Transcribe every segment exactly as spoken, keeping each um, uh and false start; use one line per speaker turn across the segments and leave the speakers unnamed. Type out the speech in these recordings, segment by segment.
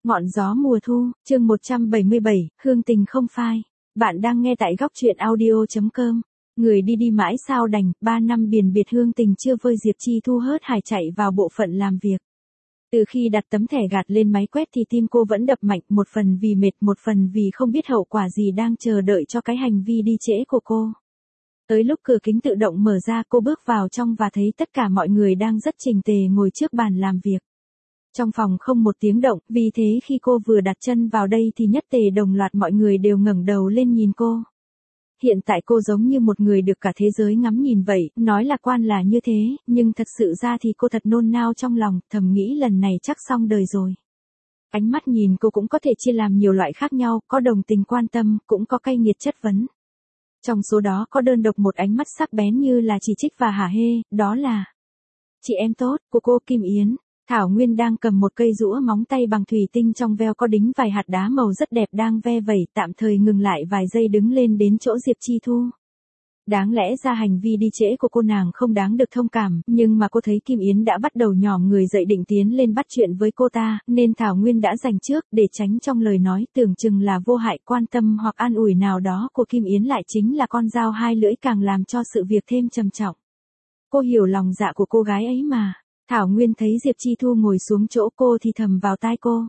Ngọn gió mùa thu, chương một trăm bảy mươi bảy, hương tình không phai. Bạn đang nghe tại góc truyện audio.com. Người đi đi mãi sao đành, ba năm biển biệt hương tình chưa vơi Diệp Chi Thu hớt hải chạy vào bộ phận làm việc. Từ khi đặt tấm thẻ gạt lên máy quét thì tim cô vẫn đập mạnh, một phần vì mệt, một phần vì không biết hậu quả gì đang chờ đợi cho cái hành vi đi trễ của cô. Tới lúc cửa kính tự động mở ra, cô bước vào trong và thấy tất cả mọi người đang rất chỉnh tề ngồi trước bàn làm việc. Trong phòng không một tiếng động, vì thế khi cô vừa đặt chân vào đây thì nhất tề đồng loạt mọi người đều ngẩng đầu lên nhìn cô. Hiện tại cô giống như một người được cả thế giới ngắm nhìn vậy, nói lạc quan là như thế, nhưng thật sự ra thì cô thật nôn nao trong lòng, thầm nghĩ lần này chắc xong đời rồi. Ánh mắt nhìn cô cũng có thể chia làm nhiều loại khác nhau, có đồng tình quan tâm, cũng có cay nghiệt chất vấn. Trong số đó có đơn độc một ánh mắt sắc bén như là chỉ trích và hả hê, đó là chị em tốt của cô Kim Yến. Thảo Nguyên đang cầm một cây rũa móng tay bằng thủy tinh trong veo có đính vài hạt đá màu rất đẹp đang ve vẩy, tạm thời ngừng lại vài giây đứng lên đến chỗ Diệp Chi Thu. Đáng lẽ ra hành vi đi trễ của cô nàng không đáng được thông cảm, nhưng mà cô thấy Kim Yến đã bắt đầu nhòm người dậy định tiến lên bắt chuyện với cô ta, nên Thảo Nguyên đã giành trước để tránh trong lời nói tưởng chừng là vô hại quan tâm hoặc an ủi nào đó của Kim Yến lại chính là con dao hai lưỡi càng làm cho sự việc thêm trầm trọng. Cô hiểu lòng dạ của cô gái ấy mà. Thảo Nguyên thấy Diệp Chi Thu ngồi xuống chỗ cô thì thầm vào tai cô.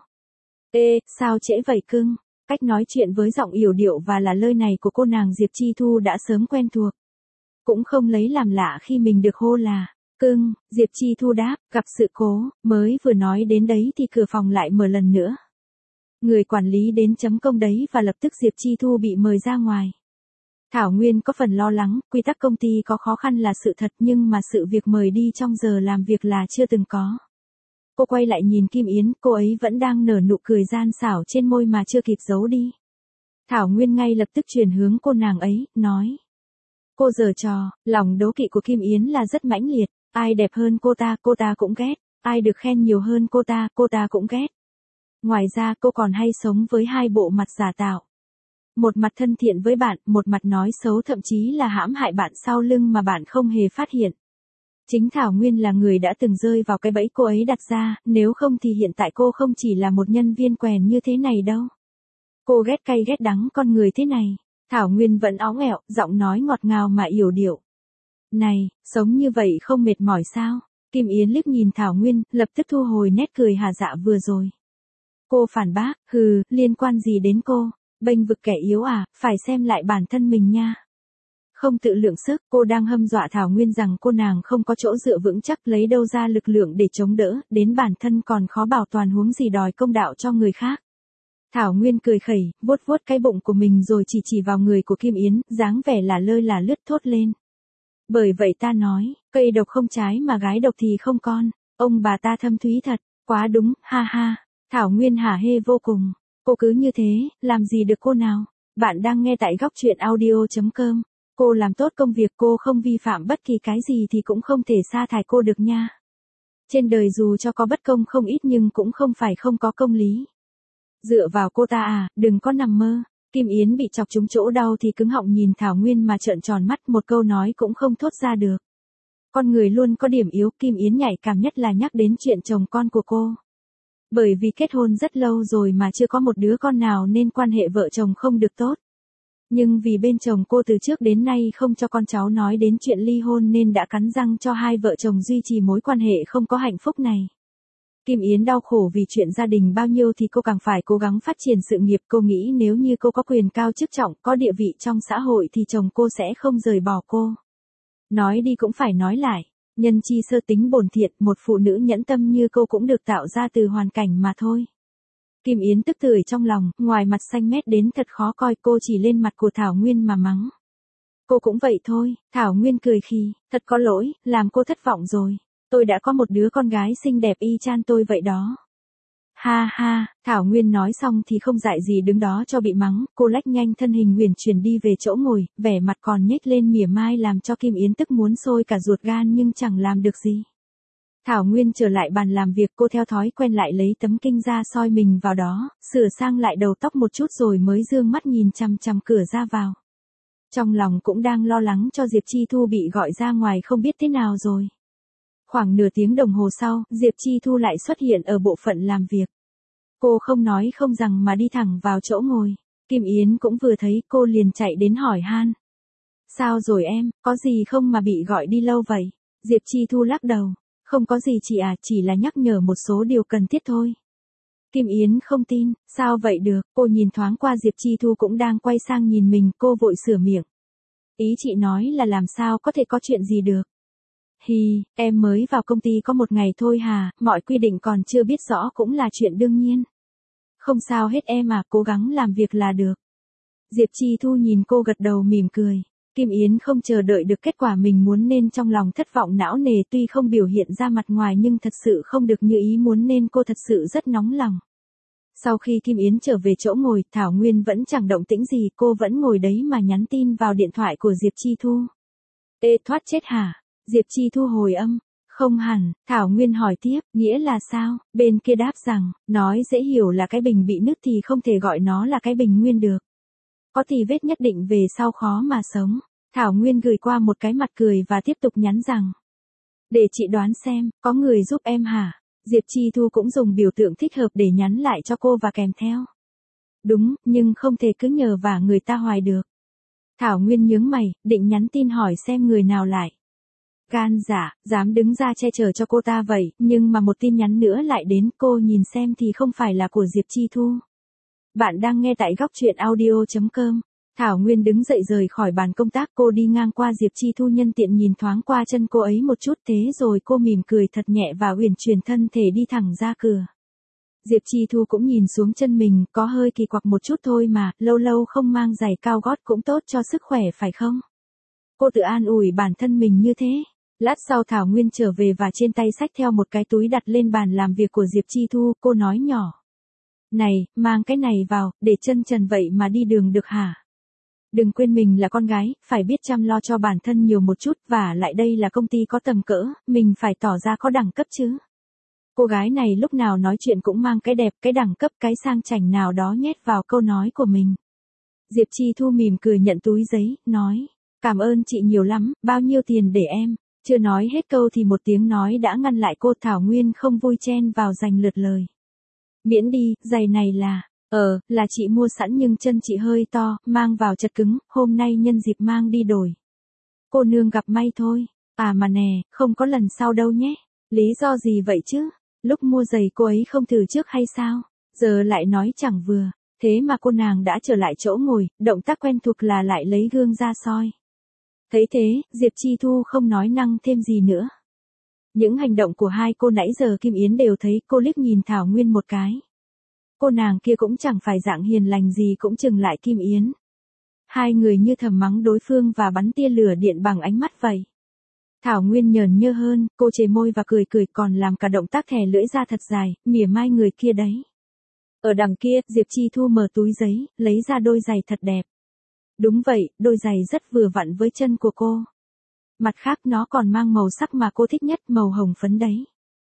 Ê, sao trễ vậy cưng? Cách nói chuyện với giọng yểu điệu và là lơi này của cô nàng Diệp Chi Thu đã sớm quen thuộc. Cũng không lấy làm lạ khi mình được hô là cưng. Diệp Chi Thu đáp, gặp sự cố, mới vừa nói đến đấy thì cửa phòng lại mở lần nữa. Người quản lý đến chấm công đấy và lập tức Diệp Chi Thu bị mời ra ngoài. Thảo Nguyên có phần lo lắng, quy tắc công ty có khó khăn là sự thật nhưng mà sự việc mời đi trong giờ làm việc là chưa từng có. Cô quay lại nhìn Kim Yến, cô ấy vẫn đang nở nụ cười gian xảo trên môi mà chưa kịp giấu đi. Thảo Nguyên ngay lập tức chuyển hướng cô nàng ấy, nói. Cô giở trò, lòng đố kỵ của Kim Yến là rất mãnh liệt, ai đẹp hơn cô ta, cô ta cũng ghét, ai được khen nhiều hơn cô ta, cô ta cũng ghét. Ngoài ra cô còn hay sống với hai bộ mặt giả tạo. Một mặt thân thiện với bạn, một mặt nói xấu thậm chí là hãm hại bạn sau lưng mà bạn không hề phát hiện. Chính Thảo Nguyên là người đã từng rơi vào cái bẫy cô ấy đặt ra, nếu không thì hiện tại cô không chỉ là một nhân viên quèn như thế này đâu. Cô ghét cay ghét đắng con người thế này. Thảo Nguyên vẫn óng ẹo, giọng nói ngọt ngào mà yểu điệu. Này, sống như vậy không mệt mỏi sao? Kim Yến liếc nhìn Thảo Nguyên, lập tức thu hồi nét cười hà dạ vừa rồi. Cô phản bác, hừ, liên quan gì đến cô? Bênh vực kẻ yếu à, phải xem lại bản thân mình nha. Không tự lượng sức, cô đang hâm dọa Thảo Nguyên rằng cô nàng không có chỗ dựa vững chắc lấy đâu ra lực lượng để chống đỡ, đến bản thân còn khó bảo toàn huống gì đòi công đạo cho người khác. Thảo Nguyên cười khẩy, vuốt vuốt cái bụng của mình rồi chỉ chỉ vào người của Kim Yến, dáng vẻ là lơi là lướt thốt lên. Bởi vậy ta nói, cây độc không trái mà gái độc thì không con, ông bà ta thâm thúy thật, quá đúng, ha ha. Thảo Nguyên hả hê vô cùng. Cô cứ như thế, làm gì được cô nào? Bạn đang nghe tại góc truyện audio.com. Cô làm tốt công việc, cô không vi phạm bất kỳ cái gì thì cũng không thể sa thải cô được nha. Trên đời dù cho có bất công không ít nhưng cũng không phải không có công lý. Dựa vào cô ta à, đừng có nằm mơ. Kim Yến bị chọc trúng chỗ đau thì cứng họng nhìn Thảo Nguyên mà trợn tròn mắt, một câu nói cũng không thốt ra được. Con người luôn có điểm yếu, Kim Yến nhạy cảm nhất là nhắc đến chuyện chồng con của cô. Bởi vì kết hôn rất lâu rồi mà chưa có một đứa con nào nên quan hệ vợ chồng không được tốt. Nhưng vì bên chồng cô từ trước đến nay không cho con cháu nói đến chuyện ly hôn nên đã cắn răng cho hai vợ chồng duy trì mối quan hệ không có hạnh phúc này. Kim Yến đau khổ vì chuyện gia đình bao nhiêu thì cô càng phải cố gắng phát triển sự nghiệp. Cô nghĩ nếu như cô có quyền cao chức trọng, có địa vị trong xã hội thì chồng cô sẽ không rời bỏ cô. Nói đi cũng phải nói lại. Nhân chi sơ tính bổn thiện, một phụ nữ nhẫn tâm như cô cũng được tạo ra từ hoàn cảnh mà thôi. Kim Yến tức tưởi trong lòng, ngoài mặt xanh mét đến thật khó coi, cô chỉ lên mặt của Thảo Nguyên mà mắng. Cô cũng vậy thôi, Thảo Nguyên cười khi, thật có lỗi, làm cô thất vọng rồi. Tôi đã có một đứa con gái xinh đẹp y chang tôi vậy đó. Ha ha, Thảo Nguyên nói xong thì không dại gì đứng đó cho bị mắng, cô lách nhanh thân hình huyền chuyển đi về chỗ ngồi, vẻ mặt còn nhếch lên mỉa mai làm cho Kim Yến tức muốn sôi cả ruột gan nhưng chẳng làm được gì. Thảo Nguyên trở lại bàn làm việc, cô theo thói quen lại lấy tấm kinh ra soi mình vào đó, sửa sang lại đầu tóc một chút rồi mới dương mắt nhìn chằm chằm cửa ra vào. Trong lòng cũng đang lo lắng cho Diệp Chi Thu bị gọi ra ngoài không biết thế nào rồi. Khoảng nửa tiếng đồng hồ sau, Diệp Chi Thu lại xuất hiện ở bộ phận làm việc. Cô không nói không rằng mà đi thẳng vào chỗ ngồi. Kim Yến cũng vừa thấy cô liền chạy đến hỏi han. Sao rồi em, có gì không mà bị gọi đi lâu vậy? Diệp Chi Thu lắc đầu. Không có gì chị à, chỉ là nhắc nhở một số điều cần thiết thôi. Kim Yến không tin, sao vậy được, cô nhìn thoáng qua Diệp Chi Thu cũng đang quay sang nhìn mình, cô vội sửa miệng. Ý chị nói là làm sao có thể có chuyện gì được. Hi, em mới vào công ty có một ngày thôi hà, mọi quy định còn chưa biết rõ cũng là chuyện đương nhiên. Không sao hết em à, cố gắng làm việc là được. Diệp Chi Thu nhìn cô gật đầu mỉm cười. Kim Yến không chờ đợi được kết quả mình muốn nên trong lòng thất vọng não nề, tuy không biểu hiện ra mặt ngoài nhưng thật sự không được như ý muốn nên cô thật sự rất nóng lòng. Sau khi Kim Yến trở về chỗ ngồi, Thảo Nguyên vẫn chẳng động tĩnh gì, cô vẫn ngồi đấy mà nhắn tin vào điện thoại của Diệp Chi Thu. Ê thoát chết hả? Diệp Chi Thu hồi âm. Không hẳn, Thảo Nguyên hỏi tiếp, nghĩa là sao? Bên kia đáp rằng, nói dễ hiểu là cái bình bị nứt thì không thể gọi nó là cái bình nguyên được. Có thì vết nhất định về sau khó mà sống. Thảo Nguyên gửi qua một cái mặt cười và tiếp tục nhắn rằng. Để chị đoán xem, có người giúp em hả? Diệp Chi Thu cũng dùng biểu tượng thích hợp để nhắn lại cho cô và kèm theo. Đúng, nhưng không thể cứ nhờ vả người ta hoài được. Thảo Nguyên nhướng mày, định nhắn tin hỏi xem người nào lại. Gan dạ, dám đứng ra che chở cho cô ta vậy, nhưng mà một tin nhắn nữa lại đến, cô nhìn xem thì không phải là của Diệp Chi Thu. Bạn đang nghe tại góc truyện audio chấm com. Thảo Nguyên đứng dậy rời khỏi bàn công tác, cô đi ngang qua Diệp Chi Thu nhân tiện nhìn thoáng qua chân cô ấy một chút, thế rồi cô mỉm cười thật nhẹ và uyển chuyển thân thể đi thẳng ra cửa. Diệp Chi Thu cũng nhìn xuống chân mình, có hơi kỳ quặc một chút thôi mà, lâu lâu không mang giày cao gót cũng tốt cho sức khỏe phải không? Cô tự an ủi bản thân mình như thế. Lát sau Thảo Nguyên trở về và trên tay xách theo một cái túi đặt lên bàn làm việc của Diệp Chi Thu, cô nói nhỏ. Này, mang cái này vào, để chân trần vậy mà đi đường được hả? Đừng quên mình là con gái, phải biết chăm lo cho bản thân nhiều một chút, và lại đây là công ty có tầm cỡ, mình phải tỏ ra có đẳng cấp chứ. Cô gái này lúc nào nói chuyện cũng mang cái đẹp, cái đẳng cấp, cái sang chảnh nào đó nhét vào câu nói của mình. Diệp Chi Thu mỉm cười nhận túi giấy, nói, cảm ơn chị nhiều lắm, bao nhiêu tiền để em? Chưa nói hết câu thì một tiếng nói đã ngăn lại cô. Thảo Nguyên không vui chen vào giành lượt lời. Miễn đi, giày này là, ờ, là chị mua sẵn nhưng chân chị hơi to, mang vào chật cứng, hôm nay nhân dịp mang đi đổi. Cô nương gặp may thôi, à mà nè, không có lần sau đâu nhé. Lý do gì vậy chứ? Lúc mua giày cô ấy không thử trước hay sao? Giờ lại nói chẳng vừa. Thế mà cô nàng đã trở lại chỗ ngồi, động tác quen thuộc là lại lấy gương ra soi. Thấy thế, Diệp Chi Thu không nói năng thêm gì nữa. Những hành động của hai cô nãy giờ Kim Yến đều thấy, cô liếc nhìn Thảo Nguyên một cái. Cô nàng kia cũng chẳng phải dạng hiền lành gì cũng chừng lại Kim Yến. Hai người như thầm mắng đối phương và bắn tia lửa điện bằng ánh mắt vậy. Thảo Nguyên nhờn nhơ hơn, cô chề môi và cười cười còn làm cả động tác thè lưỡi ra thật dài, mỉa mai người kia đấy. Ở đằng kia, Diệp Chi Thu mở túi giấy, lấy ra đôi giày thật đẹp. Đúng vậy, đôi giày rất vừa vặn với chân của cô. Mặt khác nó còn mang màu sắc mà cô thích nhất, màu hồng phấn đấy.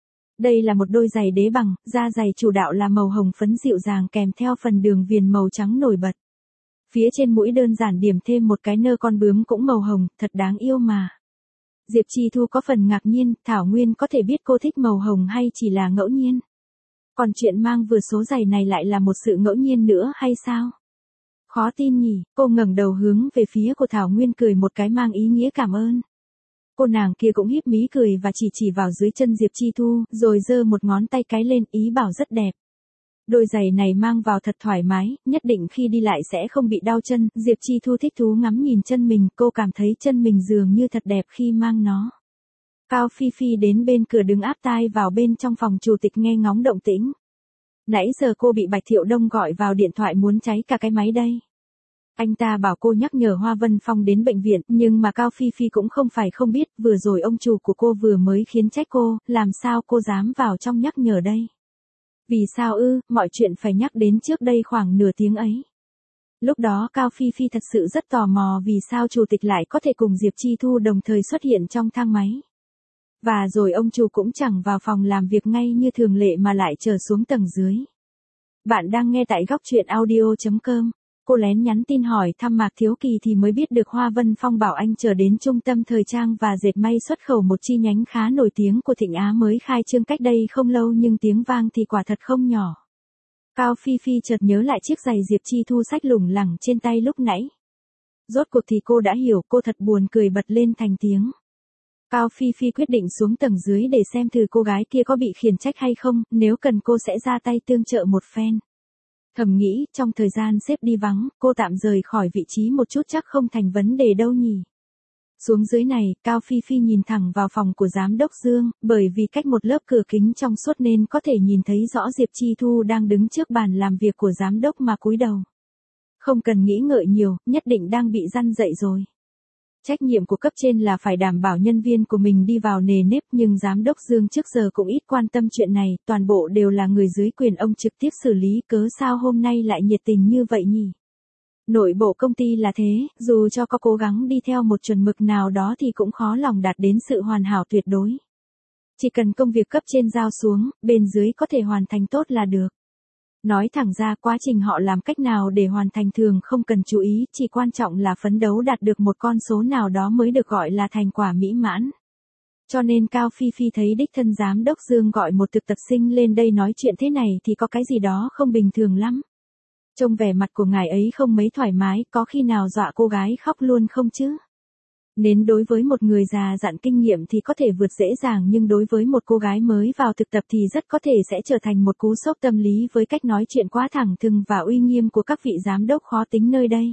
Đây là một đôi giày đế bằng, da giày chủ đạo là màu hồng phấn dịu dàng kèm theo phần đường viền màu trắng nổi bật. Phía trên mũi đơn giản điểm thêm một cái nơ con bướm cũng màu hồng, thật đáng yêu mà. Diệp Chi Thu có phần ngạc nhiên, Thảo Nguyên có thể biết cô thích màu hồng hay chỉ là ngẫu nhiên. Còn chuyện mang vừa số giày này lại là một sự ngẫu nhiên nữa hay sao? Khó tin nhỉ, cô ngẩng đầu hướng về phía của Thảo Nguyên cười một cái mang ý nghĩa cảm ơn. Cô nàng kia cũng híp mí cười và chỉ chỉ vào dưới chân Diệp Chi Thu, rồi giơ một ngón tay cái lên, ý bảo rất đẹp. Đôi giày này mang vào thật thoải mái, nhất định khi đi lại sẽ không bị đau chân. Diệp Chi Thu thích thú ngắm nhìn chân mình, cô cảm thấy chân mình dường như thật đẹp khi mang nó. Cao Phi Phi đến bên cửa đứng áp tai vào bên trong phòng chủ tịch nghe ngóng động tĩnh. Nãy giờ cô bị Bạch Thiệu Đông gọi vào điện thoại muốn cháy cả cái máy đây. Anh ta bảo cô nhắc nhở Hoa Vân Phong đến bệnh viện, nhưng mà Cao Phi Phi cũng không phải không biết, vừa rồi ông chủ của cô vừa mới khiến trách cô, làm sao cô dám vào trong nhắc nhở đây. Vì sao ư, mọi chuyện phải nhắc đến trước đây khoảng nửa tiếng ấy. Lúc đó Cao Phi Phi thật sự rất tò mò vì sao chủ tịch lại có thể cùng Diệp Chi Thu đồng thời xuất hiện trong thang máy. Và rồi ông chủ cũng chẳng vào phòng làm việc ngay như thường lệ mà lại trở xuống tầng dưới. Bạn đang nghe tại góc truyện audio chấm com. Cô lén nhắn tin hỏi thăm Mạc Thiếu Kỳ thì mới biết được Hoa Vân Phong bảo anh chờ đến trung tâm thời trang và dệt may xuất khẩu một chi nhánh khá nổi tiếng của Thịnh Á mới khai trương cách đây không lâu nhưng tiếng vang thì quả thật không nhỏ. Cao Phi Phi chợt nhớ lại chiếc giày Diệp Chi Thu xách lủng lẳng trên tay lúc nãy. Rốt cuộc thì cô đã hiểu, cô thật buồn cười bật lên thành tiếng. Cao Phi Phi quyết định xuống tầng dưới để xem thử cô gái kia có bị khiển trách hay không, nếu cần cô sẽ ra tay tương trợ một phen. Thầm nghĩ, trong thời gian sếp đi vắng, cô tạm rời khỏi vị trí một chút chắc không thành vấn đề đâu nhỉ. Xuống dưới này, Cao Phi Phi nhìn thẳng vào phòng của giám đốc Dương, bởi vì cách một lớp cửa kính trong suốt nên có thể nhìn thấy rõ Diệp Chi Thu đang đứng trước bàn làm việc của giám đốc mà cúi đầu. Không cần nghĩ ngợi nhiều, nhất định đang bị răn dậy rồi. Trách nhiệm của cấp trên là phải đảm bảo nhân viên của mình đi vào nề nếp, nhưng giám đốc Dương trước giờ cũng ít quan tâm chuyện này, toàn bộ đều là người dưới quyền ông trực tiếp xử lý, cớ sao hôm nay lại nhiệt tình như vậy nhỉ? Nội bộ công ty là thế, dù cho có cố gắng đi theo một chuẩn mực nào đó thì cũng khó lòng đạt đến sự hoàn hảo tuyệt đối. Chỉ cần công việc cấp trên giao xuống, bên dưới có thể hoàn thành tốt là được. Nói thẳng ra, quá trình họ làm cách nào để hoàn thành thường không cần chú ý, chỉ quan trọng là phấn đấu đạt được một con số nào đó mới được gọi là thành quả mỹ mãn. Cho nên Cao Phi Phi thấy đích thân giám đốc Dương gọi một thực tập sinh lên đây nói chuyện thế này thì có cái gì đó không bình thường lắm. Trông vẻ mặt của ngài ấy không mấy thoải mái, có khi nào dọa cô gái khóc luôn không chứ? Nên đối với một người già dặn kinh nghiệm thì có thể vượt dễ dàng, nhưng đối với một cô gái mới vào thực tập thì rất có thể sẽ trở thành một cú sốc tâm lý với cách nói chuyện quá thẳng thừng và uy nghiêm của các vị giám đốc khó tính nơi đây.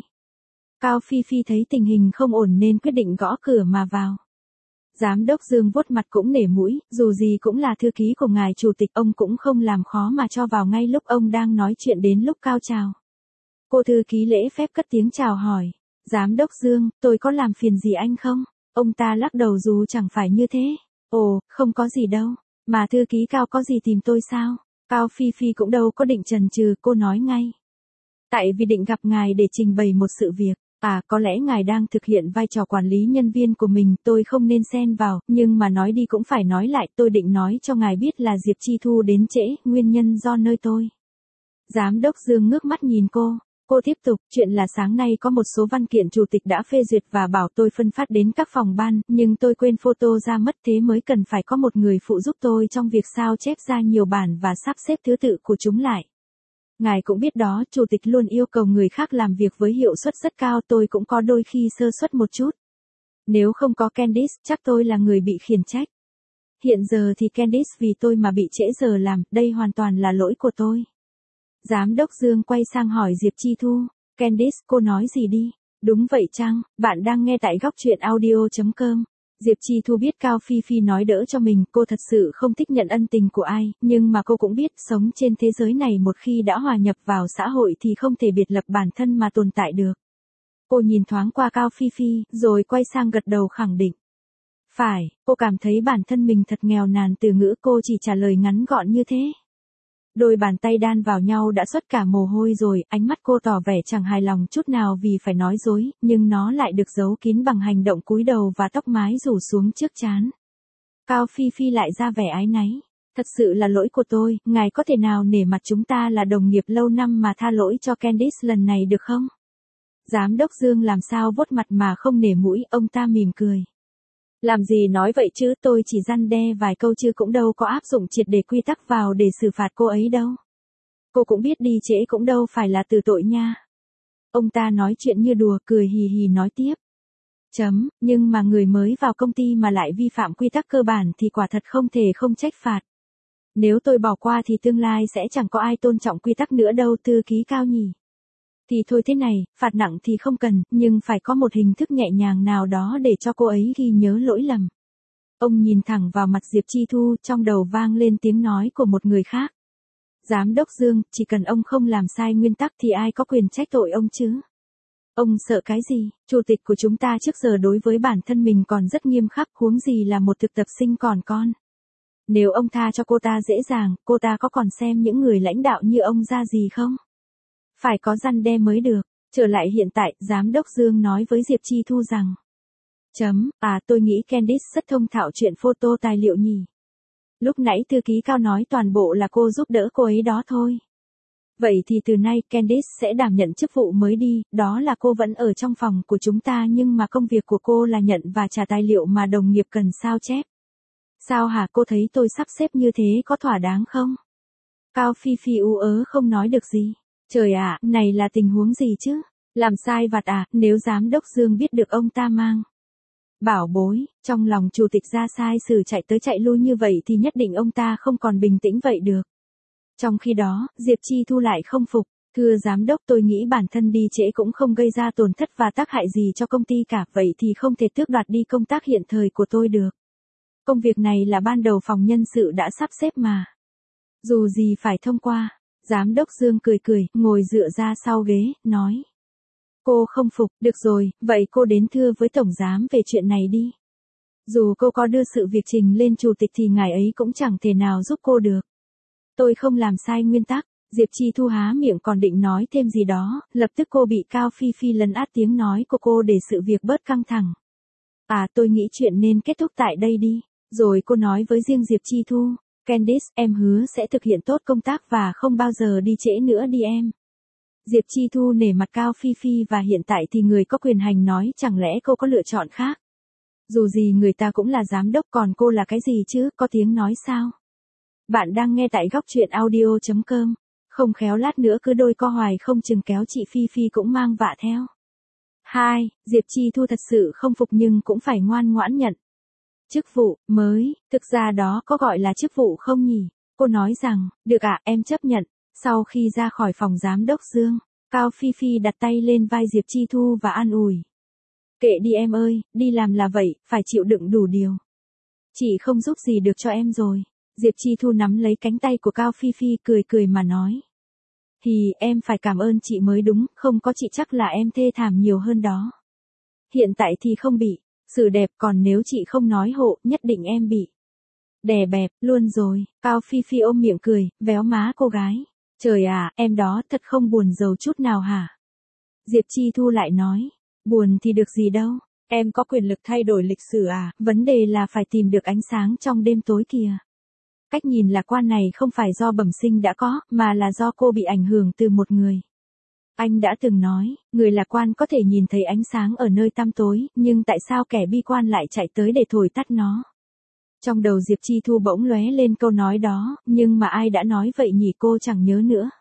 Cao Phi Phi thấy tình hình không ổn nên quyết định gõ cửa mà vào. Giám đốc Dương vuốt mặt cũng nể mũi, dù gì cũng là thư ký của ngài chủ tịch, ông cũng không làm khó mà cho vào ngay lúc ông đang nói chuyện đến lúc cao trào. Cô thư ký lễ phép cất tiếng chào hỏi. Giám đốc Dương, tôi có làm phiền gì anh không? Ông ta lắc đầu dù chẳng phải như thế. Ồ, không có gì đâu. Mà thư ký Cao có gì tìm tôi sao? Cao Phi Phi cũng đâu có định chần chừ, cô nói ngay. Tại vì định gặp ngài để trình bày một sự việc. À, có lẽ ngài đang thực hiện vai trò quản lý nhân viên của mình, tôi không nên xen vào, nhưng mà nói đi cũng phải nói lại, tôi định nói cho ngài biết là Diệp Chi Thu đến trễ, nguyên nhân do nơi tôi. Giám đốc Dương ngước mắt nhìn cô. Cô tiếp tục, chuyện là sáng nay có một số văn kiện chủ tịch đã phê duyệt và bảo tôi phân phát đến các phòng ban, nhưng tôi quên photo ra mất, thế mới cần phải có một người phụ giúp tôi trong việc sao chép ra nhiều bản và sắp xếp thứ tự của chúng lại. Ngài cũng biết đó, chủ tịch luôn yêu cầu người khác làm việc với hiệu suất rất cao, tôi cũng có đôi khi sơ suất một chút. Nếu không có Candice, chắc tôi là người bị khiển trách. Hiện giờ thì Candice vì tôi mà bị trễ giờ làm, đây hoàn toàn là lỗi của tôi. Giám đốc Dương quay sang hỏi Diệp Chi Thu, Candice, cô nói gì đi? Đúng vậy chăng, bạn đang nghe tại góc truyện audio chấm com. Diệp Chi Thu biết Cao Phi Phi nói đỡ cho mình, cô thật sự không thích nhận ân tình của ai, nhưng mà cô cũng biết sống trên thế giới này một khi đã hòa nhập vào xã hội thì không thể biệt lập bản thân mà tồn tại được. Cô nhìn thoáng qua Cao Phi Phi, rồi quay sang gật đầu khẳng định. Phải, cô cảm thấy bản thân mình thật nghèo nàn, từ ngữ cô chỉ trả lời ngắn gọn như thế. Đôi bàn tay đan vào nhau đã xuất cả mồ hôi rồi, ánh mắt cô tỏ vẻ chẳng hài lòng chút nào vì phải nói dối, nhưng nó lại được giấu kín bằng hành động cúi đầu và tóc mái rủ xuống trước trán. Cao Phi Phi lại ra vẻ áy náy. Thật sự là lỗi của tôi, ngài có thể nào nể mặt chúng ta là đồng nghiệp lâu năm mà tha lỗi cho Candice lần này được không? Giám đốc Dương làm sao vuốt mặt mà không nể mũi, ông ta mỉm cười. Làm gì nói vậy chứ, tôi chỉ răn đe vài câu chứ cũng đâu có áp dụng triệt để quy tắc vào để xử phạt cô ấy đâu. Cô cũng biết đi trễ cũng đâu phải là từ tội nha. Ông ta nói chuyện như đùa, cười hì hì nói tiếp. Chấm, nhưng mà người mới vào công ty mà lại vi phạm quy tắc cơ bản thì quả thật không thể không trách phạt. Nếu tôi bỏ qua thì tương lai sẽ chẳng có ai tôn trọng quy tắc nữa đâu, thư ký Cao nhỉ. Thì thôi thế này, phạt nặng thì không cần, nhưng phải có một hình thức nhẹ nhàng nào đó để cho cô ấy ghi nhớ lỗi lầm. Ông nhìn thẳng vào mặt Diệp Chi Thu, trong đầu vang lên tiếng nói của một người khác. Giám đốc Dương, chỉ cần ông không làm sai nguyên tắc thì ai có quyền trách tội ông chứ? Ông sợ cái gì? Chủ tịch của chúng ta trước giờ đối với bản thân mình còn rất nghiêm khắc, huống gì là một thực tập sinh còn con. Nếu ông tha cho cô ta dễ dàng, cô ta có còn xem những người lãnh đạo như ông ra gì không? Phải có răn đe mới được. Trở lại hiện tại, Giám đốc Dương nói với Diệp Chi Thu rằng. Chấm, à tôi nghĩ Candice rất thông thạo chuyện photo tài liệu nhỉ. Lúc nãy thư ký Cao nói toàn bộ là cô giúp đỡ cô ấy đó thôi. Vậy thì từ nay Candice sẽ đảm nhận chức vụ mới đi, đó là cô vẫn ở trong phòng của chúng ta nhưng mà công việc của cô là nhận và trả tài liệu mà đồng nghiệp cần sao chép. Sao hả, cô thấy tôi sắp xếp như thế có thỏa đáng không? Cao Phi Phi ú ớ không nói được gì. Trời ạ, này là tình huống gì chứ? Làm sai vặt à, nếu giám đốc Dương biết được ông ta mang bảo bối, trong lòng chủ tịch ra sai sử chạy tới chạy lui như vậy thì nhất định ông ta không còn bình tĩnh vậy được. Trong khi đó, Diệp Chi Thu lại không phục. Thưa giám đốc, tôi nghĩ bản thân đi trễ cũng không gây ra tổn thất và tác hại gì cho công ty cả, vậy thì không thể tước đoạt đi công tác hiện thời của tôi được. Công việc này là ban đầu phòng nhân sự đã sắp xếp mà. Dù gì phải thông qua. Giám đốc Dương cười cười, ngồi dựa ra sau ghế, nói. Cô không phục, được rồi, vậy cô đến thưa với tổng giám về chuyện này đi. Dù cô có đưa sự việc trình lên chủ tịch thì ngài ấy cũng chẳng thể nào giúp cô được. Tôi không làm sai nguyên tắc. Diệp Chi Thu há miệng còn định nói thêm gì đó, lập tức cô bị Cao Phi Phi lấn át tiếng nói của cô để sự việc bớt căng thẳng. À, tôi nghĩ chuyện nên kết thúc tại đây đi. Rồi cô nói với riêng Diệp Chi Thu, Candice, em hứa sẽ thực hiện tốt công tác và không bao giờ đi trễ nữa đi em. Diệp Chi Thu nể mặt Cao Phi Phi và hiện tại thì người có quyền hành nói chẳng lẽ cô có lựa chọn khác. Dù gì người ta cũng là giám đốc còn cô là cái gì chứ, có tiếng nói sao. Bạn đang nghe tại góc truyện audio chấm com. Không khéo lát nữa cứ đôi co hoài không chừng kéo chị Phi Phi cũng mang vạ theo. hai. Diệp Chi Thu thật sự không phục nhưng cũng phải ngoan ngoãn nhận. Chức vụ mới, thực ra đó có gọi là chức vụ không nhỉ? Cô nói rằng, được ạ, em chấp nhận. Sau khi ra khỏi phòng giám đốc Dương, Cao Phi Phi đặt tay lên vai Diệp Chi Thu và an ủi. Kệ đi em ơi, đi làm là vậy, phải chịu đựng đủ điều. Chị không giúp gì được cho em rồi. Diệp Chi Thu nắm lấy cánh tay của Cao Phi Phi cười cười mà nói. Thì em phải cảm ơn chị mới đúng, không có chị chắc là em thê thảm nhiều hơn đó. Hiện tại thì không bị, xử đẹp, còn nếu chị không nói hộ, nhất định em bị. Đè bẹp, luôn rồi, Cao Phi Phi ôm miệng cười, véo má cô gái. Trời à, em đó thật không buồn giàu chút nào hả? Diệp Chi Thu lại nói, buồn thì được gì đâu, em có quyền lực thay đổi lịch sử à, vấn đề là phải tìm được ánh sáng trong đêm tối kìa. Cách nhìn lạc quan này không phải do bẩm sinh đã có, mà là do cô bị ảnh hưởng từ một người. Anh đã từng nói, người lạc quan có thể nhìn thấy ánh sáng ở nơi tăm tối, nhưng tại sao kẻ bi quan lại chạy tới để thổi tắt nó? Trong đầu Diệp Chi Thu bỗng lóe lên câu nói đó, nhưng mà ai đã nói vậy nhỉ, cô chẳng nhớ nữa.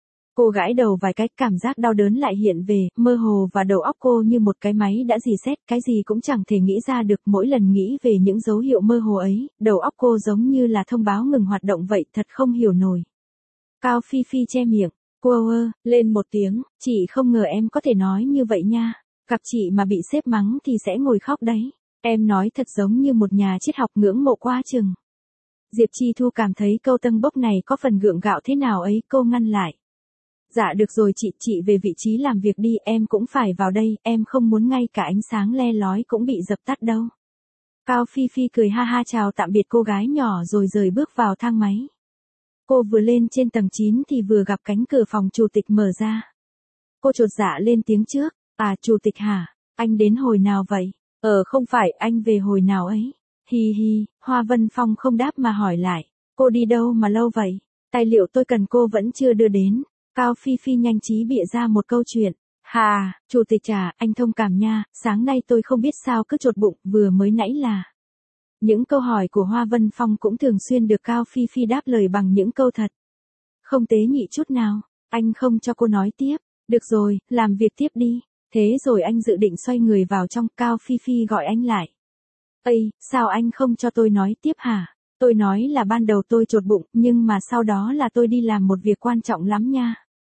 Cô gãi đầu vài cái, cảm giác đau đớn lại hiện về, mơ hồ và đầu óc cô như một cái máy đã rì sét, cái gì cũng chẳng thể nghĩ ra được. Mỗi lần nghĩ về những dấu hiệu mơ hồ ấy, đầu óc cô giống như là thông báo ngừng hoạt động vậy, thật không hiểu nổi. Cao Phi Phi che miệng, cô ơ, lên một tiếng, chị không ngờ em có thể nói như vậy nha. Gặp chị mà bị sếp mắng thì sẽ ngồi khóc đấy. Em nói thật giống như một nhà triết học ngưỡng mộ quá chừng. Diệp Chi Thu cảm thấy câu tâng bốc này có phần gượng gạo thế nào ấy, cô ngăn lại. Dạ được rồi chị, chị về vị trí làm việc đi, em cũng phải vào đây, em không muốn ngay cả ánh sáng le lói cũng bị dập tắt đâu. Cao Phi Phi cười ha ha chào tạm biệt cô gái nhỏ rồi rời bước vào thang máy. Cô vừa lên trên tầng chín thì vừa gặp cánh cửa phòng chủ tịch mở ra. Cô chột dạ lên tiếng trước, à chủ tịch hả, anh đến hồi nào vậy? Ờ không phải, anh về hồi nào ấy? Hi hi, Hoa Vân Phong không đáp mà hỏi lại, cô đi đâu mà lâu vậy? Tài liệu tôi cần cô vẫn chưa đưa đến. Cao Phi Phi nhanh trí bịa ra một câu chuyện. Hà, chủ tịch à, anh thông cảm nha, sáng nay tôi không biết sao cứ chột bụng, vừa mới nãy là. Những câu hỏi của Hoa Vân Phong cũng thường xuyên được Cao Phi Phi đáp lời bằng những câu thật. Không tế nhị chút nào, anh không cho cô nói tiếp. Được rồi, làm việc tiếp đi. Thế rồi anh dự định xoay người vào trong, Cao Phi Phi gọi anh lại. Ây, sao anh không cho tôi nói tiếp hả? Tôi nói là ban đầu tôi chột bụng, nhưng mà sau đó là tôi đi làm một việc quan trọng lắm nha.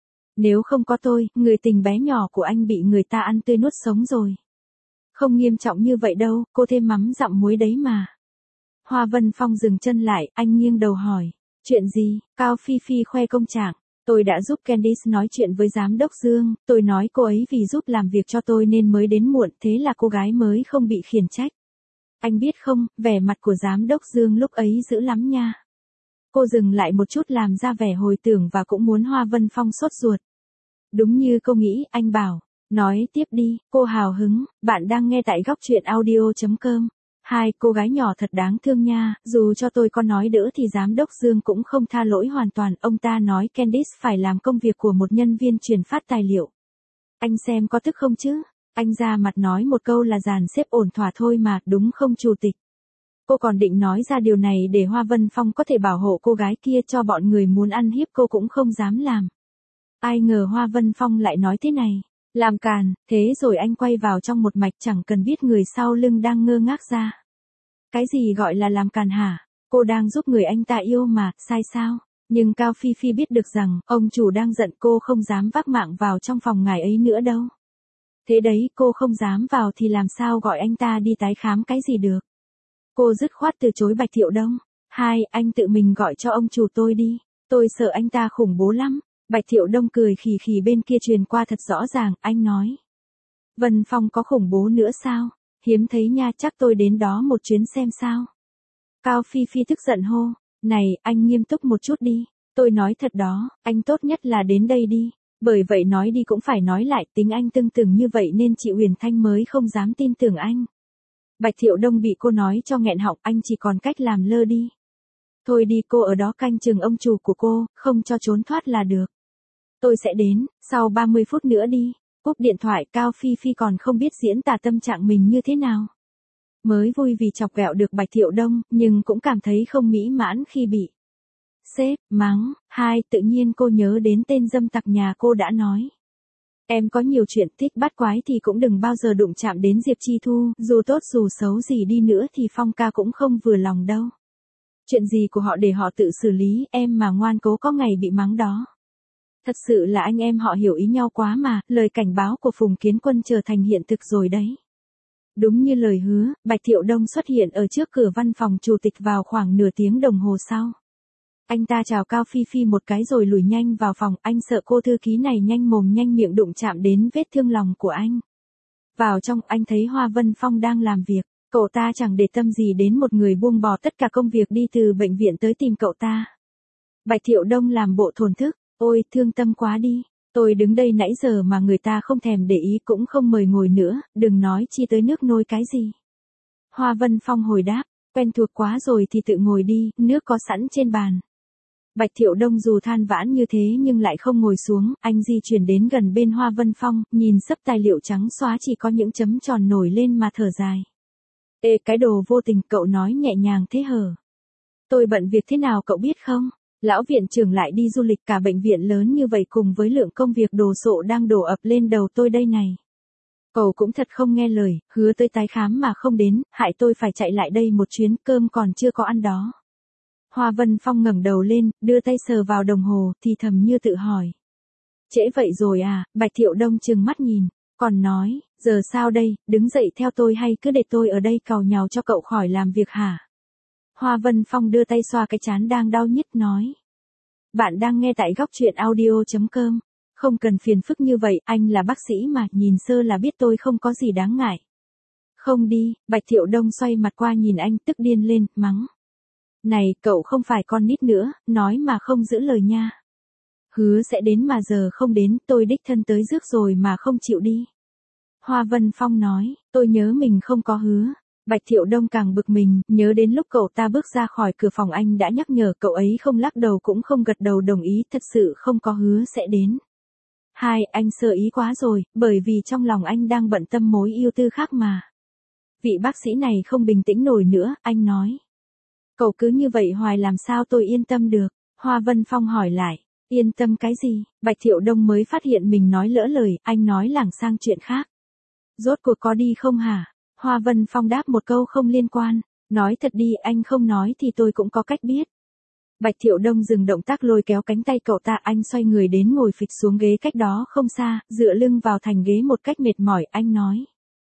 Nếu không có tôi, người tình bé nhỏ của anh bị người ta ăn tươi nuốt sống rồi. Không nghiêm trọng như vậy đâu, cô thêm mắm dặm muối đấy mà. Hoa Vân Phong dừng chân lại, anh nghiêng đầu hỏi. Chuyện gì? Cao Phi Phi khoe công trạng. Tôi đã giúp Candice nói chuyện với giám đốc Dương, tôi nói cô ấy vì giúp làm việc cho tôi nên mới đến muộn, thế là cô gái mới không bị khiển trách. Anh biết không, vẻ mặt của giám đốc Dương lúc ấy dữ lắm nha. Cô dừng lại một chút làm ra vẻ hồi tưởng và cũng muốn Hoa Vân Phong sốt ruột. Đúng như cô nghĩ, anh bảo. Nói tiếp đi, cô hào hứng, bạn đang nghe tại góc truyện audio chấm com. Hai, cô gái nhỏ thật đáng thương nha, dù cho tôi có nói đỡ thì giám đốc Dương cũng không tha lỗi hoàn toàn, ông ta nói Candice phải làm công việc của một nhân viên truyền phát tài liệu. Anh xem có tức không chứ? Anh ra mặt nói một câu là dàn xếp ổn thỏa thôi mà, đúng không chủ tịch? Cô còn định nói ra điều này để Hoa Vân Phong có thể bảo hộ cô gái kia cho bọn người muốn ăn hiếp cô cũng không dám làm. Ai ngờ Hoa Vân Phong lại nói thế này. Làm càn, thế rồi anh quay vào trong một mạch chẳng cần biết người sau lưng đang ngơ ngác ra. Cái gì gọi là làm càn hả? Cô đang giúp người anh ta yêu mà, sai sao? Nhưng Cao Phi Phi biết được rằng, ông chủ đang giận cô không dám vác mạng vào trong phòng ngài ấy nữa đâu. Thế đấy, cô không dám vào thì làm sao gọi anh ta đi tái khám cái gì được. Cô dứt khoát từ chối Bạch Thiệu Đông. Hai, anh tự mình gọi cho ông chủ tôi đi. Tôi sợ anh ta khủng bố lắm. Bạch Thiệu Đông cười khì khì bên kia truyền qua thật rõ ràng, anh nói. Vân Phong có khủng bố nữa sao? Hiếm thấy nha, chắc tôi đến đó một chuyến xem sao. Cao Phi Phi tức giận hô. Này, anh nghiêm túc một chút đi. Tôi nói thật đó, anh tốt nhất là đến đây đi. Bởi vậy nói đi cũng phải nói lại, tính anh tưng từng như vậy nên chị Huyền Thanh mới không dám tin tưởng anh. Bạch Thiệu Đông bị cô nói cho nghẹn họng, anh chỉ còn cách làm lơ đi. Thôi đi, cô ở đó canh chừng ông chủ của cô, không cho trốn thoát là được. Tôi sẽ đến, sau ba mươi phút nữa đi. Cúp điện thoại, Cao Phi Phi còn không biết diễn tả tâm trạng mình như thế nào. Mới vui vì chọc ghẹo được Bạch Thiệu Đông, nhưng cũng cảm thấy không mỹ mãn khi bị sếp mắng. Hai, tự nhiên cô nhớ đến tên dâm tặc nhà cô đã nói. Em có nhiều chuyện thích bắt quái thì cũng đừng bao giờ đụng chạm đến Diệp Chi Thu, dù tốt dù xấu gì đi nữa thì Phong ca cũng không vừa lòng đâu. Chuyện gì của họ để họ tự xử lý, em mà ngoan cố có ngày bị mắng đó. Thật sự là anh em họ hiểu ý nhau quá mà, lời cảnh báo của Phùng Kiến Quân trở thành hiện thực rồi đấy. Đúng như lời hứa, Bạch Thiệu Đông xuất hiện ở trước cửa văn phòng chủ tịch vào khoảng nửa tiếng đồng hồ sau. Anh ta chào Cao Phi Phi một cái rồi lùi nhanh vào phòng, anh sợ cô thư ký này nhanh mồm nhanh miệng đụng chạm đến vết thương lòng của anh. Vào trong, anh thấy Hoa Vân Phong đang làm việc, cậu ta chẳng để tâm gì đến một người buông bỏ tất cả công việc đi từ bệnh viện tới tìm cậu ta. Bạch Thiệu Đông làm bộ thổn thức, ôi thương tâm quá đi, tôi đứng đây nãy giờ mà người ta không thèm để ý cũng không mời ngồi nữa, đừng nói chi tới nước nôi cái gì. Hoa Vân Phong hồi đáp, quen thuộc quá rồi thì tự ngồi đi, nước có sẵn trên bàn. Bạch Thiệu Đông dù than vãn như thế nhưng lại không ngồi xuống, anh di chuyển đến gần bên Hoa Vân Phong, nhìn sấp tài liệu trắng xóa chỉ có những chấm tròn nổi lên mà thở dài. Ê cái đồ vô tình, cậu nói nhẹ nhàng thế hở. Tôi bận việc thế nào cậu biết không? Lão viện trưởng lại đi du lịch cả bệnh viện lớn như vậy cùng với lượng công việc đồ sộ đang đổ ập lên đầu tôi đây này. Cậu cũng thật không nghe lời, hứa tới tái khám mà không đến, hại tôi phải chạy lại đây một chuyến, cơm còn chưa có ăn đó. Hoa Vân Phong ngẩng đầu lên, đưa tay sờ vào đồng hồ, thì thầm như tự hỏi. Trễ vậy rồi à? Bạch Thiệu Đông trừng mắt nhìn, còn nói, giờ sao đây, đứng dậy theo tôi hay cứ để tôi ở đây càu nhàu cho cậu khỏi làm việc hả? Hoa Vân Phong đưa tay xoa cái trán đang đau nhức nói. Bạn đang nghe tại góc truyện audio chấm com. Không cần phiền phức như vậy, anh là bác sĩ mà, nhìn sơ là biết tôi không có gì đáng ngại. Không đi, Bạch Thiệu Đông xoay mặt qua nhìn anh tức điên lên, mắng. Này, cậu không phải con nít nữa, nói mà không giữ lời nha. Hứa sẽ đến mà giờ không đến, tôi đích thân tới rước rồi mà không chịu đi. Hoa Vân Phong nói, tôi nhớ mình không có hứa. Bạch Thiệu Đông càng bực mình, nhớ đến lúc cậu ta bước ra khỏi cửa phòng anh đã nhắc nhở cậu ấy không lắc đầu cũng không gật đầu đồng ý, thật sự không có hứa sẽ đến. Hai, anh sơ ý quá rồi, bởi vì trong lòng anh đang bận tâm mối yêu tư khác mà. Vị bác sĩ này không bình tĩnh nổi nữa, anh nói. Cậu cứ như vậy hoài làm sao tôi yên tâm được? Hoa Vân Phong hỏi lại, yên tâm cái gì? Bạch Thiệu Đông mới phát hiện mình nói lỡ lời, anh nói lảng sang chuyện khác. Rốt cuộc có đi không hả? Hoa Vân Phong đáp một câu không liên quan, nói thật đi, anh không nói thì tôi cũng có cách biết. Bạch Thiệu Đông dừng động tác lôi kéo cánh tay cậu ta, anh xoay người đến ngồi phịch xuống ghế cách đó không xa, dựa lưng vào thành ghế một cách mệt mỏi, anh nói.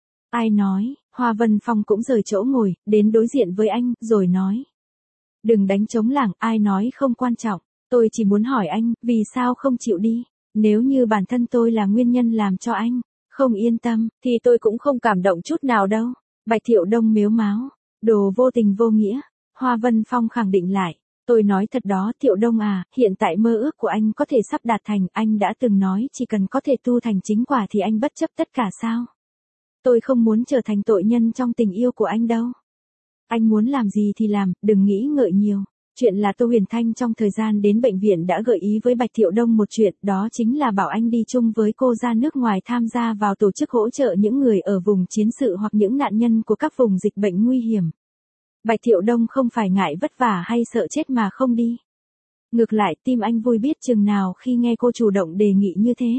Ai nói? Hoa Vân Phong cũng rời chỗ ngồi, đến đối diện với anh, rồi nói. Đừng đánh trống lảng, ai nói không quan trọng, tôi chỉ muốn hỏi anh, vì sao không chịu đi? Nếu như bản thân tôi là nguyên nhân làm cho anh không yên tâm, thì tôi cũng không cảm động chút nào đâu. Bạch Thiệu Đông mếu máo, đồ vô tình vô nghĩa. Hoa Vân Phong khẳng định lại, tôi nói thật đó Thiệu Đông à, hiện tại mơ ước của anh có thể sắp đạt thành, anh đã từng nói chỉ cần có thể tu thành chính quả thì anh bất chấp tất cả sao? Tôi không muốn trở thành tội nhân trong tình yêu của anh đâu. Anh muốn làm gì thì làm, đừng nghĩ ngợi nhiều. Chuyện là Tô Huyền Thanh trong thời gian đến bệnh viện đã gợi ý với Bạch Thiệu Đông một chuyện, đó chính là bảo anh đi chung với cô ra nước ngoài tham gia vào tổ chức hỗ trợ những người ở vùng chiến sự hoặc những nạn nhân của các vùng dịch bệnh nguy hiểm. Bạch Thiệu Đông không phải ngại vất vả hay sợ chết mà không đi. Ngược lại, tim anh vui biết chừng nào khi nghe cô chủ động đề nghị như thế.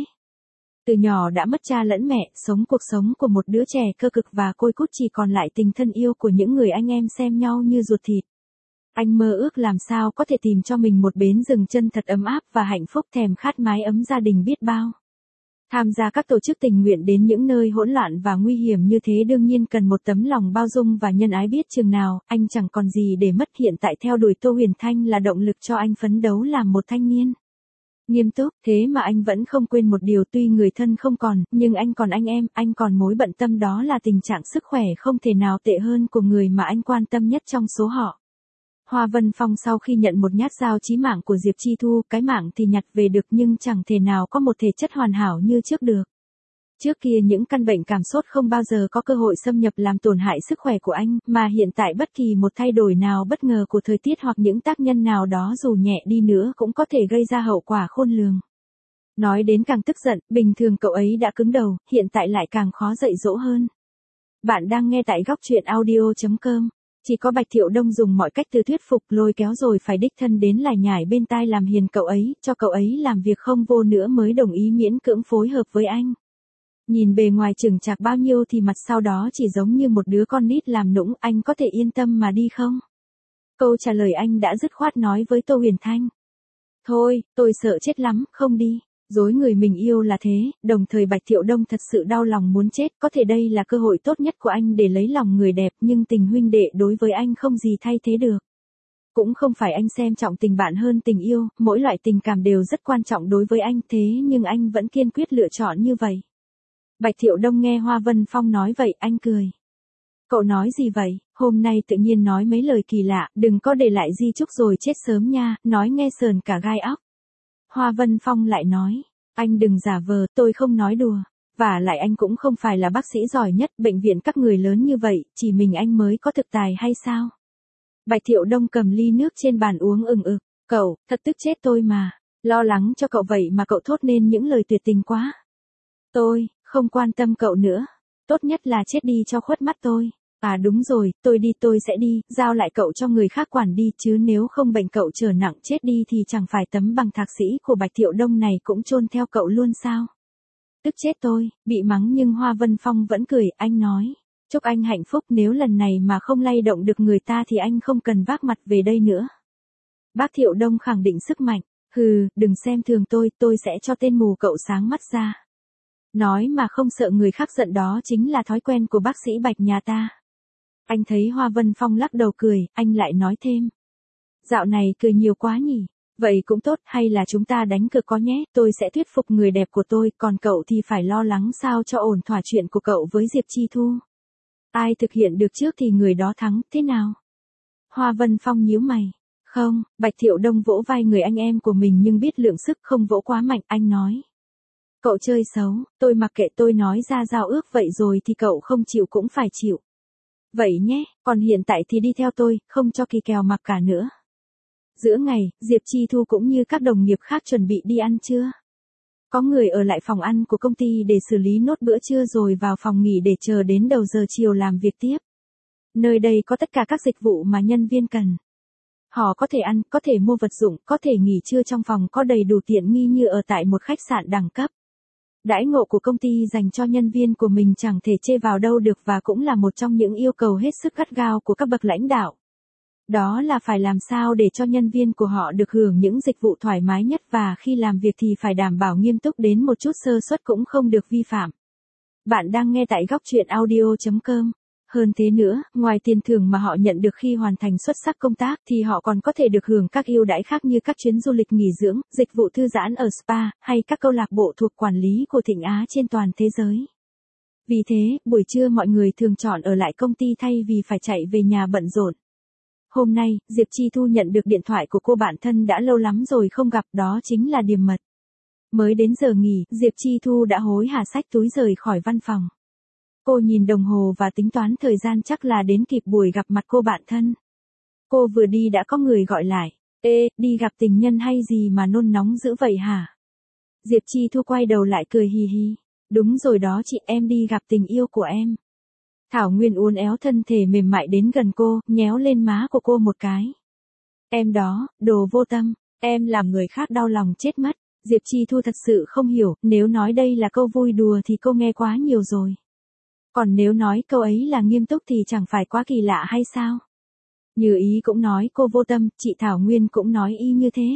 Từ nhỏ đã mất cha lẫn mẹ, sống cuộc sống của một đứa trẻ cơ cực và côi cút, chỉ còn lại tình thân yêu của những người anh em xem nhau như ruột thịt. Anh mơ ước làm sao có thể tìm cho mình một bến dừng chân thật ấm áp và hạnh phúc, thèm khát mái ấm gia đình biết bao. Tham gia các tổ chức tình nguyện đến những nơi hỗn loạn và nguy hiểm như thế đương nhiên cần một tấm lòng bao dung và nhân ái, biết chừng nào anh chẳng còn gì để mất. Hiện tại theo đuổi Tô Huyền Thanh là động lực cho anh phấn đấu làm một thanh niên nghiêm túc, thế mà anh vẫn không quên một điều, tuy người thân không còn, nhưng anh còn anh em, anh còn mối bận tâm, đó là tình trạng sức khỏe không thể nào tệ hơn của người mà anh quan tâm nhất trong số họ. Hoa Vân Phong sau khi nhận một nhát dao chí mạng của Diệp Chi Thu, cái mạng thì nhặt về được nhưng chẳng thể nào có một thể chất hoàn hảo như trước được. Trước kia những căn bệnh cảm sốt không bao giờ có cơ hội xâm nhập làm tổn hại sức khỏe của anh, mà hiện tại bất kỳ một thay đổi nào bất ngờ của thời tiết hoặc những tác nhân nào đó dù nhẹ đi nữa cũng có thể gây ra hậu quả khôn lường. Nói đến càng tức giận, bình thường cậu ấy đã cứng đầu, hiện tại lại càng khó dạy dỗ hơn. Bạn đang nghe tại góc truyện audio chấm com. Chỉ có Bạch Thiệu Đông dùng mọi cách từ thuyết phục, lôi kéo rồi phải đích thân đến lải nhải bên tai làm hiền cậu ấy, cho cậu ấy làm việc không vô nữa mới đồng ý miễn cưỡng phối hợp với anh. Nhìn bề ngoài chừng chạc bao nhiêu thì mặt sau đó chỉ giống như một đứa con nít làm nũng. Anh có thể yên tâm mà đi không? Câu trả lời anh đã dứt khoát nói với Tô Huyền Thanh. Thôi, tôi sợ chết lắm, không đi. Dối người mình yêu là thế. Đồng thời Bạch Thiệu Đông thật sự đau lòng muốn chết. Có thể đây là cơ hội tốt nhất của anh để lấy lòng người đẹp, nhưng tình huynh đệ đối với anh không gì thay thế được. Cũng không phải anh xem trọng tình bạn hơn tình yêu, mỗi loại tình cảm đều rất quan trọng đối với anh, thế nhưng anh vẫn kiên quyết lựa chọn như vậy. Bạch Thiệu Đông nghe Hoa Vân Phong nói vậy, anh cười. Cậu nói gì vậy, hôm nay tự nhiên nói mấy lời kỳ lạ, đừng có để lại di chúc rồi chết sớm nha, nói nghe sờn cả gai óc. Hoa Vân Phong lại nói, anh đừng giả vờ, tôi không nói đùa. Và lại anh cũng không phải là bác sĩ giỏi nhất, bệnh viện các người lớn như vậy, chỉ mình anh mới có thực tài hay sao? Bạch Thiệu Đông cầm ly nước trên bàn uống ừng ực, cậu, thật tức chết tôi mà, lo lắng cho cậu vậy mà cậu thốt nên những lời tuyệt tình quá. Tôi, không quan tâm cậu nữa, tốt nhất là chết đi cho khuất mắt tôi. À đúng rồi, tôi đi tôi sẽ đi, giao lại cậu cho người khác quản đi, chứ nếu không bệnh cậu trở nặng chết đi thì chẳng phải tấm bằng thạc sĩ của Bạch Thiệu Đông này cũng chôn theo cậu luôn sao? Tức chết tôi, bị mắng nhưng Hoa Vân Phong vẫn cười, anh nói, chúc anh hạnh phúc, nếu lần này mà không lay động được người ta thì anh không cần vác mặt về đây nữa. Bác Thiệu Đông khẳng định sức mạnh, hừ, đừng xem thường tôi, tôi sẽ cho tên mù cậu sáng mắt ra. Nói mà không sợ người khác giận đó chính là thói quen của bác sĩ Bạch nhà ta. Anh thấy Hoa Vân Phong lắc đầu cười, anh lại nói thêm. Dạo này cười nhiều quá nhỉ, vậy cũng tốt, hay là chúng ta đánh cược có nhé, tôi sẽ thuyết phục người đẹp của tôi, còn cậu thì phải lo lắng sao cho ổn thỏa chuyện của cậu với Diệp Chi Thu. Ai thực hiện được trước thì người đó thắng, thế nào? Hoa Vân Phong nhíu mày. Không, Bạch Thiệu Đông vỗ vai người anh em của mình nhưng biết lượng sức không vỗ quá mạnh, anh nói. Cậu chơi xấu, tôi mặc kệ, tôi nói ra giao ước vậy rồi thì cậu không chịu cũng phải chịu. Vậy nhé, còn hiện tại thì đi theo tôi, không cho kỳ kèo mặc cả nữa. Giữa ngày, Diệp Chi Thu cũng như các đồng nghiệp khác chuẩn bị đi ăn trưa. Có người ở lại phòng ăn của công ty để xử lý nốt bữa trưa rồi vào phòng nghỉ để chờ đến đầu giờ chiều làm việc tiếp. Nơi đây có tất cả các dịch vụ mà nhân viên cần. Họ có thể ăn, có thể mua vật dụng, có thể nghỉ trưa trong phòng, có đầy đủ tiện nghi như ở tại một khách sạn đẳng cấp. Đãi ngộ của công ty dành cho nhân viên của mình chẳng thể chê vào đâu được và cũng là một trong những yêu cầu hết sức gắt gao của các bậc lãnh đạo. Đó là phải làm sao để cho nhân viên của họ được hưởng những dịch vụ thoải mái nhất và khi làm việc thì phải đảm bảo nghiêm túc đến một chút sơ suất cũng không được vi phạm. Bạn đang nghe tại góc truyện audio chấm com. Hơn thế nữa, ngoài tiền thưởng mà họ nhận được khi hoàn thành xuất sắc công tác thì họ còn có thể được hưởng các ưu đãi khác như các chuyến du lịch nghỉ dưỡng, dịch vụ thư giãn ở spa, hay các câu lạc bộ thuộc quản lý của Thịnh Á trên toàn thế giới. Vì thế, buổi trưa mọi người thường chọn ở lại công ty thay vì phải chạy về nhà bận rộn. Hôm nay, Diệp Chi Thu nhận được điện thoại của cô bạn thân đã lâu lắm rồi không gặp, đó chính là Điềm Mật. Mới đến giờ nghỉ, Diệp Chi Thu đã hối hả xách túi rời khỏi văn phòng. Cô nhìn đồng hồ và tính toán thời gian chắc là đến kịp buổi gặp mặt cô bạn thân. Cô vừa đi đã có người gọi lại. Ê, đi gặp tình nhân hay gì mà nôn nóng dữ vậy hả? Diệp Chi Thu quay đầu lại cười hì hì. Đúng rồi đó chị, em đi gặp tình yêu của em. Thảo Nguyên uốn éo thân thể mềm mại đến gần cô, nhéo lên má của cô một cái. Em đó, đồ vô tâm, em làm người khác đau lòng chết mất. Diệp Chi Thu thật sự không hiểu, nếu nói đây là câu vui đùa thì cô nghe quá nhiều rồi. Còn nếu nói câu ấy là nghiêm túc thì chẳng phải quá kỳ lạ hay sao? Như ý cũng nói cô vô tâm, chị Thảo Nguyên cũng nói y như thế.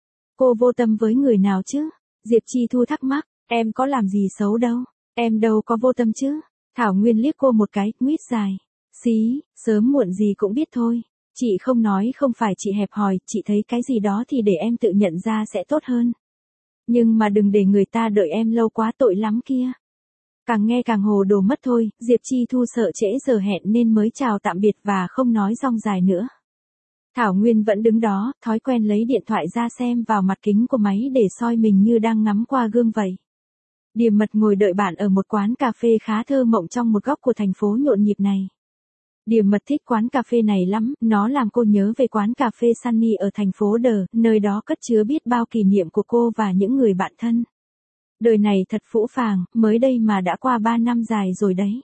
Cô vô tâm với người nào chứ? Diệp Chi Thu thắc mắc, em có làm gì xấu đâu, em đâu có vô tâm chứ. Thảo Nguyên liếc cô một cái, nguyết dài. Xí, sớm muộn gì cũng biết thôi. Chị không nói không phải chị hẹp hòi, chị thấy cái gì đó thì để em tự nhận ra sẽ tốt hơn. Nhưng mà đừng để người ta đợi em lâu quá, tội lắm kia. Càng nghe càng hồ đồ mất thôi, Diệp Chi Thu sợ trễ giờ hẹn nên mới chào tạm biệt và không nói rong dài nữa. Thảo Nguyên vẫn đứng đó, thói quen lấy điện thoại ra xem vào mặt kính của máy để soi mình như đang ngắm qua gương vậy. Điềm Mật ngồi đợi bạn ở một quán cà phê khá thơ mộng trong một góc của thành phố nhộn nhịp này. Điềm Mật thích quán cà phê này lắm, nó làm cô nhớ về quán cà phê Sunny ở thành phố Đờ, nơi đó cất chứa biết bao kỷ niệm của cô và những người bạn thân. Đời này thật phũ phàng, mới đây mà đã qua ba năm dài rồi đấy.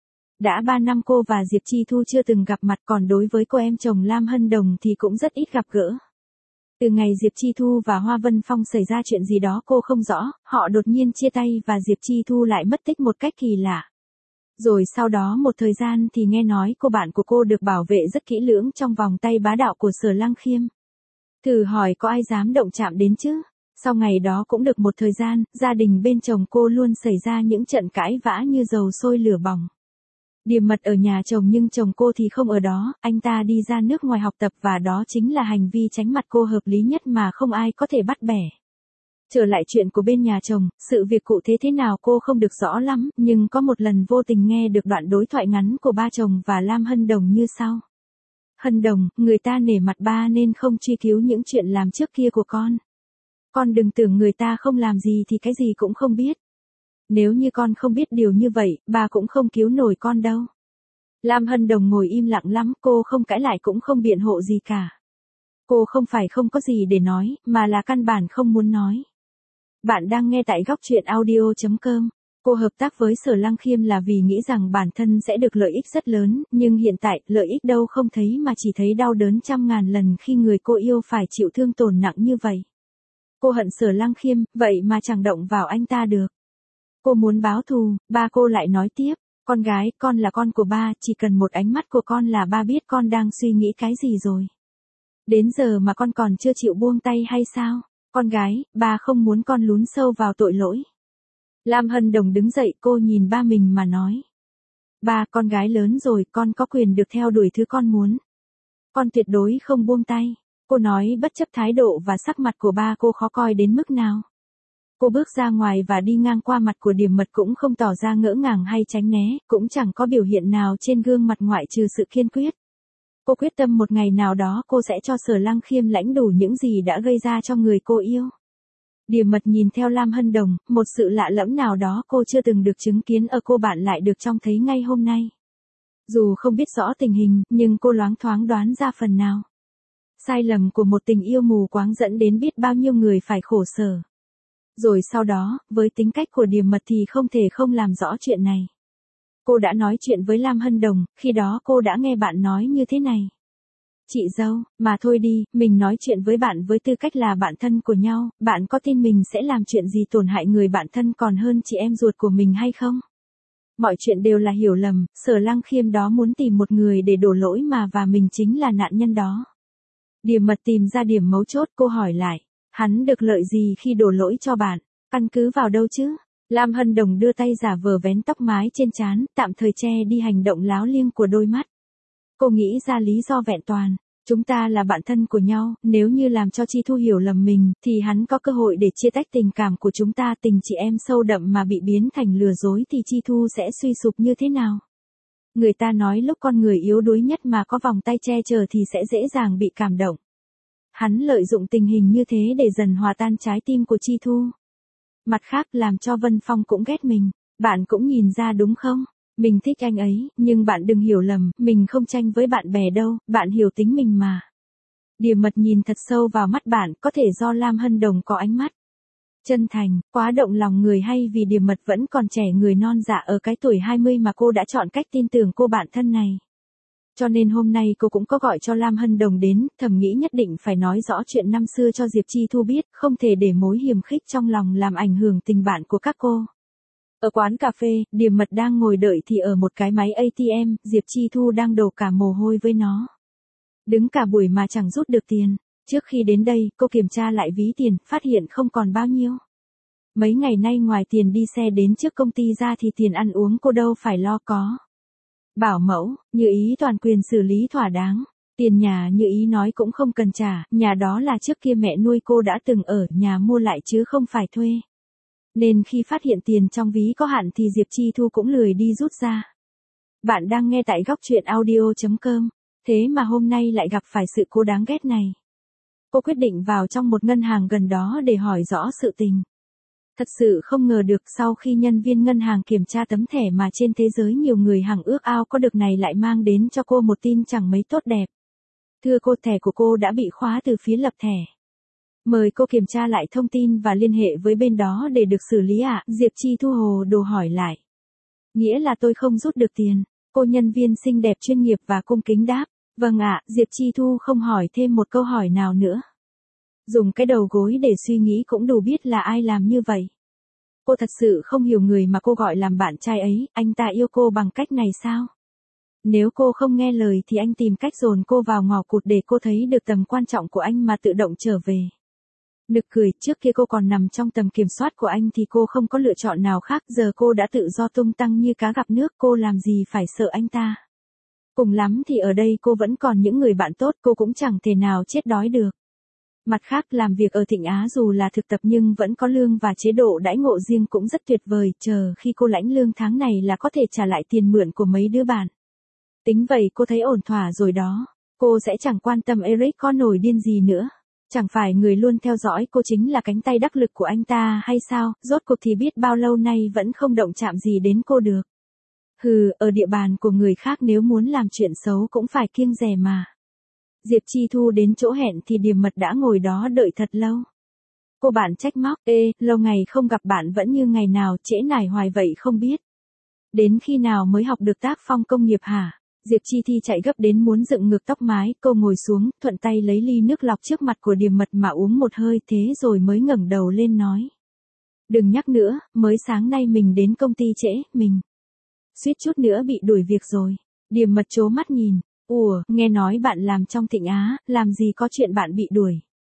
Đã ba năm cô và Diệp Chi Thu chưa từng gặp mặt, còn đối với cô em chồng Lam Hân Đồng thì cũng rất ít gặp gỡ. Từ ngày Diệp Chi Thu và Hoa Vân Phong xảy ra chuyện gì đó cô không rõ, họ đột nhiên chia tay và Diệp Chi Thu lại mất tích một cách kỳ lạ. Rồi sau đó một thời gian thì nghe nói cô bạn của cô được bảo vệ rất kỹ lưỡng trong vòng tay bá đạo của Sở Lăng Khiêm. Thử hỏi có ai dám động chạm đến chứ? Sau ngày đó cũng được một thời gian, gia đình bên chồng cô luôn xảy ra những trận cãi vã như dầu sôi lửa bỏng. Điềm Mật ở nhà chồng nhưng chồng cô thì không ở đó, anh ta đi ra nước ngoài học tập và đó chính là hành vi tránh mặt cô hợp lý nhất mà không ai có thể bắt bẻ. Trở lại chuyện của bên nhà chồng, sự việc cụ thể thế nào cô không được rõ lắm, nhưng có một lần vô tình nghe được đoạn đối thoại ngắn của ba chồng và Lam Hân Đồng như sau. Hân Đồng, người ta nể mặt ba nên không truy cứu những chuyện làm trước kia của con. Con đừng tưởng người ta không làm gì thì cái gì cũng không biết. Nếu như con không biết điều như vậy, bà cũng không cứu nổi con đâu. Lam Hân Đồng ngồi im lặng lắm, cô không cãi lại cũng không biện hộ gì cả. Cô không phải không có gì để nói, mà là căn bản không muốn nói. Bạn đang nghe tại góc truyện audio chấm com. Cô hợp tác với Sở Lăng Khiêm là vì nghĩ rằng bản thân sẽ được lợi ích rất lớn, nhưng hiện tại, lợi ích đâu không thấy mà chỉ thấy đau đớn trăm ngàn lần khi người cô yêu phải chịu thương tổn nặng như vậy. Cô hận Sở Lăng Khiêm, vậy mà chẳng động vào anh ta được. Cô muốn báo thù, ba cô lại nói tiếp, con gái, con là con của ba, chỉ cần một ánh mắt của con là ba biết con đang suy nghĩ cái gì rồi. Đến giờ mà con còn chưa chịu buông tay hay sao? Con gái, ba không muốn con lún sâu vào tội lỗi. Lam Hân Đồng đứng dậy, cô nhìn ba mình mà nói. Ba, con gái lớn rồi, con có quyền được theo đuổi thứ con muốn. Con tuyệt đối không buông tay. Cô nói bất chấp thái độ và sắc mặt của ba cô khó coi đến mức nào. Cô bước ra ngoài và đi ngang qua mặt của Điềm Mật cũng không tỏ ra ngỡ ngàng hay tránh né, cũng chẳng có biểu hiện nào trên gương mặt ngoại trừ sự kiên quyết. Cô quyết tâm một ngày nào đó cô sẽ cho Sở Lăng Khiêm lãnh đủ những gì đã gây ra cho người cô yêu. Điềm Mật nhìn theo Lam Hân Đồng, một sự lạ lẫm nào đó cô chưa từng được chứng kiến ở cô bạn lại được trông thấy ngay hôm nay. Dù không biết rõ tình hình, nhưng cô loáng thoáng đoán ra phần nào. Sai lầm của một tình yêu mù quáng dẫn đến biết bao nhiêu người phải khổ sở. Rồi sau đó, với tính cách của Điềm Mật thì không thể không làm rõ chuyện này. Cô đã nói chuyện với Lam Hân Đồng, khi đó cô đã nghe bạn nói như thế này. Chị dâu, mà thôi đi, mình nói chuyện với bạn với tư cách là bạn thân của nhau, bạn có tin mình sẽ làm chuyện gì tổn hại người bạn thân còn hơn chị em ruột của mình hay không? Mọi chuyện đều là hiểu lầm, Sở Lăng Khiêm đó muốn tìm một người để đổ lỗi mà và mình chính là nạn nhân đó. Điềm Mật tìm ra điểm mấu chốt, cô hỏi lại. Hắn được lợi gì khi đổ lỗi cho bạn? Căn cứ vào đâu chứ? Lam Hân Đồng đưa tay giả vờ vén tóc mái trên trán, tạm thời che đi hành động láo liêng của đôi mắt. Cô nghĩ ra lý do vẹn toàn. Chúng ta là bạn thân của nhau, nếu như làm cho Chi Thu hiểu lầm mình, thì hắn có cơ hội để chia tách tình cảm của chúng ta. Tình chị em sâu đậm mà bị biến thành lừa dối thì Chi Thu sẽ suy sụp như thế nào? Người ta nói lúc con người yếu đuối nhất mà có vòng tay che chở thì sẽ dễ dàng bị cảm động. Hắn lợi dụng tình hình như thế để dần hòa tan trái tim của Chi Thu. Mặt khác làm cho Vân Phong cũng ghét mình. Bạn cũng nhìn ra đúng không? Mình thích anh ấy, nhưng bạn đừng hiểu lầm, mình không tranh với bạn bè đâu, bạn hiểu tính mình mà. Điềm Mật nhìn thật sâu vào mắt bạn, có thể do Lam Hân Đồng có ánh mắt. Chân thành, quá động lòng người hay vì Điềm Mật vẫn còn trẻ người non dạ ở cái tuổi hai mươi mà cô đã chọn cách tin tưởng cô bạn thân này. Cho nên hôm nay cô cũng có gọi cho Lam Hân Đồng đến, thầm nghĩ nhất định phải nói rõ chuyện năm xưa cho Diệp Chi Thu biết, không thể để mối hiềm khích trong lòng làm ảnh hưởng tình bạn của các cô. Ở quán cà phê, Điềm Mật đang ngồi đợi thì ở một cái máy a tê em, Diệp Chi Thu đang đổ cả mồ hôi với nó. Đứng cả buổi mà chẳng rút được tiền. Trước khi đến đây, cô kiểm tra lại ví tiền, phát hiện không còn bao nhiêu. Mấy ngày nay ngoài tiền đi xe đến trước công ty ra thì tiền ăn uống cô đâu phải lo có. Bảo mẫu, Như Ý toàn quyền xử lý thỏa đáng. Tiền nhà Như Ý nói cũng không cần trả, nhà đó là trước kia mẹ nuôi cô đã từng ở nhà mua lại chứ không phải thuê. Nên khi phát hiện tiền trong ví có hạn thì Diệp Chi Thu cũng lười đi rút ra. Bạn đang nghe tại góc truyện audio chấm com, thế mà hôm nay lại gặp phải sự cố đáng ghét này. Cô quyết định vào trong một ngân hàng gần đó để hỏi rõ sự tình. Thật sự không ngờ được sau khi nhân viên ngân hàng kiểm tra tấm thẻ mà trên thế giới nhiều người hằng ước ao có được này lại mang đến cho cô một tin chẳng mấy tốt đẹp. Thưa cô, thẻ của cô đã bị khóa từ phía lập thẻ. Mời cô kiểm tra lại thông tin và liên hệ với bên đó để được xử lý ạ. À? Diệp Chi Thu hồ đồ hỏi lại. Nghĩa là tôi không rút được tiền. Cô nhân viên xinh đẹp chuyên nghiệp và cung kính đáp. Vâng ạ, Diệp Chi Thu không hỏi thêm một câu hỏi nào nữa. Dùng cái đầu gối để suy nghĩ cũng đủ biết là ai làm như vậy. Cô thật sự không hiểu người mà cô gọi làm bạn trai ấy, anh ta yêu cô bằng cách này sao? Nếu cô không nghe lời thì anh tìm cách dồn cô vào ngõ cụt để cô thấy được tầm quan trọng của anh mà tự động trở về. Nực cười, trước kia cô còn nằm trong tầm kiểm soát của anh thì cô không có lựa chọn nào khác, giờ cô đã tự do tung tăng như cá gặp nước, cô làm gì phải sợ anh ta. Cùng lắm thì ở đây cô vẫn còn những người bạn tốt, cô cũng chẳng thể nào chết đói được. Mặt khác, làm việc ở Thịnh Á dù là thực tập nhưng vẫn có lương và chế độ đãi ngộ riêng cũng rất tuyệt vời, chờ khi cô lãnh lương tháng này là có thể trả lại tiền mượn của mấy đứa bạn. Tính vậy cô thấy ổn thỏa rồi đó, cô sẽ chẳng quan tâm Eric có nổi điên gì nữa. Chẳng phải người luôn theo dõi cô chính là cánh tay đắc lực của anh ta hay sao, rốt cuộc thì biết bao lâu nay vẫn không động chạm gì đến cô được. Hừ, ở địa bàn của người khác nếu muốn làm chuyện xấu cũng phải kiêng dè mà. Diệp Chi Thu đến chỗ hẹn thì Điềm Mật đã ngồi đó đợi thật lâu. Cô bạn trách móc, ê, lâu ngày không gặp bạn vẫn như ngày nào, trễ nải hoài vậy không biết. Đến khi nào mới học được tác phong công nghiệp hả? Diệp Chi Thi chạy gấp đến muốn dựng ngược tóc mái, cô ngồi xuống, thuận tay lấy ly nước lọc trước mặt của Điềm Mật mà uống một hơi thế rồi mới ngẩng đầu lên nói. Đừng nhắc nữa, mới sáng nay mình đến công ty trễ, mình suýt chút nữa bị đuổi việc rồi. Điềm Mật trố mắt nhìn, ủa, nghe nói bạn làm trong Thịnh Á, làm gì có chuyện bạn bị đuổi.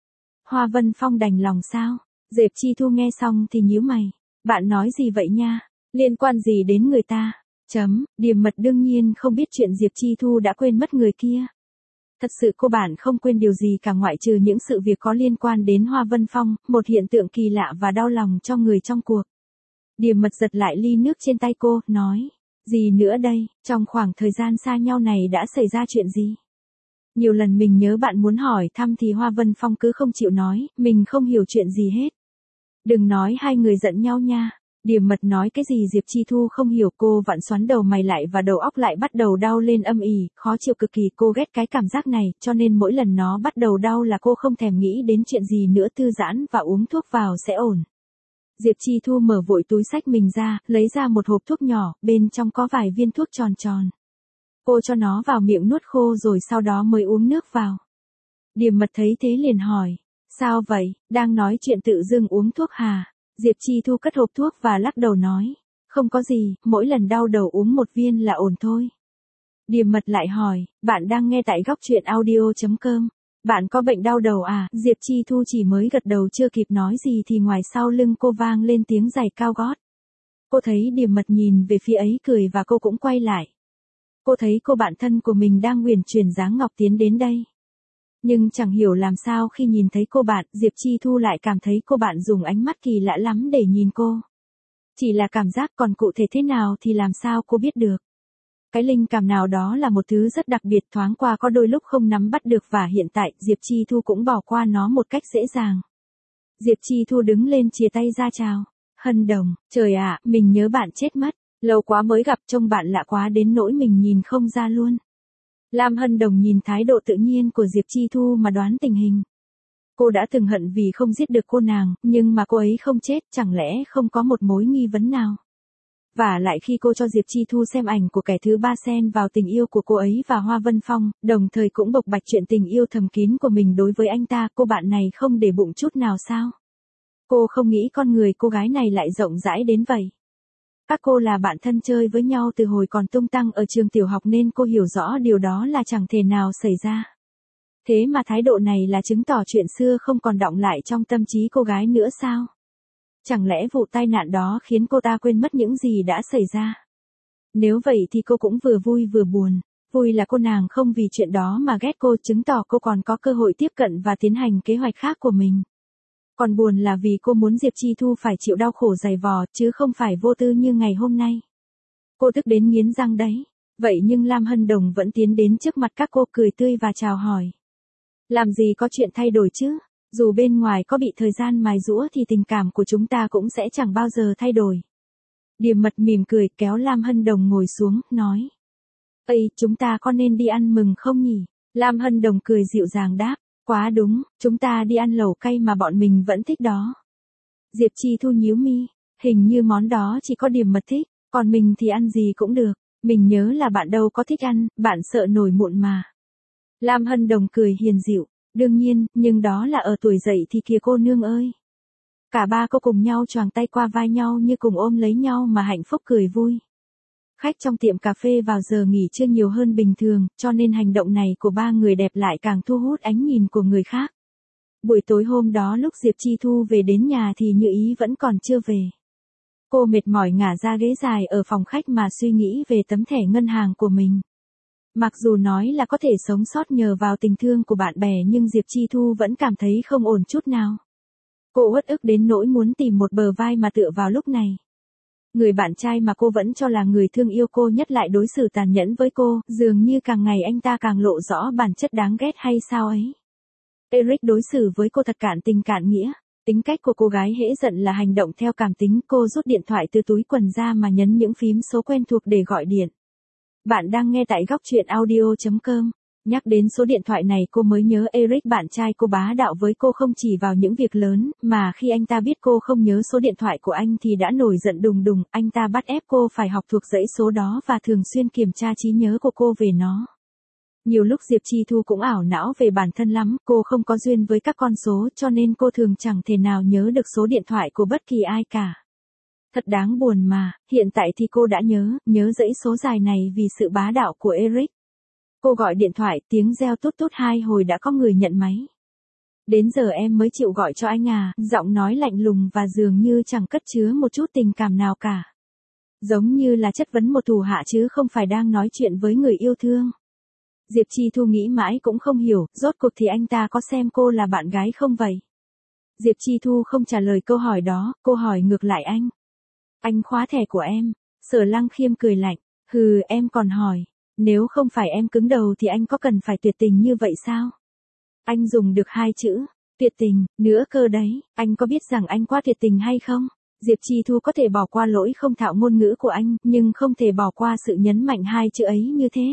Hoa Vân Phong đành lòng sao? Diệp Chi Thu nghe xong thì nhíu mày, bạn nói gì vậy nha, liên quan gì đến người ta? Chấm, Điềm Mật đương nhiên không biết chuyện Diệp Chi Thu đã quên mất người kia. Thật sự cô bạn không quên điều gì cả ngoại trừ những sự việc có liên quan đến Hoa Vân Phong, một hiện tượng kỳ lạ và đau lòng cho người trong cuộc. Điềm Mật giật lại ly nước trên tay cô, nói, gì nữa đây, trong khoảng thời gian xa nhau này đã xảy ra chuyện gì? Nhiều lần mình nhớ bạn muốn hỏi thăm thì Hoa Vân Phong cứ không chịu nói, mình không hiểu chuyện gì hết. Đừng nói hai người giận nhau nha. Điềm Mật nói cái gì Diệp Chi Thu không hiểu, cô vặn xoắn đầu mày lại và đầu óc lại bắt đầu đau lên âm ỉ, khó chịu cực kỳ, cô ghét cái cảm giác này, cho nên mỗi lần nó bắt đầu đau là cô không thèm nghĩ đến chuyện gì nữa, thư giãn và uống thuốc vào sẽ ổn. Diệp Chi Thu mở vội túi xách mình ra, lấy ra một hộp thuốc nhỏ, bên trong có vài viên thuốc tròn tròn. Cô cho nó vào miệng nuốt khô rồi sau đó mới uống nước vào. Điềm Mật thấy thế liền hỏi, sao vậy, đang nói chuyện tự dưng uống thuốc hả? Diệp Chi Thu cất hộp thuốc và lắc đầu nói, không có gì, mỗi lần đau đầu uống một viên là ổn thôi. Điềm Mật lại hỏi, bạn đang nghe tại góc truyện audio chấm com, bạn có bệnh đau đầu à? Diệp Chi Thu chỉ mới gật đầu chưa kịp nói gì thì ngoài sau lưng cô vang lên tiếng giày cao gót. Cô thấy Điềm Mật nhìn về phía ấy cười và cô cũng quay lại. Cô thấy cô bạn thân của mình đang uyển chuyển dáng ngọc tiến đến đây. Nhưng chẳng hiểu làm sao khi nhìn thấy cô bạn, Diệp Chi Thu lại cảm thấy cô bạn dùng ánh mắt kỳ lạ lắm để nhìn cô. Chỉ là cảm giác, còn cụ thể thế nào thì làm sao cô biết được. Cái linh cảm nào đó là một thứ rất đặc biệt, thoáng qua có đôi lúc không nắm bắt được và hiện tại Diệp Chi Thu cũng bỏ qua nó một cách dễ dàng. Diệp Chi Thu đứng lên chia tay ra chào. Hân Đồng, trời ạ, mình nhớ bạn chết mất, lâu quá mới gặp, trông bạn lạ quá đến nỗi mình nhìn không ra luôn. Lam Hân Đồng nhìn thái độ tự nhiên của Diệp Chi Thu mà đoán tình hình. Cô đã từng hận vì không giết được cô nàng, nhưng mà cô ấy không chết, chẳng lẽ không có một mối nghi vấn nào. Và lại khi cô cho Diệp Chi Thu xem ảnh của kẻ thứ ba xen vào tình yêu của cô ấy và Hoa Vân Phong, đồng thời cũng bộc bạch chuyện tình yêu thầm kín của mình đối với anh ta, cô bạn này không để bụng chút nào sao? Cô không nghĩ con người cô gái này lại rộng rãi đến vậy. Các cô là bạn thân chơi với nhau từ hồi còn tung tăng ở trường tiểu học nên cô hiểu rõ điều đó là chẳng thể nào xảy ra. Thế mà thái độ này là chứng tỏ chuyện xưa không còn đọng lại trong tâm trí cô gái nữa sao? Chẳng lẽ vụ tai nạn đó khiến cô ta quên mất những gì đã xảy ra? Nếu vậy thì cô cũng vừa vui vừa buồn. Vui là cô nàng không vì chuyện đó mà ghét cô, chứng tỏ cô còn có cơ hội tiếp cận và tiến hành kế hoạch khác của mình. Còn buồn là vì cô muốn Diệp Chi Thu phải chịu đau khổ dày vò, chứ không phải vô tư như ngày hôm nay. Cô tức đến nghiến răng đấy. Vậy nhưng Lam Hân Đồng vẫn tiến đến trước mặt các cô, cười tươi và chào hỏi. Làm gì có chuyện thay đổi chứ? Dù bên ngoài có bị thời gian mài giũa thì tình cảm của chúng ta cũng sẽ chẳng bao giờ thay đổi. Điềm Mật mỉm cười kéo Lam Hân Đồng ngồi xuống, nói. Ây, chúng ta có nên đi ăn mừng không nhỉ? Lam Hân Đồng cười dịu dàng đáp. Quá đúng, chúng ta đi ăn lẩu cay mà bọn mình vẫn thích đó. Diệp Chi Thu nhíu mi, hình như món đó chỉ có Điềm Mật thích, còn mình thì ăn gì cũng được. Mình nhớ là bạn đâu có thích ăn, bạn sợ nổi mụn mà. Lam Hân Đồng cười hiền dịu. Đương nhiên, nhưng đó là ở tuổi dậy thì kìa cô nương ơi. Cả ba cô cùng nhau choàng tay qua vai nhau như cùng ôm lấy nhau mà hạnh phúc cười vui. Khách trong tiệm cà phê vào giờ nghỉ trưa nhiều hơn bình thường, cho nên hành động này của ba người đẹp lại càng thu hút ánh nhìn của người khác. Buổi tối hôm đó lúc Diệp Chi Thu về đến nhà thì Như Ý vẫn còn chưa về. Cô mệt mỏi ngả ra ghế dài ở phòng khách mà suy nghĩ về tấm thẻ ngân hàng của mình. Mặc dù nói là có thể sống sót nhờ vào tình thương của bạn bè nhưng Diệp Chi Thu vẫn cảm thấy không ổn chút nào. Cô uất ức đến nỗi muốn tìm một bờ vai mà tựa vào lúc này. Người bạn trai mà cô vẫn cho là người thương yêu cô nhất lại đối xử tàn nhẫn với cô, dường như càng ngày anh ta càng lộ rõ bản chất đáng ghét hay sao ấy. Eric đối xử với cô thật cạn tình cạn nghĩa. Tính cách của cô gái hễ giận là hành động theo cảm tính, cô rút điện thoại từ túi quần ra mà nhấn những phím số quen thuộc để gọi điện. Bạn đang nghe tại góc truyện audio chấm com. Nhắc đến số điện thoại này cô mới nhớ Eric bạn trai cô bá đạo với cô không chỉ vào những việc lớn, mà khi anh ta biết cô không nhớ số điện thoại của anh thì đã nổi giận đùng đùng, anh ta bắt ép cô phải học thuộc dãy số đó và thường xuyên kiểm tra trí nhớ của cô về nó. Nhiều lúc Diệp Chi Thu cũng ảo não về bản thân lắm, cô không có duyên với các con số cho nên cô thường chẳng thể nào nhớ được số điện thoại của bất kỳ ai cả. Thật đáng buồn mà, hiện tại thì cô đã nhớ, nhớ dãy số dài này vì sự bá đạo của Eric. Cô gọi điện thoại, tiếng reo tút tút hai hồi đã có người nhận máy. Đến giờ em mới chịu gọi cho anh à, giọng nói lạnh lùng và dường như chẳng cất chứa một chút tình cảm nào cả. Giống như là chất vấn một thủ hạ chứ không phải đang nói chuyện với người yêu thương. Diệp Chi Thu nghĩ mãi cũng không hiểu, rốt cuộc thì anh ta có xem cô là bạn gái không vậy? Diệp Chi Thu không trả lời câu hỏi đó, cô hỏi ngược lại anh. Anh khóa thẻ của em. Sở Lăng Khiêm cười lạnh, hừ em còn hỏi. Nếu không phải em cứng đầu thì anh có cần phải tuyệt tình như vậy sao? Anh dùng được hai chữ, tuyệt tình, nữa cơ đấy, anh có biết rằng anh quá tuyệt tình hay không? Diệp Chi Thu có thể bỏ qua lỗi không thạo ngôn ngữ của anh, nhưng không thể bỏ qua sự nhấn mạnh hai chữ ấy như thế.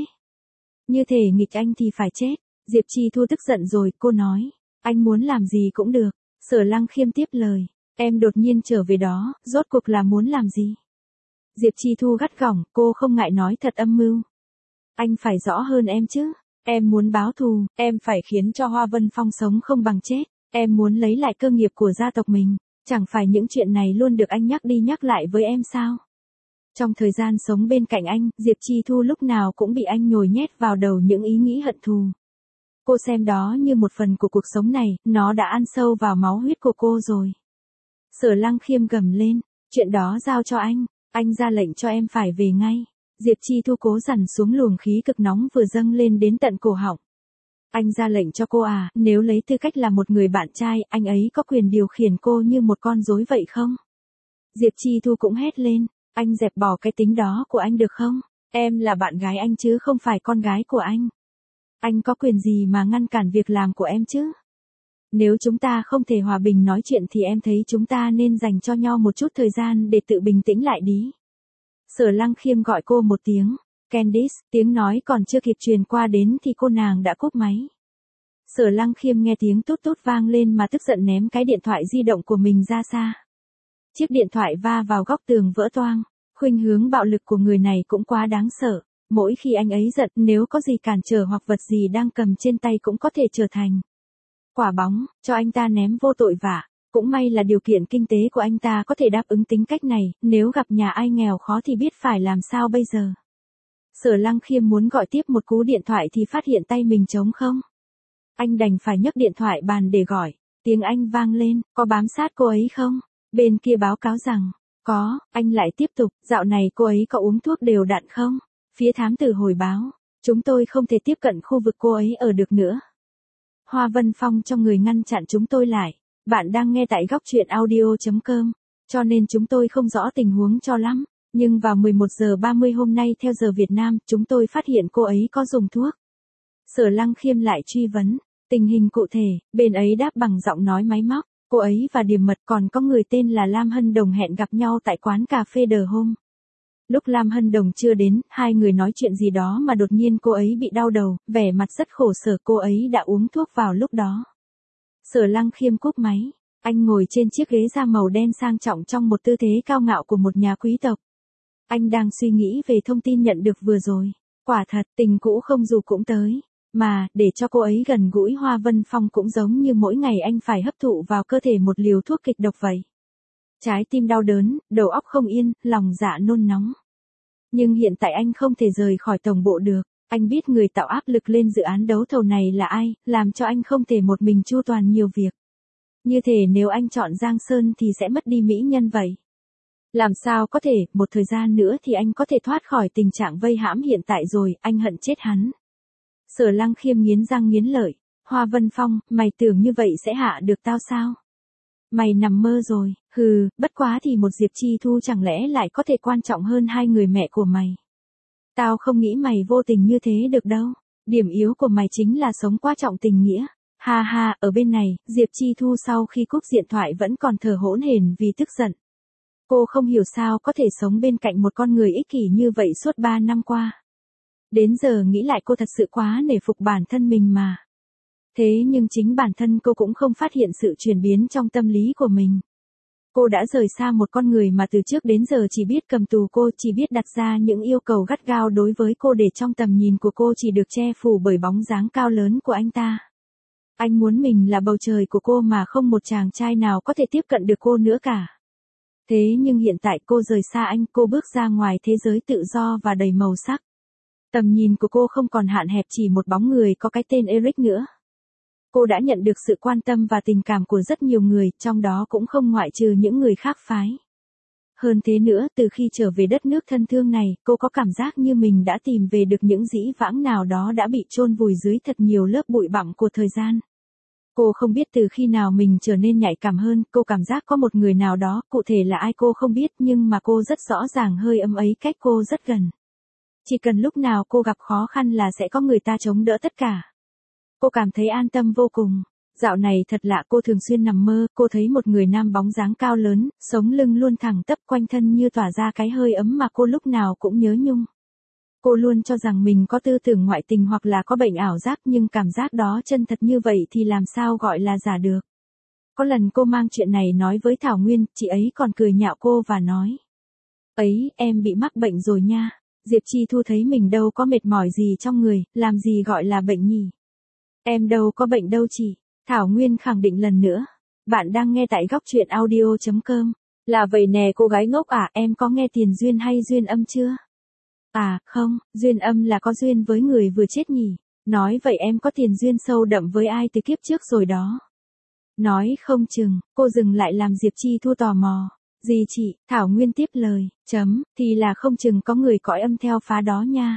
Như thể nghịch anh thì phải chết. Diệp Chi Thu tức giận rồi, cô nói, anh muốn làm gì cũng được. Sở Lăng Khiêm tiếp lời, em đột nhiên trở về đó, rốt cuộc là muốn làm gì? Diệp Chi Thu gắt gỏng, cô không ngại nói thật âm mưu. Anh phải rõ hơn em chứ. Em muốn báo thù, em phải khiến cho Hoa Vân Phong sống không bằng chết. Em muốn lấy lại cơ nghiệp của gia tộc mình. Chẳng phải những chuyện này luôn được anh nhắc đi nhắc lại với em sao? Trong thời gian sống bên cạnh anh, Diệp Chi Thu lúc nào cũng bị anh nhồi nhét vào đầu những ý nghĩ hận thù. Cô xem đó như một phần của cuộc sống này, nó đã ăn sâu vào máu huyết của cô rồi. Sở Lăng Khiêm gầm lên, chuyện đó giao cho anh, anh ra lệnh cho em phải về ngay. Diệp Chi Thu cố dằn xuống luồng khí cực nóng vừa dâng lên đến tận cổ họng. Anh ra lệnh cho cô à, nếu lấy tư cách là một người bạn trai, anh ấy có quyền điều khiển cô như một con rối vậy không? Diệp Chi Thu cũng hét lên, anh dẹp bỏ cái tính đó của anh được không? Em là bạn gái anh chứ không phải con gái của anh. Anh có quyền gì mà ngăn cản việc làm của em chứ? Nếu chúng ta không thể hòa bình nói chuyện thì em thấy chúng ta nên dành cho nhau một chút thời gian để tự bình tĩnh lại đi. Sở Lăng Khiêm gọi cô một tiếng, Candice, tiếng nói còn chưa kịp truyền qua đến thì cô nàng đã cúp máy. Sở Lăng Khiêm nghe tiếng tút tút vang lên mà tức giận ném cái điện thoại di động của mình ra xa. Chiếc điện thoại va vào góc tường vỡ toang. Khuynh hướng bạo lực của người này cũng quá đáng sợ. Mỗi khi anh ấy giận, nếu có gì cản trở hoặc vật gì đang cầm trên tay cũng có thể trở thành quả bóng, cho anh ta ném vô tội vạ. Cũng may là điều kiện kinh tế của anh ta có thể đáp ứng tính cách này, nếu gặp nhà ai nghèo khó thì biết phải làm sao bây giờ. Sở Lăng Khiêm muốn gọi tiếp một cú điện thoại thì phát hiện tay mình trống không. Anh đành phải nhấc điện thoại bàn để gọi. Tiếng Anh vang lên, có bám sát cô ấy không? Bên kia báo cáo rằng, có. Anh lại tiếp tục, dạo này cô ấy có uống thuốc đều đặn không? Phía thám tử hồi báo, chúng tôi không thể tiếp cận khu vực cô ấy ở được nữa. Hoa Vân Phong cho người ngăn chặn chúng tôi lại. Bạn đang nghe tại góc truyện audio chấm com, cho nên chúng tôi không rõ tình huống cho lắm. Nhưng vào mười một giờ ba mươi hôm nay theo giờ Việt Nam, chúng tôi phát hiện cô ấy có dùng thuốc. Sở Lăng Khiêm lại truy vấn, tình hình cụ thể, bên ấy đáp bằng giọng nói máy móc, cô ấy và Điềm Mật còn có người tên là Lam Hân Đồng hẹn gặp nhau tại quán cà phê The Home. Lúc Lam Hân Đồng chưa đến, hai người nói chuyện gì đó mà đột nhiên cô ấy bị đau đầu, vẻ mặt rất khổ sở, cô ấy đã uống thuốc vào lúc đó. Sở Lăng Khiêm cúp máy, anh ngồi trên chiếc ghế da màu đen sang trọng trong một tư thế cao ngạo của một nhà quý tộc. Anh đang suy nghĩ về thông tin nhận được vừa rồi. Quả thật, tình cũ không dù cũng tới. Mà, để cho cô ấy gần gũi Hoa Vân Phong cũng giống như mỗi ngày anh phải hấp thụ vào cơ thể một liều thuốc kịch độc vậy. Trái tim đau đớn, đầu óc không yên, lòng dạ nôn nóng. Nhưng hiện tại anh không thể rời khỏi tổng bộ được. Anh biết người tạo áp lực lên dự án đấu thầu này là ai, làm cho anh không thể một mình chu toàn nhiều việc. Như thể nếu anh chọn Giang Sơn thì sẽ mất đi mỹ nhân vậy. Làm sao có thể, một thời gian nữa thì anh có thể thoát khỏi tình trạng vây hãm hiện tại rồi, anh hận chết hắn. Sở Lăng Khiêm nghiến răng nghiến lợi, Hoa Vân Phong, mày tưởng như vậy sẽ hạ được tao sao? Mày nằm mơ rồi, hừ, bất quá thì một Diệp Chi Thu chẳng lẽ lại có thể quan trọng hơn hai người mẹ của mày. Tao không nghĩ mày vô tình như thế được đâu, điểm yếu của mày chính là sống quá trọng tình nghĩa. Ha ha, ở bên này, Diệp Chi Thu sau khi cúp điện thoại vẫn còn thở hổn hển vì tức giận. Cô không hiểu sao có thể sống bên cạnh một con người ích kỷ như vậy suốt ba năm qua. Đến giờ nghĩ lại cô thật sự quá nể phục bản thân mình mà. Thế nhưng chính bản thân cô cũng không phát hiện sự chuyển biến trong tâm lý của mình. Cô đã rời xa một con người mà từ trước đến giờ chỉ biết cầm tù cô, chỉ biết đặt ra những yêu cầu gắt gao đối với cô để trong tầm nhìn của cô chỉ được che phủ bởi bóng dáng cao lớn của anh ta. Anh muốn mình là bầu trời của cô mà không một chàng trai nào có thể tiếp cận được cô nữa cả. Thế nhưng hiện tại cô rời xa anh, cô bước ra ngoài thế giới tự do và đầy màu sắc. Tầm nhìn của cô không còn hạn hẹp chỉ một bóng người có cái tên Eric nữa. Cô đã nhận được sự quan tâm và tình cảm của rất nhiều người, trong đó cũng không ngoại trừ những người khác phái. Hơn thế nữa, từ khi trở về đất nước thân thương này, cô có cảm giác như mình đã tìm về được những dĩ vãng nào đó đã bị chôn vùi dưới thật nhiều lớp bụi bặm của thời gian. Cô không biết từ khi nào mình trở nên nhạy cảm hơn, cô cảm giác có một người nào đó, cụ thể là ai cô không biết nhưng mà cô rất rõ ràng hơi ấm ấy cách cô rất gần. Chỉ cần lúc nào cô gặp khó khăn là sẽ có người ta chống đỡ tất cả. Cô cảm thấy an tâm vô cùng. Dạo này thật lạ, cô thường xuyên nằm mơ, cô thấy một người nam bóng dáng cao lớn, sống lưng luôn thẳng tắp, quanh thân như tỏa ra cái hơi ấm mà cô lúc nào cũng nhớ nhung. Cô luôn cho rằng mình có tư tưởng ngoại tình hoặc là có bệnh ảo giác, nhưng cảm giác đó chân thật như vậy thì làm sao gọi là giả được. Có lần cô mang chuyện này nói với Thảo Nguyên, chị ấy còn cười nhạo cô và nói: "Ấy, em bị mắc bệnh rồi nha." Diệp Chi Thu thấy mình đâu có mệt mỏi gì trong người, làm gì gọi là bệnh nhỉ? "Em đâu có bệnh đâu chị." Thảo Nguyên khẳng định lần nữa. Bạn đang nghe tại góc truyện audio chấm com. Là vậy nè cô gái ngốc à, em có nghe tiền duyên hay duyên âm chưa? À, không, duyên âm là có duyên với người vừa chết nhỉ. Nói vậy em có tiền duyên sâu đậm với ai từ kiếp trước rồi đó. Nói không chừng, cô dừng lại làm Diệp Chi Thu tò mò. Gì chị, Thảo Nguyên tiếp lời, chấm, thì là không chừng có người cõi âm theo phá đó nha.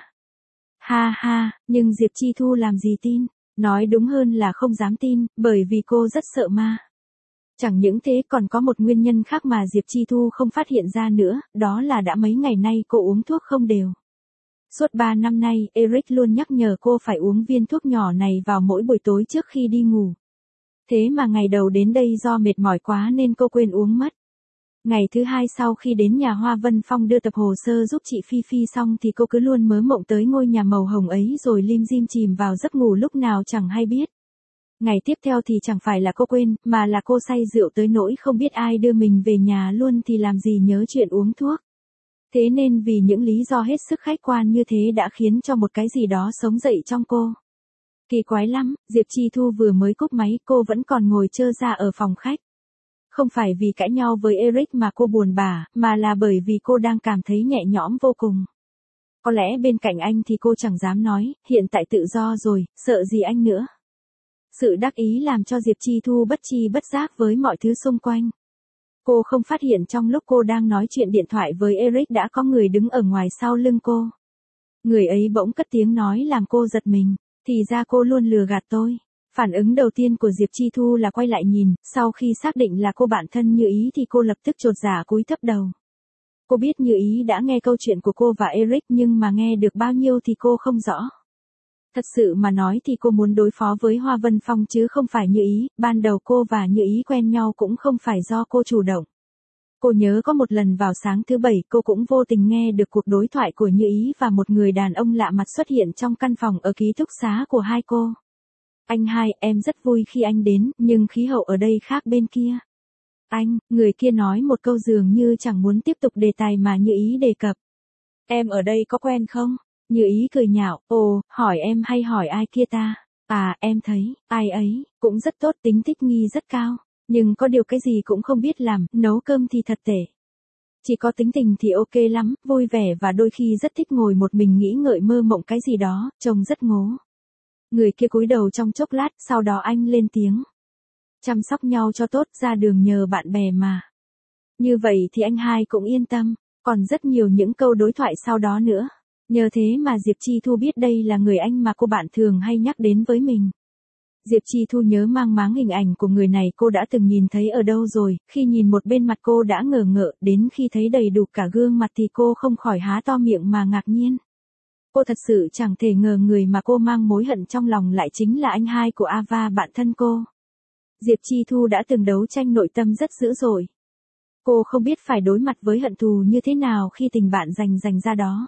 Ha ha, nhưng Diệp Chi Thu làm gì tin, nói đúng hơn là không dám tin, bởi vì cô rất sợ ma. Chẳng những thế còn có một nguyên nhân khác mà Diệp Chi Thu không phát hiện ra nữa, đó là đã mấy ngày nay cô uống thuốc không đều. Suốt ba năm nay, Eric luôn nhắc nhở cô phải uống viên thuốc nhỏ này vào mỗi buổi tối trước khi đi ngủ. Thế mà ngày đầu đến đây do mệt mỏi quá nên cô quên uống mất. Ngày thứ hai sau khi đến nhà Hoa Vân Phong đưa tập hồ sơ giúp chị Phi Phi xong thì cô cứ luôn mơ mộng tới ngôi nhà màu hồng ấy rồi lim dim chìm vào giấc ngủ lúc nào chẳng hay biết. Ngày tiếp theo thì chẳng phải là cô quên, mà là cô say rượu tới nỗi không biết ai đưa mình về nhà luôn thì làm gì nhớ chuyện uống thuốc. Thế nên vì những lý do hết sức khách quan như thế đã khiến cho một cái gì đó sống dậy trong cô. Kỳ quái lắm, Diệp Chi Thu vừa mới cúp máy cô vẫn còn ngồi trơ ra ở phòng khách. Không phải vì cãi nhau với Eric mà cô buồn bã, mà là bởi vì cô đang cảm thấy nhẹ nhõm vô cùng. Có lẽ bên cạnh anh thì cô chẳng dám nói, hiện tại tự do rồi, sợ gì anh nữa. Sự đắc ý làm cho Diệp Chi Thu bất tri bất giác với mọi thứ xung quanh. Cô không phát hiện trong lúc cô đang nói chuyện điện thoại với Eric đã có người đứng ở ngoài sau lưng cô. Người ấy bỗng cất tiếng nói làm cô giật mình, thì ra cô luôn lừa gạt tôi. Phản ứng đầu tiên của Diệp Chi Thu là quay lại nhìn, sau khi xác định là cô bạn thân Như Ý thì cô lập tức chột dạ cúi thấp đầu. Cô biết Như Ý đã nghe câu chuyện của cô và Eric nhưng mà nghe được bao nhiêu thì cô không rõ. Thật sự mà nói thì cô muốn đối phó với Hoa Vân Phong chứ không phải Như Ý, ban đầu cô và Như Ý quen nhau cũng không phải do cô chủ động. Cô nhớ có một lần vào sáng thứ bảy cô cũng vô tình nghe được cuộc đối thoại của Như Ý và một người đàn ông lạ mặt xuất hiện trong căn phòng ở ký túc xá của hai cô. Anh hai, em rất vui khi anh đến, nhưng khí hậu ở đây khác bên kia. Anh, người kia nói một câu dường như chẳng muốn tiếp tục đề tài mà Như Ý đề cập. Em ở đây có quen không? Như Ý cười nhạo, ồ, hỏi em hay hỏi ai kia ta? À, em thấy, ai ấy, cũng rất tốt, tính thích nghi rất cao. Nhưng có điều cái gì cũng không biết làm, nấu cơm thì thật tệ. Chỉ có tính tình thì ok lắm, vui vẻ và đôi khi rất thích ngồi một mình nghĩ ngợi mơ mộng cái gì đó, trông rất ngố. Người kia cúi đầu trong chốc lát, sau đó anh lên tiếng. Chăm sóc nhau cho tốt, ra đường nhờ bạn bè mà. Như vậy thì anh hai cũng yên tâm, còn rất nhiều những câu đối thoại sau đó nữa. Nhờ thế mà Diệp Chi Thu biết đây là người anh mà cô bạn thường hay nhắc đến với mình. Diệp Chi Thu nhớ mang máng hình ảnh của người này cô đã từng nhìn thấy ở đâu rồi, khi nhìn một bên mặt cô đã ngờ ngợ, đến khi thấy đầy đủ cả gương mặt thì cô không khỏi há to miệng mà ngạc nhiên. Cô thật sự chẳng thể ngờ người mà cô mang mối hận trong lòng lại chính là anh hai của Ava bạn thân cô. Diệp Chi Thu đã từng đấu tranh nội tâm rất dữ dội. Cô không biết phải đối mặt với hận thù như thế nào khi tình bạn dành dành ra đó.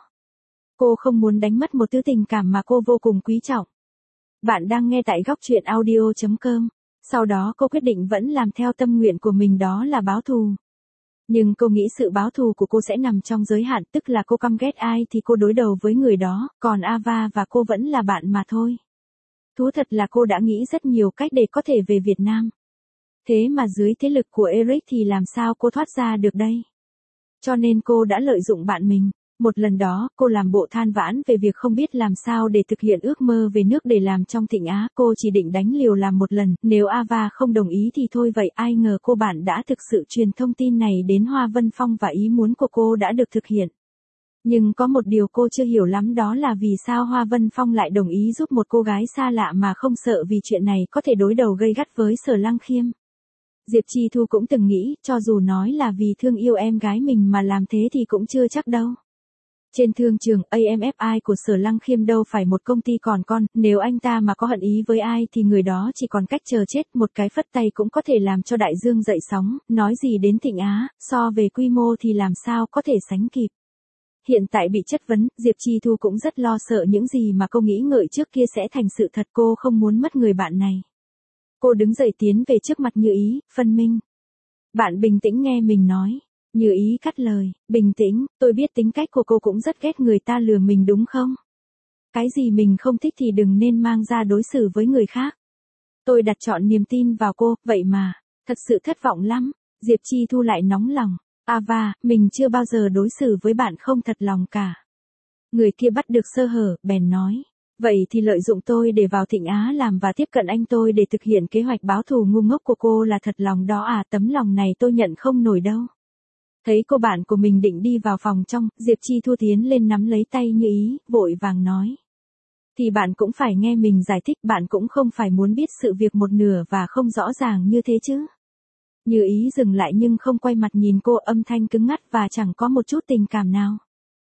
Cô không muốn đánh mất một thứ tình cảm mà cô vô cùng quý trọng. Bạn đang nghe tại góc truyện audio chấm com. Sau đó cô quyết định vẫn làm theo tâm nguyện của mình, đó là báo thù. Nhưng cô nghĩ sự báo thù của cô sẽ nằm trong giới hạn, tức là cô căm ghét ai thì cô đối đầu với người đó, còn Ava và cô vẫn là bạn mà thôi. Thú thật là cô đã nghĩ rất nhiều cách để có thể về Việt Nam. Thế mà dưới thế lực của Eric thì làm sao cô thoát ra được đây? Cho nên cô đã lợi dụng bạn mình. Một lần đó, cô làm bộ than vãn về việc không biết làm sao để thực hiện ước mơ về nước để làm trong Thịnh Á. Cô chỉ định đánh liều làm một lần, nếu Ava không đồng ý thì thôi vậy. Ai ngờ cô bạn đã thực sự truyền thông tin này đến Hoa Vân Phong và ý muốn của cô đã được thực hiện. Nhưng có một điều cô chưa hiểu lắm, đó là vì sao Hoa Vân Phong lại đồng ý giúp một cô gái xa lạ mà không sợ vì chuyện này có thể đối đầu gay gắt với Sở Lăng Khiêm. Diệp Chi Thu cũng từng nghĩ, cho dù nói là vì thương yêu em gái mình mà làm thế thì cũng chưa chắc đâu. Trên thương trường, a em ép i của Sở Lăng Khiêm đâu phải một công ty còn con, nếu anh ta mà có hận ý với ai thì người đó chỉ còn cách chờ chết, một cái phất tay cũng có thể làm cho đại dương dậy sóng, nói gì đến Thịnh Á, so về quy mô thì làm sao có thể sánh kịp. Hiện tại bị chất vấn, Diệp Chi Thu cũng rất lo sợ những gì mà cô nghĩ ngợi trước kia sẽ thành sự thật, cô không muốn mất người bạn này. Cô đứng dậy tiến về trước mặt Như Ý, phân minh. Bạn bình tĩnh nghe mình nói. Như Ý cắt lời, bình tĩnh, tôi biết tính cách của cô cũng rất ghét người ta lừa mình đúng không? Cái gì mình không thích thì đừng nên mang ra đối xử với người khác. Tôi đặt trọn niềm tin vào cô, vậy mà, thật sự thất vọng lắm. Diệp Chi Thu lại nóng lòng. Ava, mình chưa bao giờ đối xử với bạn không thật lòng cả. Người kia bắt được sơ hở, bèn nói. Vậy thì lợi dụng tôi để vào Thịnh Á làm và tiếp cận anh tôi để thực hiện kế hoạch báo thù ngu ngốc của cô là thật lòng đó à? Tấm lòng này tôi nhận không nổi đâu. Thấy cô bạn của mình định đi vào phòng trong, Diệp Chi Thu tiến lên nắm lấy tay Như Ý, vội vàng nói. Thì bạn cũng phải nghe mình giải thích, bạn cũng không phải muốn biết sự việc một nửa và không rõ ràng như thế chứ. Như Ý dừng lại nhưng không quay mặt nhìn cô, âm thanh cứng ngắt và chẳng có một chút tình cảm nào.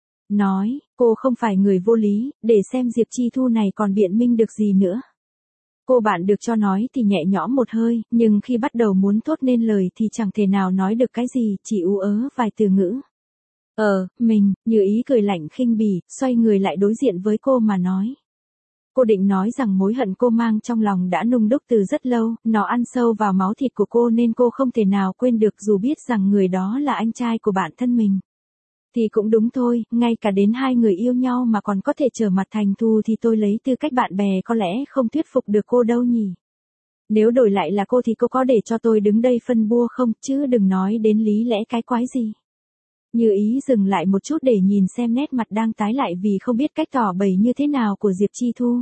Nói, cô không phải người vô lý, để xem Diệp Chi Thu này còn biện minh được gì nữa. Cô bạn được cho nói thì nhẹ nhõm một hơi, nhưng khi bắt đầu muốn thốt nên lời thì chẳng thể nào nói được cái gì, chỉ ú ớ vài từ ngữ. Ờ, mình, Như Ý cười lạnh khinh bỉ, xoay người lại đối diện với cô mà nói. Cô định nói rằng mối hận cô mang trong lòng đã nung đúc từ rất lâu, nó ăn sâu vào máu thịt của cô nên cô không thể nào quên được dù biết rằng người đó là anh trai của bản thân mình. Thì cũng đúng thôi, ngay cả đến hai người yêu nhau mà còn có thể trở mặt thành thù thì tôi lấy tư cách bạn bè có lẽ không thuyết phục được cô đâu nhỉ. Nếu đổi lại là cô thì cô có để cho tôi đứng đây phân bua không, chứ đừng nói đến lý lẽ cái quái gì. Như Ý dừng lại một chút để nhìn xem nét mặt đang tái lại vì không biết cách tỏ bày như thế nào của Diệp Chi Thu.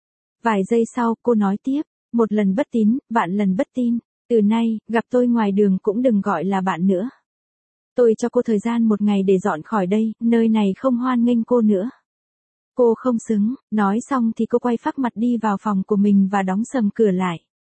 Vài giây sau, cô nói tiếp, một lần bất tín, vạn lần bất tin, từ nay, gặp tôi ngoài đường cũng đừng gọi là bạn nữa. Tôi cho cô thời gian một ngày để dọn khỏi đây, nơi này không hoan nghênh cô nữa. Cô không xứng, nói xong thì cô quay phác mặt đi vào phòng của mình và đóng sầm cửa lại.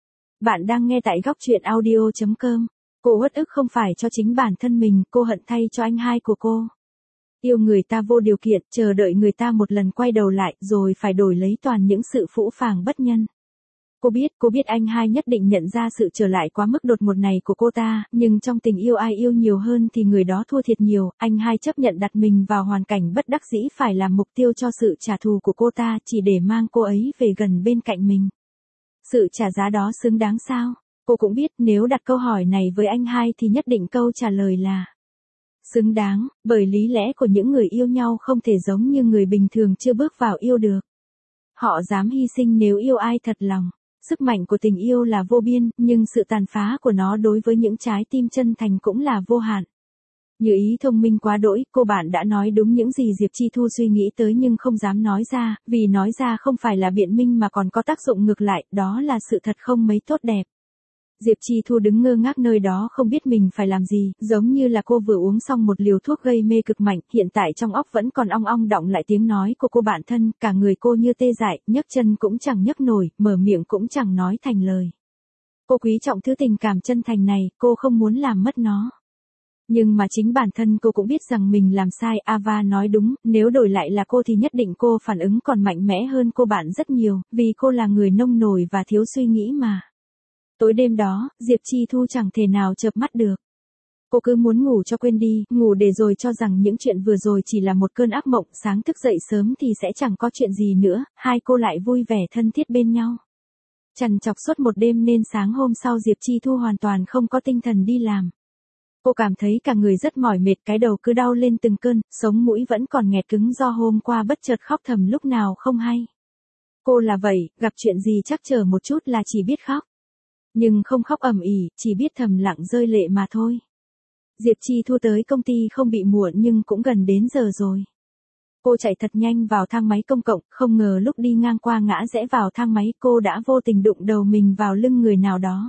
Bạn đang nghe tại góc truyện audio chấm com. Cô uất ức không phải cho chính bản thân mình, cô hận thay cho anh hai của cô. Yêu người ta vô điều kiện, chờ đợi người ta một lần quay đầu lại, rồi phải đổi lấy toàn những sự phũ phàng bất nhân. Cô biết, cô biết anh hai nhất định nhận ra sự trở lại quá mức đột ngột này của cô ta, nhưng trong tình yêu ai yêu nhiều hơn thì người đó thua thiệt nhiều, anh hai chấp nhận đặt mình vào hoàn cảnh bất đắc dĩ phải làm mục tiêu cho sự trả thù của cô ta chỉ để mang cô ấy về gần bên cạnh mình. Sự trả giá đó xứng đáng sao? Cô cũng biết nếu đặt câu hỏi này với anh hai thì nhất định câu trả lời là xứng đáng, bởi lý lẽ của những người yêu nhau không thể giống như người bình thường chưa bước vào yêu được. Họ dám hy sinh nếu yêu ai thật lòng. Sức mạnh của tình yêu là vô biên, nhưng sự tàn phá của nó đối với những trái tim chân thành cũng là vô hạn. Như Ý thông minh quá đỗi, cô bạn đã nói đúng những gì Diệp Chi Thu suy nghĩ tới nhưng không dám nói ra, vì nói ra không phải là biện minh mà còn có tác dụng ngược lại, đó là sự thật không mấy tốt đẹp. Diệp Chi Thu đứng ngơ ngác nơi đó không biết mình phải làm gì, giống như là cô vừa uống xong một liều thuốc gây mê cực mạnh, hiện tại trong óc vẫn còn ong ong đọng lại tiếng nói của cô bạn thân, cả người cô như tê dại, nhấc chân cũng chẳng nhấc nổi, mở miệng cũng chẳng nói thành lời. Cô quý trọng thứ tình cảm chân thành này, cô không muốn làm mất nó. Nhưng mà chính bản thân cô cũng biết rằng mình làm sai, Ava nói đúng, nếu đổi lại là cô thì nhất định cô phản ứng còn mạnh mẽ hơn cô bạn rất nhiều, vì cô là người nông nổi và thiếu suy nghĩ mà. Tối đêm đó, Diệp Chi Thu chẳng thể nào chợp mắt được. Cô cứ muốn ngủ cho quên đi, ngủ để rồi cho rằng những chuyện vừa rồi chỉ là một cơn ác mộng, sáng thức dậy sớm thì sẽ chẳng có chuyện gì nữa, hai cô lại vui vẻ thân thiết bên nhau. Trằn trọc suốt một đêm nên sáng hôm sau Diệp Chi Thu hoàn toàn không có tinh thần đi làm. Cô cảm thấy cả người rất mỏi mệt, cái đầu cứ đau lên từng cơn, sống mũi vẫn còn nghẹt cứng do hôm qua bất chợt khóc thầm lúc nào không hay. Cô là vậy, gặp chuyện gì chắc chờ một chút là chỉ biết khóc. Nhưng không khóc ầm ĩ, chỉ biết thầm lặng rơi lệ mà thôi. Diệp Chi Thu tới công ty không bị muộn nhưng cũng gần đến giờ rồi. Cô chạy thật nhanh vào thang máy công cộng, không ngờ lúc đi ngang qua ngã rẽ vào thang máy cô đã vô tình đụng đầu mình vào lưng người nào đó.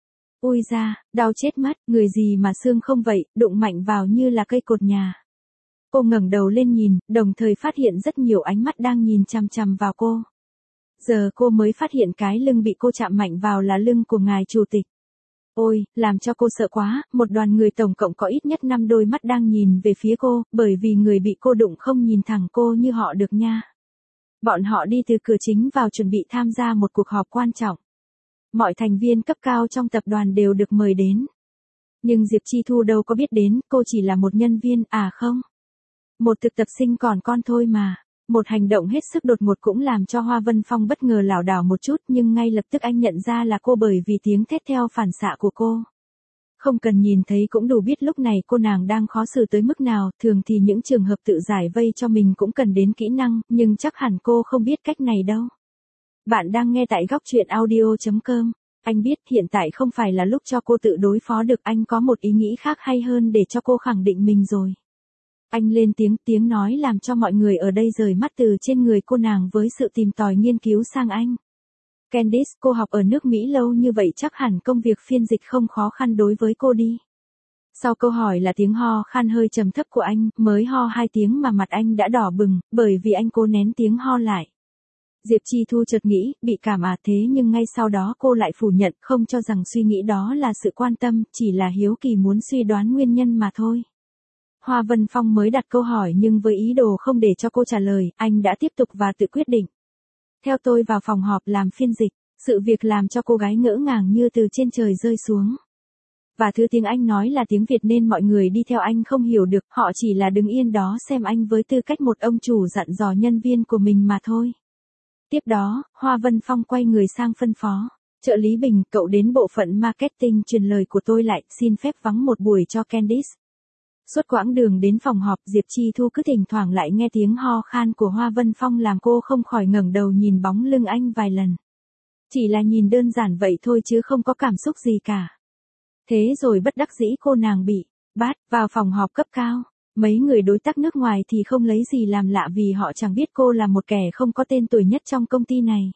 Ui da, đau chết mất, người gì mà xương không vậy, đụng mạnh vào như là cây cột nhà. Cô ngẩng đầu lên nhìn, đồng thời phát hiện rất nhiều ánh mắt đang nhìn chằm chằm vào cô. Giờ cô mới phát hiện cái lưng bị cô chạm mạnh vào là lưng của ngài chủ tịch. Ôi, làm cho cô sợ quá, một đoàn người tổng cộng có ít nhất năm đôi mắt đang nhìn về phía cô, bởi vì người bị cô đụng không nhìn thẳng cô như họ được nha. Bọn họ đi từ cửa chính vào chuẩn bị tham gia một cuộc họp quan trọng. Mọi thành viên cấp cao trong tập đoàn đều được mời đến. Nhưng Diệp Chi Thu đâu có biết đến, cô chỉ là một nhân viên, à không. Một thực tập sinh còn con thôi mà. Một hành động hết sức đột ngột cũng làm cho Hoa Vân Phong bất ngờ lảo đảo một chút nhưng ngay lập tức anh nhận ra là cô bởi vì tiếng thét theo phản xạ của cô. Không cần nhìn thấy cũng đủ biết lúc này cô nàng đang khó xử tới mức nào, thường thì những trường hợp tự giải vây cho mình cũng cần đến kỹ năng, nhưng chắc hẳn cô không biết cách này đâu. Bạn đang nghe tại góc truyện audio chấm com. Anh biết hiện tại không phải là lúc cho cô tự đối phó được, anh có một ý nghĩ khác hay hơn để cho cô khẳng định mình rồi. Anh lên tiếng, tiếng nói làm cho mọi người ở đây rời mắt từ trên người cô nàng với sự tìm tòi nghiên cứu sang anh. Candice, cô học ở nước Mỹ lâu như vậy chắc hẳn công việc phiên dịch không khó khăn đối với cô đi. Sau câu hỏi là tiếng ho khan hơi trầm thấp của anh, mới ho hai tiếng mà mặt anh đã đỏ bừng, bởi vì anh cố nén tiếng ho lại. Diệp Chi Thu chợt nghĩ, bị cảm à thế nhưng ngay sau đó cô lại phủ nhận, không cho rằng suy nghĩ đó là sự quan tâm, chỉ là hiếu kỳ muốn suy đoán nguyên nhân mà thôi. Hoa Vân Phong mới đặt câu hỏi nhưng với ý đồ không để cho cô trả lời, anh đã tiếp tục và tự quyết định. Theo tôi vào phòng họp làm phiên dịch, sự việc làm cho cô gái ngỡ ngàng như từ trên trời rơi xuống. Và thứ tiếng Anh nói là tiếng Việt nên mọi người đi theo anh không hiểu được, họ chỉ là đứng yên đó xem anh với tư cách một ông chủ dặn dò nhân viên của mình mà thôi. Tiếp đó, Hoa Vân Phong quay người sang phân phó. Trợ lý Bình, cậu đến bộ phận marketing truyền lời của tôi lại, xin phép vắng một buổi cho Candice. Suốt quãng đường đến phòng họp, Diệp Chi Thu cứ thỉnh thoảng lại nghe tiếng ho khan của Hoa Vân Phong làm cô không khỏi ngẩng đầu nhìn bóng lưng anh vài lần. Chỉ là nhìn đơn giản vậy thôi chứ không có cảm xúc gì cả. Thế rồi bất đắc dĩ cô nàng bị bắt vào phòng họp cấp cao. Mấy người đối tác nước ngoài thì không lấy gì làm lạ vì họ chẳng biết cô là một kẻ không có tên tuổi nhất trong công ty này.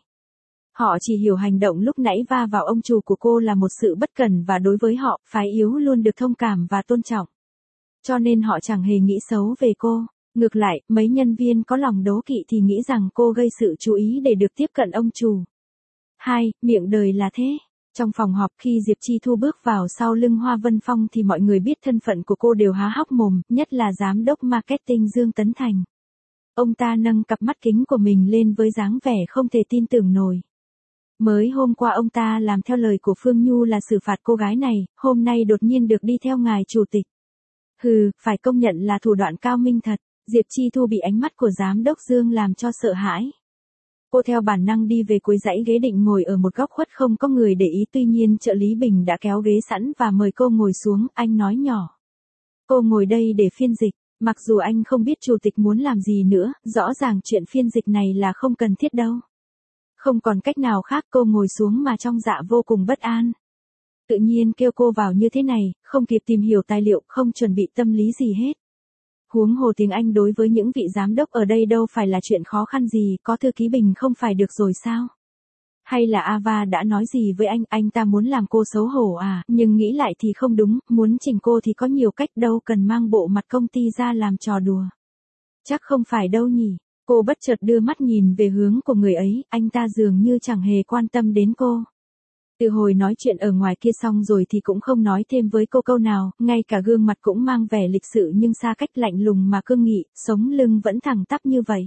Họ chỉ hiểu hành động lúc nãy va vào ông chủ của cô là một sự bất cẩn và đối với họ, phái yếu luôn được thông cảm và tôn trọng. Cho nên họ chẳng hề nghĩ xấu về cô. Ngược lại, mấy nhân viên có lòng đố kỵ thì nghĩ rằng cô gây sự chú ý để được tiếp cận ông chủ. Hai, miệng đời là thế. Trong phòng họp khi Diệp Chi Thu bước vào sau lưng Hoa Vân Phong thì mọi người biết thân phận của cô đều há hốc mồm, nhất là giám đốc marketing Dương Tấn Thành. Ông ta nâng cặp mắt kính của mình lên với dáng vẻ không thể tin tưởng nổi. Mới hôm qua ông ta làm theo lời của Phương Nhu là xử phạt cô gái này, hôm nay đột nhiên được đi theo ngài chủ tịch. Hừ, phải công nhận là thủ đoạn cao minh thật. Diệp Chi Thu bị ánh mắt của giám đốc Dương làm cho sợ hãi. Cô theo bản năng đi về cuối dãy ghế định ngồi ở một góc khuất không có người để ý, tuy nhiên trợ lý Bình đã kéo ghế sẵn và mời cô ngồi xuống, anh nói nhỏ. Cô ngồi đây để phiên dịch, mặc dù anh không biết chủ tịch muốn làm gì nữa, rõ ràng chuyện phiên dịch này là không cần thiết đâu. Không còn cách nào khác, cô ngồi xuống mà trong dạ vô cùng bất an. Tự nhiên kêu cô vào như thế này, không kịp tìm hiểu tài liệu, không chuẩn bị tâm lý gì hết. Huống hồ tiếng Anh đối với những vị giám đốc ở đây đâu phải là chuyện khó khăn gì, có thư ký Bình không phải được rồi sao? Hay là Ava đã nói gì với anh, anh ta muốn làm cô xấu hổ à, nhưng nghĩ lại thì không đúng, muốn chỉnh cô thì có nhiều cách, đâu cần mang bộ mặt công ty ra làm trò đùa. Chắc không phải đâu nhỉ, cô bất chợt đưa mắt nhìn về hướng của người ấy, anh ta dường như chẳng hề quan tâm đến cô. Từ hồi nói chuyện ở ngoài kia xong rồi thì cũng không nói thêm với cô câu nào, ngay cả gương mặt cũng mang vẻ lịch sự nhưng xa cách lạnh lùng mà cương nghị, sống lưng vẫn thẳng tắp như vậy.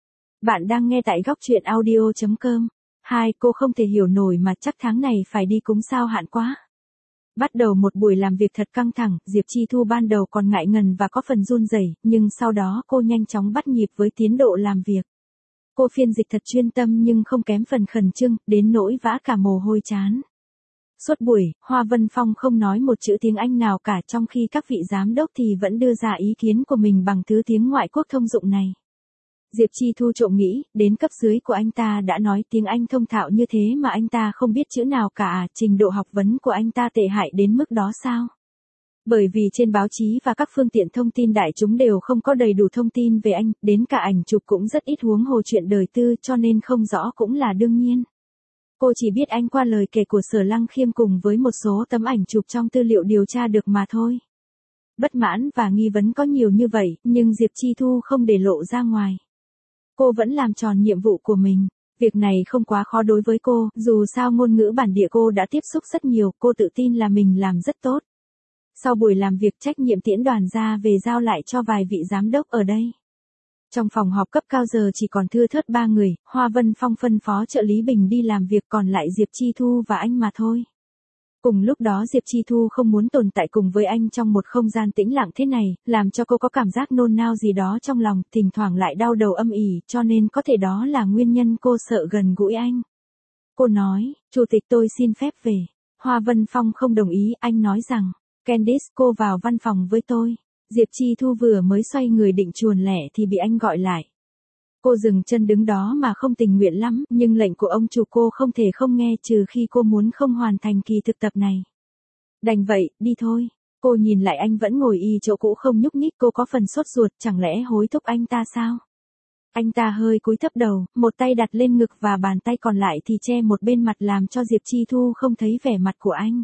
Bạn đang nghe tại góc truyện audio chấm com. Hai, cô không thể hiểu nổi mà chắc tháng này phải đi cúng sao hạn quá. Bắt đầu một buổi làm việc thật căng thẳng, Diệp Chi Thu ban đầu còn ngại ngần và có phần run rẩy, nhưng sau đó cô nhanh chóng bắt nhịp với tiến độ làm việc. Cô phiên dịch thật chuyên tâm nhưng không kém phần khẩn trương, đến nỗi vã cả mồ hôi trán. Suốt buổi, Hoa Vân Phong không nói một chữ tiếng Anh nào cả, trong khi các vị giám đốc thì vẫn đưa ra ý kiến của mình bằng thứ tiếng ngoại quốc thông dụng này. Diệp Chi Thu trộm nghĩ, đến cấp dưới của anh ta đã nói tiếng Anh thông thạo như thế mà anh ta không biết chữ nào cả, trình độ học vấn của anh ta tệ hại đến mức đó sao? Bởi vì trên báo chí và các phương tiện thông tin đại chúng đều không có đầy đủ thông tin về anh, đến cả ảnh chụp cũng rất ít, huống hồ chuyện đời tư, cho nên không rõ cũng là đương nhiên. Cô chỉ biết anh qua lời kể của Sở Lăng Khiêm cùng với một số tấm ảnh chụp trong tư liệu điều tra được mà thôi. Bất mãn và nghi vấn có nhiều như vậy, nhưng Diệp Chi Thu không để lộ ra ngoài. Cô vẫn làm tròn nhiệm vụ của mình. Việc này không quá khó đối với cô, dù sao ngôn ngữ bản địa cô đã tiếp xúc rất nhiều, cô tự tin là mình làm rất tốt. Sau buổi làm việc, trách nhiệm tiễn đoàn ra về giao lại cho vài vị giám đốc ở đây. Trong phòng họp cấp cao giờ chỉ còn thưa thớt ba người, Hoa Vân Phong phân phó trợ lý Bình đi làm việc, còn lại Diệp Chi Thu và anh mà thôi. Cùng lúc đó Diệp Chi Thu không muốn tồn tại cùng với anh trong một không gian tĩnh lặng thế này, làm cho cô có cảm giác nôn nao gì đó trong lòng, thỉnh thoảng lại đau đầu âm ỉ, cho nên có thể đó là nguyên nhân cô sợ gần gũi anh. Cô nói, chủ tịch tôi xin phép về. Hoa Vân Phong không đồng ý, anh nói rằng, Candice, cô vào văn phòng với tôi. Diệp Chi Thu vừa mới xoay người định chuồn lẻ thì bị anh gọi lại. Cô dừng chân đứng đó mà không tình nguyện lắm, nhưng lệnh của ông chủ cô không thể không nghe trừ khi cô muốn không hoàn thành kỳ thực tập này. Đành vậy, đi thôi. Cô nhìn lại anh vẫn ngồi y chỗ cũ không nhúc nhích, cô có phần sốt ruột, chẳng lẽ hối thúc anh ta sao? Anh ta hơi cúi thấp đầu, một tay đặt lên ngực và bàn tay còn lại thì che một bên mặt làm cho Diệp Chi Thu không thấy vẻ mặt của anh.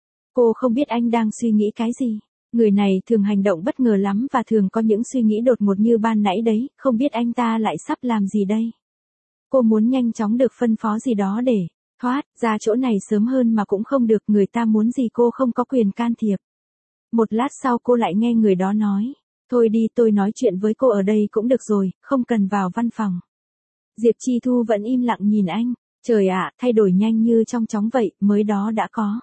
Cô không biết anh đang suy nghĩ cái gì. Người này thường hành động bất ngờ lắm và thường có những suy nghĩ đột ngột như ban nãy đấy, không biết anh ta lại sắp làm gì đây. Cô muốn nhanh chóng được phân phó gì đó để thoát ra chỗ này sớm hơn mà cũng không được, người ta muốn gì cô không có quyền can thiệp. Một lát sau cô lại nghe người đó nói, thôi đi, tôi nói chuyện với cô ở đây cũng được rồi, không cần vào văn phòng. Diệp Chi Thu vẫn im lặng nhìn anh, trời ạ, thay đổi nhanh như trong chóng vậy, mới đó đã có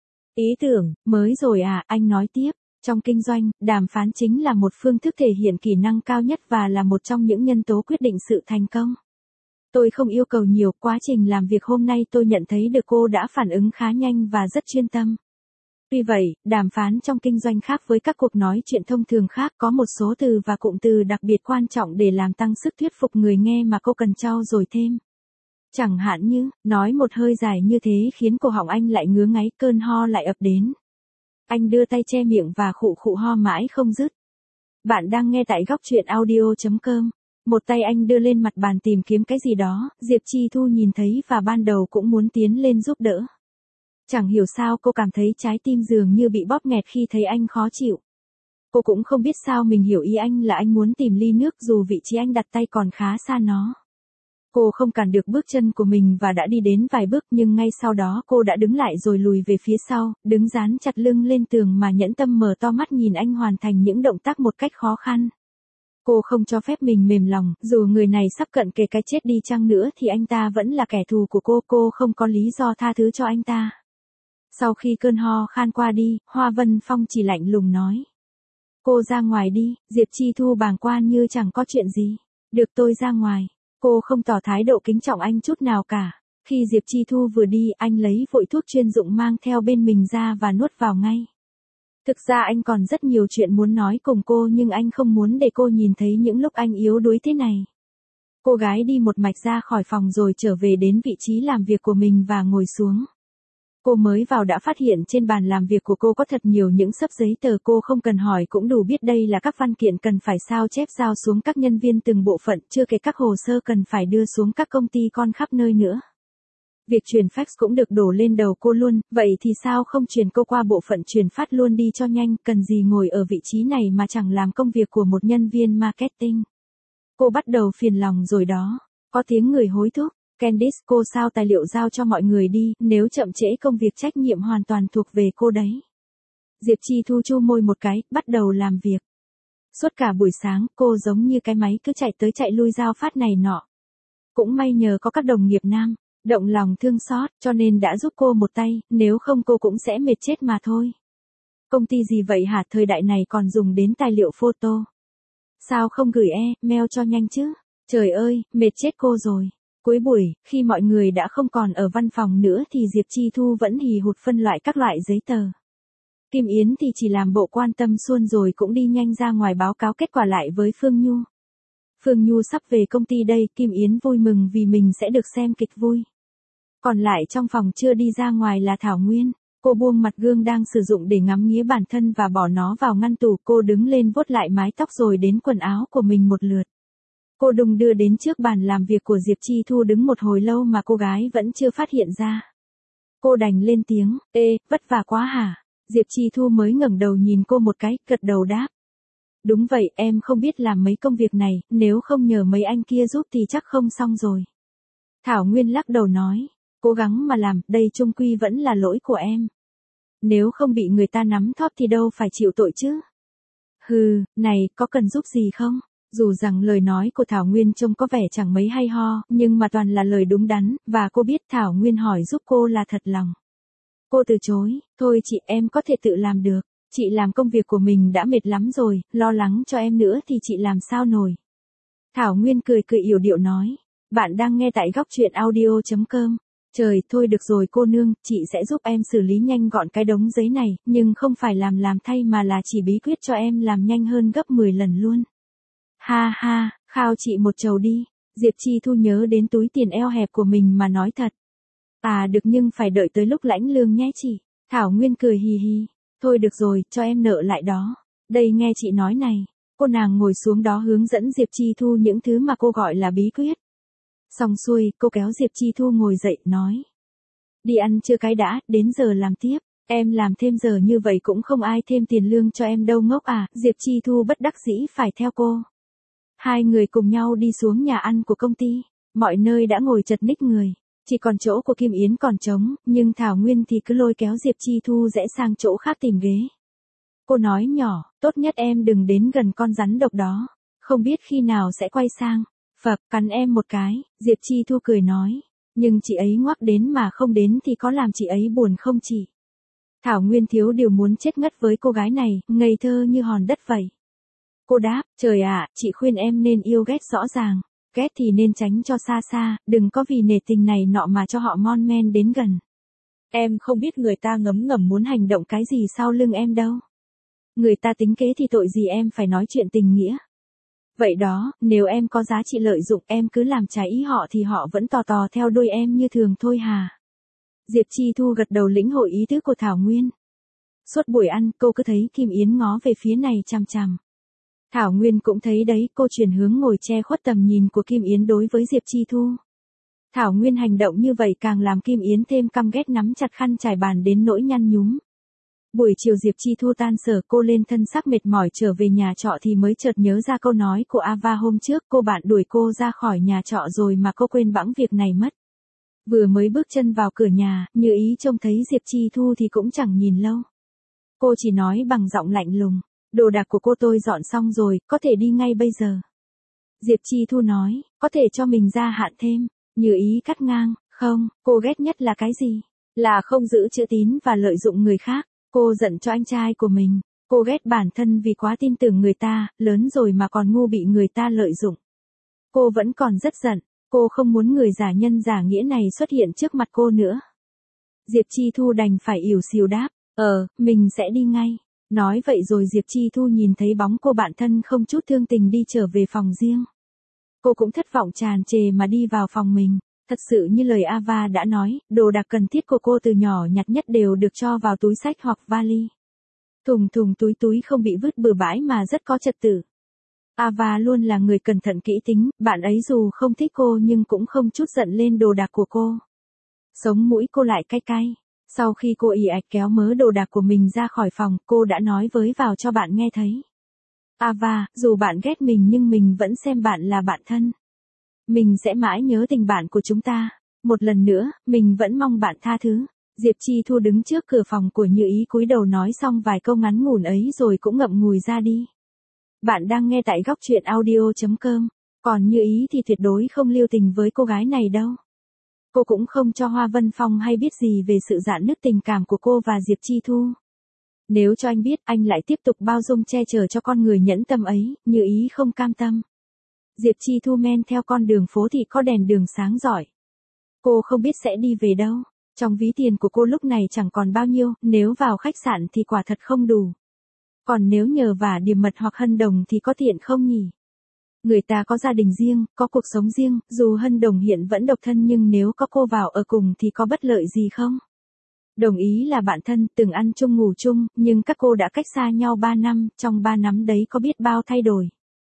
ý tưởng, mới rồi à, anh nói tiếp. Trong kinh doanh, đàm phán chính là một phương thức thể hiện kỹ năng cao nhất và là một trong những nhân tố quyết định sự thành công. Tôi không yêu cầu nhiều, quá trình làm việc hôm nay tôi nhận thấy được cô đã phản ứng khá nhanh và rất chuyên tâm. Tuy vậy, đàm phán trong kinh doanh khác với các cuộc nói chuyện thông thường khác, có một số từ và cụm từ đặc biệt quan trọng để làm tăng sức thuyết phục người nghe mà cô cần trau dồi thêm. Chẳng hạn như, nói một hơi dài như thế khiến cổ họng anh lại ngứa ngáy, cơn ho lại ập đến. Anh đưa tay che miệng và khụ khụ ho mãi không dứt. Bạn đang nghe tại góc truyện audio chấm com. Một tay anh đưa lên mặt bàn tìm kiếm cái gì đó, Diệp Chi Thu nhìn thấy và ban đầu cũng muốn tiến lên giúp đỡ. Chẳng hiểu sao cô cảm thấy trái tim dường như bị bóp nghẹt khi thấy anh khó chịu. Cô cũng không biết sao mình hiểu ý anh là anh muốn tìm ly nước dù vị trí anh đặt tay còn khá xa nó. Cô không cản được bước chân của mình và đã đi đến vài bước, nhưng ngay sau đó cô đã đứng lại rồi lùi về phía sau, đứng dán chặt lưng lên tường mà nhẫn tâm mở to mắt nhìn anh hoàn thành những động tác một cách khó khăn. Cô không cho phép mình mềm lòng, dù người này sắp cận kề cái chết đi chăng nữa thì anh ta vẫn là kẻ thù của cô, cô không có lý do tha thứ cho anh ta. Sau khi cơn ho khan qua đi, Hoa Vân Phong chỉ lạnh lùng nói. Cô ra ngoài đi, Diệp Chi Thu bàng quan như chẳng có chuyện gì. Được, tôi ra ngoài. Cô không tỏ thái độ kính trọng anh chút nào cả. Khi Diệp Chi Thu vừa đi, anh lấy vội thuốc chuyên dụng mang theo bên mình ra và nuốt vào ngay. Thực ra anh còn rất nhiều chuyện muốn nói cùng cô, nhưng anh không muốn để cô nhìn thấy những lúc anh yếu đuối thế này. Cô gái đi một mạch ra khỏi phòng rồi trở về đến vị trí làm việc của mình và ngồi xuống. Cô mới vào đã phát hiện trên bàn làm việc của cô có thật nhiều những xấp giấy tờ, cô không cần hỏi cũng đủ biết đây là các văn kiện cần phải sao chép giao xuống các nhân viên từng bộ phận, chưa kể các hồ sơ cần phải đưa xuống các công ty con khắp nơi nữa. Việc truyền fax cũng được đổ lên đầu cô luôn, vậy thì sao không truyền cô qua bộ phận truyền phát luôn đi cho nhanh, cần gì ngồi ở vị trí này mà chẳng làm công việc của một nhân viên marketing. Cô bắt đầu phiền lòng rồi đó, có tiếng người hối thúc. Candice, cô sao tài liệu giao cho mọi người đi, nếu chậm trễ công việc trách nhiệm hoàn toàn thuộc về cô đấy. Diệp Chi Thu chu môi một cái, bắt đầu làm việc. Suốt cả buổi sáng, cô giống như cái máy cứ chạy tới chạy lui giao phát này nọ. Cũng may nhờ có các đồng nghiệp nam, động lòng thương xót, cho nên đã giúp cô một tay, nếu không cô cũng sẽ mệt chết mà thôi. Công ty gì vậy hả, thời đại này còn dùng đến tài liệu photo. Sao không gửi e-mail cho nhanh chứ? Trời ơi, mệt chết cô rồi. Cuối buổi, khi mọi người đã không còn ở văn phòng nữa thì Diệp Chi Thu vẫn hì hụt phân loại các loại giấy tờ. Kim Yến thì chỉ làm bộ quan tâm suôn rồi cũng đi nhanh ra ngoài báo cáo kết quả lại với Phương Nhu. Phương Nhu sắp về công ty đây, Kim Yến vui mừng vì mình sẽ được xem kịch vui. Còn lại trong phòng chưa đi ra ngoài là Thảo Nguyên. Cô buông mặt gương đang sử dụng để ngắm nghía bản thân và bỏ nó vào ngăn tủ. Cô đứng lên vuốt lại mái tóc rồi đến quần áo của mình một lượt. Cô đùng đưa đến trước bàn làm việc của Diệp Chi Thu đứng một hồi lâu mà cô gái vẫn chưa phát hiện ra. Cô đành lên tiếng, ê, vất vả quá hả? Diệp Chi Thu mới ngẩng đầu nhìn cô một cái, gật đầu đáp. Đúng vậy, em không biết làm mấy công việc này, nếu không nhờ mấy anh kia giúp thì chắc không xong rồi. Thảo Nguyên lắc đầu nói, cố gắng mà làm, đây chung quy vẫn là lỗi của em. Nếu không bị người ta nắm thóp thì đâu phải chịu tội chứ. Hừ, này, có cần giúp gì không? Dù rằng lời nói của Thảo Nguyên trông có vẻ chẳng mấy hay ho, nhưng mà toàn là lời đúng đắn, và cô biết Thảo Nguyên hỏi giúp cô là thật lòng. Cô từ chối, thôi chị, em có thể tự làm được. Chị làm công việc của mình đã mệt lắm rồi, lo lắng cho em nữa thì chị làm sao nổi. Thảo Nguyên cười cười yểu điệu nói, bạn đang nghe tại góc truyện audio chấm com. Trời, thôi được rồi cô nương, chị sẽ giúp em xử lý nhanh gọn cái đống giấy này, nhưng không phải làm làm thay mà là chỉ bí quyết cho em làm nhanh hơn gấp mười lần luôn. Ha ha, khao chị một chầu đi. Diệp Chi Thu nhớ đến túi tiền eo hẹp của mình mà nói thật. À được, nhưng phải đợi tới lúc lãnh lương nhé chị. Thảo Nguyên cười hì hì. Thôi được rồi, cho em nợ lại đó. Đây nghe chị nói này. Cô nàng ngồi xuống đó hướng dẫn Diệp Chi Thu những thứ mà cô gọi là bí quyết. Xong xuôi, cô kéo Diệp Chi Thu ngồi dậy, nói. Đi ăn trưa cái đã, đến giờ làm tiếp. Em làm thêm giờ như vậy cũng không ai thêm tiền lương cho em đâu ngốc à. Diệp Chi Thu bất đắc dĩ phải theo cô. Hai người cùng nhau đi xuống nhà ăn của công ty. Mọi nơi đã ngồi chật ních người. Chỉ còn chỗ của Kim Yến còn trống, nhưng Thảo Nguyên thì cứ lôi kéo Diệp Chi Thu rẽ sang chỗ khác tìm ghế. Cô nói nhỏ, tốt nhất em đừng đến gần con rắn độc đó. Không biết khi nào sẽ quay sang. Phập, cắn em một cái. Diệp Chi Thu cười nói. Nhưng chị ấy ngoắc đến mà không đến thì có làm chị ấy buồn không chị? Thảo Nguyên thiếu điều muốn chết ngất với cô gái này, ngây thơ như hòn đất vậy. Cô đáp, trời ạ, chị khuyên em nên yêu ghét rõ ràng. Ghét thì nên tránh cho xa xa, đừng có vì nể tình này nọ mà cho họ mon men đến gần. Em không biết người ta ngấm ngầm muốn hành động cái gì sau lưng em đâu. Người ta tính kế thì tội gì em phải nói chuyện tình nghĩa. Vậy đó, nếu em có giá trị lợi dụng em cứ làm trái ý họ thì họ vẫn tò tò theo đuôi em như thường thôi hà. Diệp Chi Thu gật đầu lĩnh hội ý tứ của Thảo Nguyên. Suốt buổi ăn cô cứ thấy Kim Yến ngó về phía này chằm chằm. Thảo Nguyên cũng thấy đấy, cô chuyển hướng ngồi che khuất tầm nhìn của Kim Yến đối với Diệp Chi Thu. Thảo Nguyên hành động như vậy càng làm Kim Yến thêm căm ghét nắm chặt khăn trải bàn đến nỗi nhăn nhúm. Buổi chiều Diệp Chi Thu tan sở cô lên thân sắc mệt mỏi trở về nhà trọ thì mới chợt nhớ ra câu nói của Ava hôm trước cô bạn đuổi cô ra khỏi nhà trọ rồi mà cô quên bẵng việc này mất. Vừa mới bước chân vào cửa nhà, Như Ý trông thấy Diệp Chi Thu thì cũng chẳng nhìn lâu. Cô chỉ nói bằng giọng lạnh lùng, đồ đạc của cô tôi dọn xong rồi, có thể đi ngay bây giờ. Diệp Chi Thu nói, có thể cho mình gia hạn thêm. Như Ý cắt ngang, không, cô ghét nhất là cái gì? Là không giữ chữ tín và lợi dụng người khác. Cô giận cho anh trai của mình. Cô ghét bản thân vì quá tin tưởng người ta, lớn rồi mà còn ngu bị người ta lợi dụng. Cô vẫn còn rất giận. Cô không muốn người giả nhân giả nghĩa này xuất hiện trước mặt cô nữa. Diệp Chi Thu đành phải ỉu xìu đáp, ờ, mình sẽ đi ngay. Nói vậy rồi Diệp Chi Thu nhìn thấy bóng cô bạn thân không chút thương tình đi trở về phòng riêng. Cô cũng thất vọng tràn trề mà đi vào phòng mình. Thật sự như lời Ava đã nói, đồ đạc cần thiết của cô từ nhỏ nhặt nhất đều được cho vào túi xách hoặc vali. Thùng thùng túi túi không bị vứt bừa bãi mà rất có trật tự. Ava luôn là người cẩn thận kỹ tính, bạn ấy dù không thích cô nhưng cũng không chút giận lên đồ đạc của cô. Sống mũi cô lại cay cay. Sau khi cô ì ạch kéo mớ đồ đạc của mình ra khỏi phòng, cô đã nói với vào cho bạn nghe thấy. Ava, dù bạn ghét mình nhưng mình vẫn xem bạn là bạn thân. Mình sẽ mãi nhớ tình bạn của chúng ta. Một lần nữa, mình vẫn mong bạn tha thứ. Diệp Chi Thu đứng trước cửa phòng của Như Ý cúi đầu nói xong vài câu ngắn ngủn ấy rồi cũng ngậm ngùi ra đi. Bạn đang nghe tại góc truyện audio chấm com. Còn Như Ý thì tuyệt đối không lưu tình với cô gái này đâu. Cô cũng không cho Hoa Vân Phong hay biết gì về sự rạn nứt tình cảm của cô và Diệp Chi Thu. Nếu cho anh biết, anh lại tiếp tục bao dung che chở cho con người nhẫn tâm ấy, Như Ý không cam tâm. Diệp Chi Thu men theo con đường phố thì có đèn đường sáng rọi. Cô không biết sẽ đi về đâu. Trong ví tiền của cô lúc này chẳng còn bao nhiêu, nếu vào khách sạn thì quả thật không đủ. Còn nếu nhờ vả Điềm Mật hoặc Hân Đồng thì có tiện không nhỉ? Người ta có gia đình riêng, có cuộc sống riêng, dù Hân Đồng hiện vẫn độc thân nhưng nếu có cô vào ở cùng thì có bất lợi gì không? Đồng ý là bạn thân, từng ăn chung ngủ chung, nhưng các cô đã cách xa nhau ba năm, trong ba năm đấy có biết bao thay đổi.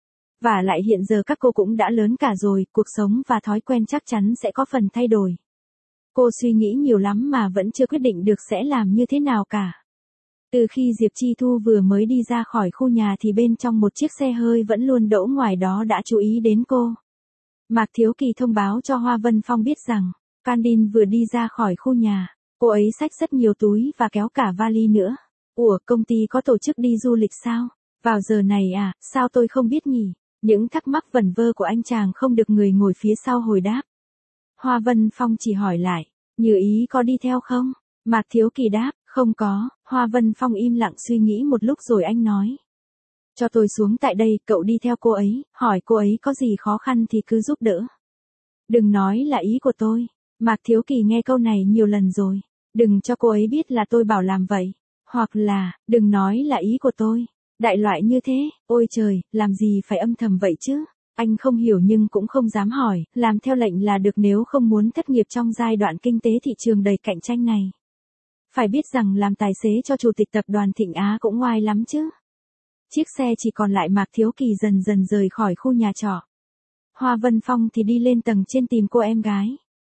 Và lại hiện giờ các cô cũng đã lớn cả rồi, cuộc sống và thói quen chắc chắn sẽ có phần thay đổi. Cô suy nghĩ nhiều lắm mà vẫn chưa quyết định được sẽ làm như thế nào cả. Từ khi Diệp Chi Thu vừa mới đi ra khỏi khu nhà thì bên trong một chiếc xe hơi vẫn luôn đỗ ngoài đó đã chú ý đến cô. Mạc Thiếu Kỳ thông báo cho Hoa Vân Phong biết rằng, Candin vừa đi ra khỏi khu nhà, cô ấy xách rất nhiều túi và kéo cả vali nữa. Ủa, công ty có tổ chức đi du lịch sao? Vào giờ này à, sao tôi không biết nhỉ? Những thắc mắc vẩn vơ của anh chàng không được người ngồi phía sau hồi đáp. Hoa Vân Phong chỉ hỏi lại, Như Ý có đi theo không? Mạc Thiếu Kỳ đáp, không có. Hoa Vân Phong im lặng suy nghĩ một lúc rồi anh nói. Cho tôi xuống tại đây, cậu đi theo cô ấy, hỏi cô ấy có gì khó khăn thì cứ giúp đỡ. Đừng nói là ý của tôi. Mạc Thiếu Kỳ nghe câu này nhiều lần rồi. Đừng cho cô ấy biết là tôi bảo làm vậy. Hoặc là, đừng nói là ý của tôi. Đại loại như thế, ôi trời, làm gì phải âm thầm vậy chứ? Anh không hiểu nhưng cũng không dám hỏi, làm theo lệnh là được nếu không muốn thất nghiệp trong giai đoạn kinh tế thị trường đầy cạnh tranh này. Phải biết rằng làm tài xế cho chủ tịch tập đoàn Thịnh Á cũng ngoai lắm chứ. Chiếc xe chỉ còn lại Mạc Thiếu Kỳ dần dần rời khỏi khu nhà trọ. Hoa Vân Phong thì đi lên tầng trên tìm cô em gái.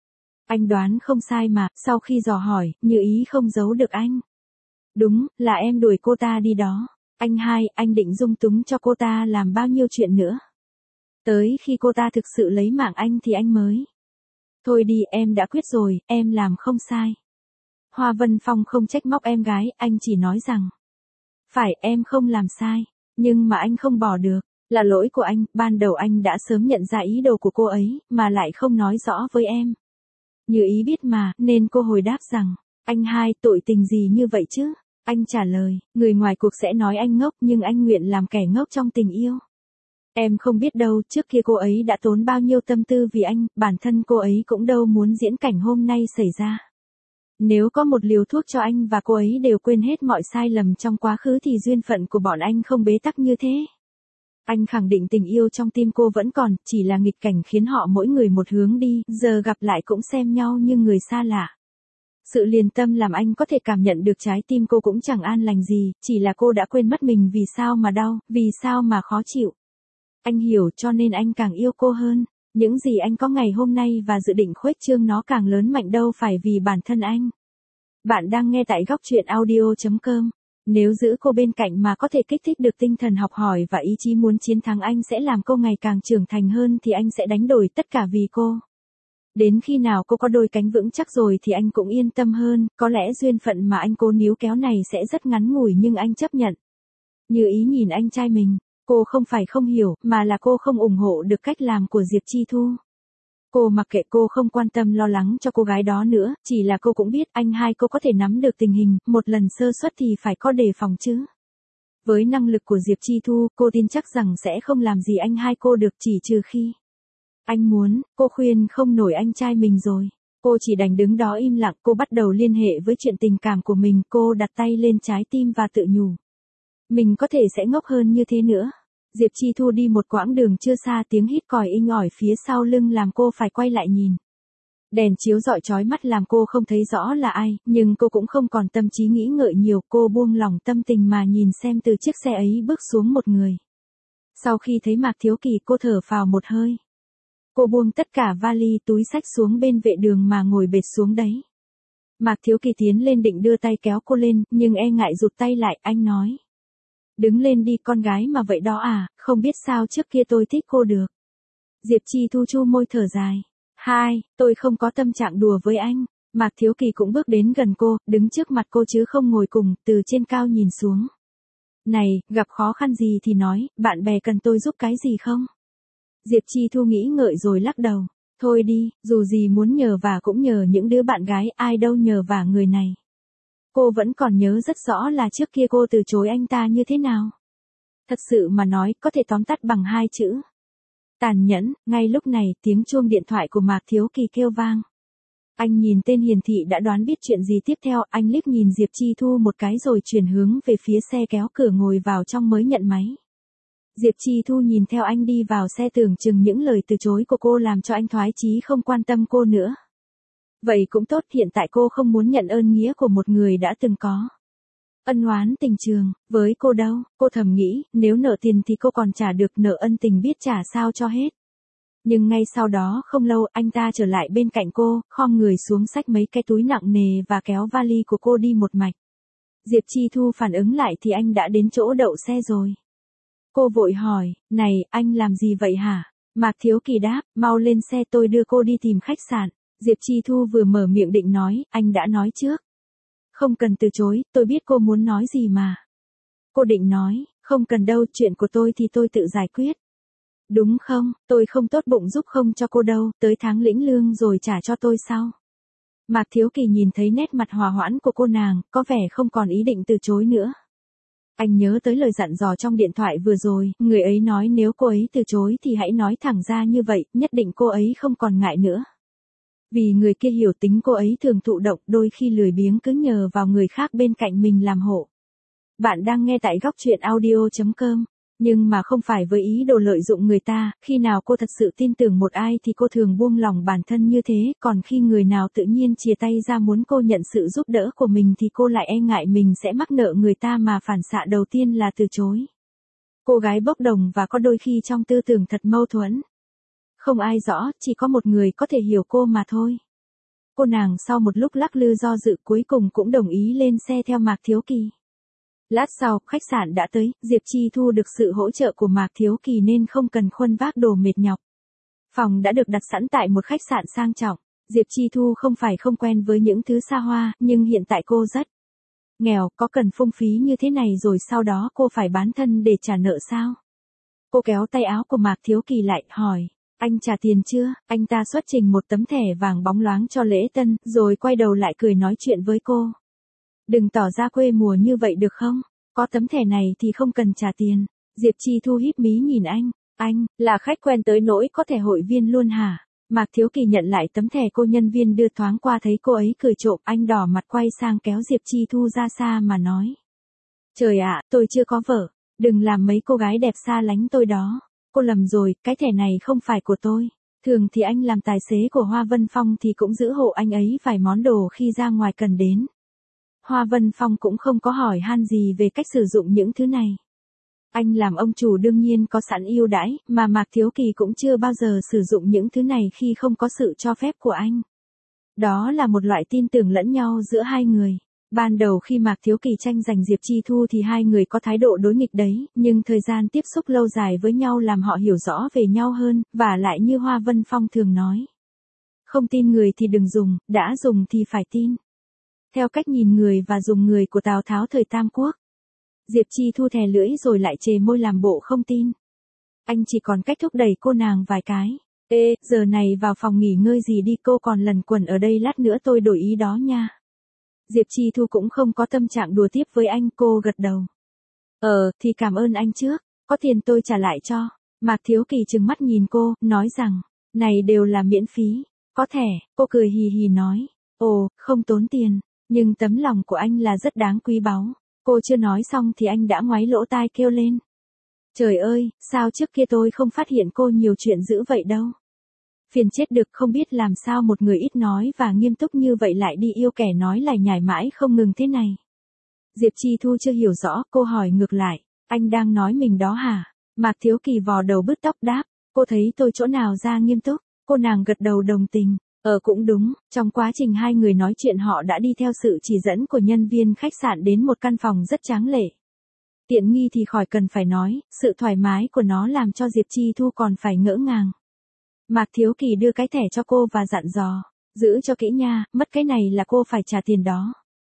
Anh đoán không sai mà, sau khi dò hỏi, Như Ý không giấu được anh. Đúng, là em đuổi cô ta đi đó. Anh hai, anh định dung túng cho cô ta làm bao nhiêu chuyện nữa. Tới khi cô ta thực sự lấy mạng anh thì anh mới. Thôi đi, em đã quyết rồi, em làm không sai. Hoa Vân Phong không trách móc em gái, anh chỉ nói rằng. Phải, em không làm sai. Nhưng mà anh không bỏ được. Là lỗi của anh, ban đầu anh đã sớm nhận ra ý đồ của cô ấy, mà lại không nói rõ với em. Như Ý biết mà, nên cô hồi đáp rằng. Anh hai, tội tình gì như vậy chứ? Anh trả lời, người ngoài cuộc sẽ nói anh ngốc nhưng anh nguyện làm kẻ ngốc trong tình yêu. Em không biết đâu, trước kia cô ấy đã tốn bao nhiêu tâm tư vì anh, bản thân cô ấy cũng đâu muốn diễn cảnh hôm nay xảy ra. Nếu có một liều thuốc cho anh và cô ấy đều quên hết mọi sai lầm trong quá khứ thì duyên phận của bọn anh không bế tắc như thế. Anh khẳng định tình yêu trong tim cô vẫn còn, chỉ là nghịch cảnh khiến họ mỗi người một hướng đi, giờ gặp lại cũng xem nhau như người xa lạ. Sự liền tâm làm anh có thể cảm nhận được trái tim cô cũng chẳng an lành gì, chỉ là cô đã quên mất mình vì sao mà đau, vì sao mà khó chịu. Anh hiểu cho nên anh càng yêu cô hơn. Những gì anh có ngày hôm nay và dự định khuếch trương nó càng lớn mạnh đâu phải vì bản thân anh. Bạn đang nghe tại góc truyện audio chấm com. Nếu giữ cô bên cạnh mà có thể kích thích được tinh thần học hỏi và ý chí muốn chiến thắng anh sẽ làm cô ngày càng trưởng thành hơn thì anh sẽ đánh đổi tất cả vì cô. Đến khi nào cô có đôi cánh vững chắc rồi thì anh cũng yên tâm hơn, có lẽ duyên phận mà anh cố níu kéo này sẽ rất ngắn ngủi nhưng anh chấp nhận. Như ý nhìn anh trai mình. Cô không phải không hiểu, mà là cô không ủng hộ được cách làm của Diệp Chi Thu. Cô mặc kệ, cô không quan tâm lo lắng cho cô gái đó nữa, chỉ là cô cũng biết anh hai cô có thể nắm được tình hình, một lần sơ suất thì phải có đề phòng chứ. Với năng lực của Diệp Chi Thu, cô tin chắc rằng sẽ không làm gì anh hai cô được chỉ trừ khi anh muốn, cô khuyên không nổi anh trai mình rồi. Cô chỉ đành đứng đó im lặng, cô bắt đầu liên hệ với chuyện tình cảm của mình, cô đặt tay lên trái tim và tự nhủ. Mình có thể sẽ ngốc hơn như thế nữa. Diệp Chi Thu đi một quãng đường chưa xa, tiếng hít còi inh ỏi phía sau lưng làm cô phải quay lại nhìn. Đèn chiếu rọi chói mắt làm cô không thấy rõ là ai, nhưng cô cũng không còn tâm trí nghĩ ngợi nhiều, cô buông lỏng tâm tình mà nhìn xem từ chiếc xe ấy bước xuống một người. Sau khi thấy Mạc Thiếu Kỳ cô thở phào một hơi. Cô buông tất cả vali túi xách xuống bên vệ đường mà ngồi bệt xuống đấy. Mạc Thiếu Kỳ tiến lên định đưa tay kéo cô lên, nhưng e ngại rụt tay lại, anh nói. Đứng lên đi, con gái mà vậy đó à, không biết sao trước kia tôi thích cô được. Diệp Chi Thu chu môi thở dài. Hai, tôi không có tâm trạng đùa với anh. Mạc Thiếu Kỳ cũng bước đến gần cô, đứng trước mặt cô chứ không ngồi cùng, từ trên cao nhìn xuống. Này, gặp khó khăn gì thì nói, bạn bè cần tôi giúp cái gì không? Diệp Chi Thu nghĩ ngợi rồi lắc đầu. Thôi đi, dù gì muốn nhờ vả cũng nhờ những đứa bạn gái, ai đâu nhờ vả người này. Cô vẫn còn nhớ rất rõ là trước kia cô từ chối anh ta như thế nào. Thật sự mà nói, có thể tóm tắt bằng hai chữ. Tàn nhẫn. Ngay lúc này, tiếng chuông điện thoại của Mạc Thiếu Kỳ kêu vang. Anh nhìn tên hiển thị đã đoán biết chuyện gì tiếp theo, anh liếc nhìn Diệp Chi Thu một cái rồi chuyển hướng về phía xe kéo cửa ngồi vào trong mới nhận máy. Diệp Chi Thu nhìn theo anh đi vào xe, tưởng chừng những lời từ chối của cô làm cho anh thoái chí không quan tâm cô nữa. Vậy cũng tốt, hiện tại cô không muốn nhận ơn nghĩa của một người đã từng có ân oán tình trường với cô đâu. Cô thầm nghĩ, nếu nợ tiền thì cô còn trả được, nợ ân tình biết trả sao cho hết. Nhưng ngay sau đó không lâu, anh ta trở lại bên cạnh cô, khom người xuống xách mấy cái túi nặng nề và kéo vali của cô đi một mạch. Diệp Chi Thu phản ứng lại thì anh đã đến chỗ đậu xe rồi. Cô vội hỏi, này, anh làm gì vậy hả? Mạc Thiếu Kỳ đáp, mau lên xe tôi đưa cô đi tìm khách sạn. Diệp Chi Thu vừa mở miệng định nói, anh đã nói trước. Không cần từ chối, tôi biết cô muốn nói gì mà. Cô định nói, không cần đâu, chuyện của tôi thì tôi tự giải quyết. Đúng không, tôi không tốt bụng giúp không cho cô đâu, tới tháng lĩnh lương rồi trả cho tôi sau. Mạc Thiếu Kỳ nhìn thấy nét mặt hòa hoãn của cô nàng, có vẻ không còn ý định từ chối nữa. Anh nhớ tới lời dặn dò trong điện thoại vừa rồi, người ấy nói nếu cô ấy từ chối thì hãy nói thẳng ra như vậy, nhất định cô ấy không còn ngại nữa. Vì người kia hiểu tính cô ấy thường thụ động, đôi khi lười biếng cứ nhờ vào người khác bên cạnh mình làm hộ. Bạn đang nghe tại góc truyện audio chấm com. Nhưng mà không phải với ý đồ lợi dụng người ta, khi nào cô thật sự tin tưởng một ai thì cô thường buông lòng bản thân như thế, còn khi người nào tự nhiên chìa tay ra muốn cô nhận sự giúp đỡ của mình thì cô lại e ngại mình sẽ mắc nợ người ta mà phản xạ đầu tiên là từ chối. Cô gái bốc đồng và có đôi khi trong tư tưởng thật mâu thuẫn. Không ai rõ, chỉ có một người có thể hiểu cô mà thôi. Cô nàng sau một lúc lắc lư do dự cuối cùng cũng đồng ý lên xe theo Mạc Thiếu Kỳ. Lát sau, khách sạn đã tới, Diệp Chi Thu được sự hỗ trợ của Mạc Thiếu Kỳ nên không cần khuân vác đồ mệt nhọc. Phòng đã được đặt sẵn tại một khách sạn sang trọng. Diệp Chi Thu không phải không quen với những thứ xa hoa, nhưng hiện tại cô rất nghèo, có cần phung phí như thế này rồi sau đó cô phải bán thân để trả nợ sao? Cô kéo tay áo của Mạc Thiếu Kỳ lại, hỏi, anh trả tiền chưa? Anh ta xuất trình một tấm thẻ vàng bóng loáng cho lễ tân, rồi quay đầu lại cười nói chuyện với cô. Đừng tỏ ra quê mùa như vậy được không? Có tấm thẻ này thì không cần trả tiền. Diệp Chi Thu híp mí nhìn anh. Anh, là khách quen tới nỗi có thẻ hội viên luôn hả? Mạc Thiếu Kỳ nhận lại tấm thẻ cô nhân viên đưa thoáng qua thấy cô ấy cười trộm, anh đỏ mặt quay sang kéo Diệp Chi Thu ra xa mà nói. Trời ạ, tôi chưa có vợ, đừng làm mấy cô gái đẹp xa lánh tôi đó. Cô lầm rồi, cái thẻ này không phải của tôi. Thường thì anh làm tài xế của Hoa Vân Phong thì cũng giữ hộ anh ấy vài món đồ khi ra ngoài cần đến. Hoa Vân Phong cũng không có hỏi han gì về cách sử dụng những thứ này. Anh làm ông chủ đương nhiên có sẵn ưu đãi, mà Mạc Thiếu Kỳ cũng chưa bao giờ sử dụng những thứ này khi không có sự cho phép của anh. Đó là một loại tin tưởng lẫn nhau giữa hai người. Ban đầu khi Mạc Thiếu Kỳ tranh giành Diệp Chi Thu thì hai người có thái độ đối nghịch đấy, nhưng thời gian tiếp xúc lâu dài với nhau làm họ hiểu rõ về nhau hơn, và lại như Hoa Vân Phong thường nói. Không tin người thì đừng dùng, đã dùng thì phải tin. Theo cách nhìn người và dùng người của Tào Tháo thời Tam Quốc. Diệp Chi Thu thè lưỡi rồi lại chề môi làm bộ không tin. Anh chỉ còn cách thúc đẩy cô nàng vài cái. Ê, giờ này vào phòng nghỉ ngơi gì đi, cô còn lần quẩn ở đây, lát nữa tôi đổi ý đó nha. Diệp Chi Thu cũng không có tâm trạng đùa tiếp với anh, cô gật đầu. Ờ, thì cảm ơn anh trước, có tiền tôi trả lại cho. Mạc Thiếu Kỳ trừng mắt nhìn cô, nói rằng, này đều là miễn phí, có thẻ, cô cười hì hì nói. Ồ, không tốn tiền, nhưng tấm lòng của anh là rất đáng quý báu. Cô chưa nói xong thì anh đã ngoáy lỗ tai kêu lên. Trời ơi, sao trước kia tôi không phát hiện cô nhiều chuyện dữ vậy đâu. Phiền chết được, không biết làm sao một người ít nói và nghiêm túc như vậy lại đi yêu kẻ nói lải nhải mãi không ngừng thế này. Diệp Chi Thu chưa hiểu rõ, cô hỏi ngược lại, anh đang nói mình đó hả? Mạc Thiếu Kỳ vò đầu bứt tóc đáp, cô thấy tôi chỗ nào ra nghiêm túc? Cô nàng gật đầu đồng tình. Ờ cũng đúng, trong quá trình hai người nói chuyện họ đã đi theo sự chỉ dẫn của nhân viên khách sạn đến một căn phòng rất tráng lệ. Tiện nghi thì khỏi cần phải nói, sự thoải mái của nó làm cho Diệp Chi Thu còn phải ngỡ ngàng. Mạc Thiếu Kỳ đưa cái thẻ cho cô và dặn dò, giữ cho kỹ nha, mất cái này là cô phải trả tiền đó.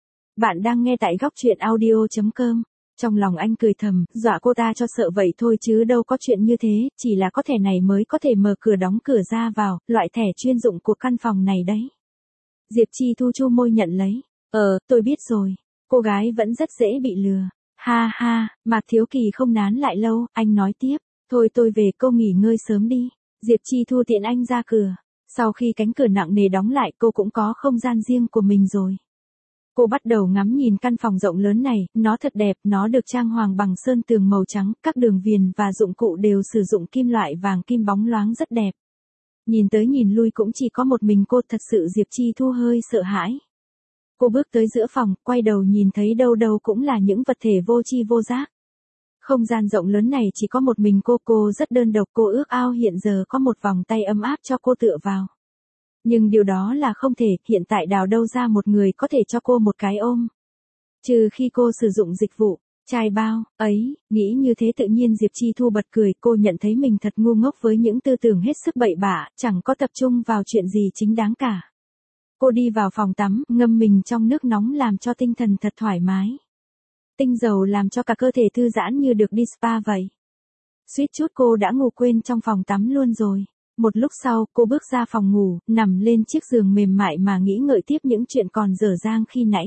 Bạn đang nghe tại góc truyện audio chấm com. Trong lòng anh cười thầm, dọa cô ta cho sợ vậy thôi chứ đâu có chuyện như thế, chỉ là có thẻ này mới có thể mở cửa đóng cửa ra vào, loại thẻ chuyên dụng của căn phòng này đấy. Diệp Chi Thu chu môi nhận lấy. Ờ, tôi biết rồi. Cô gái vẫn rất dễ bị lừa. Ha ha, Mạc Thiếu Kỳ không nán lại lâu, anh nói tiếp. Thôi tôi về, cô nghỉ ngơi sớm đi. Diệp Chi Thu tiện anh ra cửa. Sau khi cánh cửa nặng nề đóng lại, cô cũng có không gian riêng của mình rồi. Cô bắt đầu ngắm nhìn căn phòng rộng lớn này, nó thật đẹp, nó được trang hoàng bằng sơn tường màu trắng, các đường viền và dụng cụ đều sử dụng kim loại vàng kim bóng loáng rất đẹp. Nhìn tới nhìn lui cũng chỉ có một mình cô, thật sự Diệp Chi Thu hơi sợ hãi. Cô bước tới giữa phòng, quay đầu nhìn thấy đâu đâu cũng là những vật thể vô tri vô giác. Không gian rộng lớn này chỉ có một mình cô, cô rất đơn độc, cô ước ao hiện giờ có một vòng tay ấm áp cho cô tựa vào. Nhưng điều đó là không thể, hiện tại đào đâu ra một người có thể cho cô một cái ôm. Trừ khi cô sử dụng dịch vụ, trai bao, ấy, nghĩ như thế tự nhiên Diệp Chi Thu bật cười, cô nhận thấy mình thật ngu ngốc với những tư tưởng hết sức bậy bạ, chẳng có tập trung vào chuyện gì chính đáng cả. Cô đi vào phòng tắm, ngâm mình trong nước nóng làm cho tinh thần thật thoải mái. Tinh dầu làm cho cả cơ thể thư giãn như được đi spa vậy. Suýt chút cô đã ngủ quên trong phòng tắm luôn rồi. Một lúc sau, cô bước ra phòng ngủ, nằm lên chiếc giường mềm mại mà nghĩ ngợi tiếp những chuyện còn dở dang khi nãy.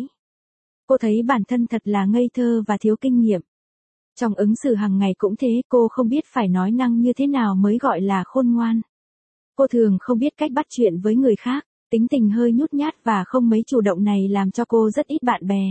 Cô thấy bản thân thật là ngây thơ và thiếu kinh nghiệm. Trong ứng xử hàng ngày cũng thế, cô không biết phải nói năng như thế nào mới gọi là khôn ngoan. Cô thường không biết cách bắt chuyện với người khác, tính tình hơi nhút nhát và không mấy chủ động này làm cho cô rất ít bạn bè.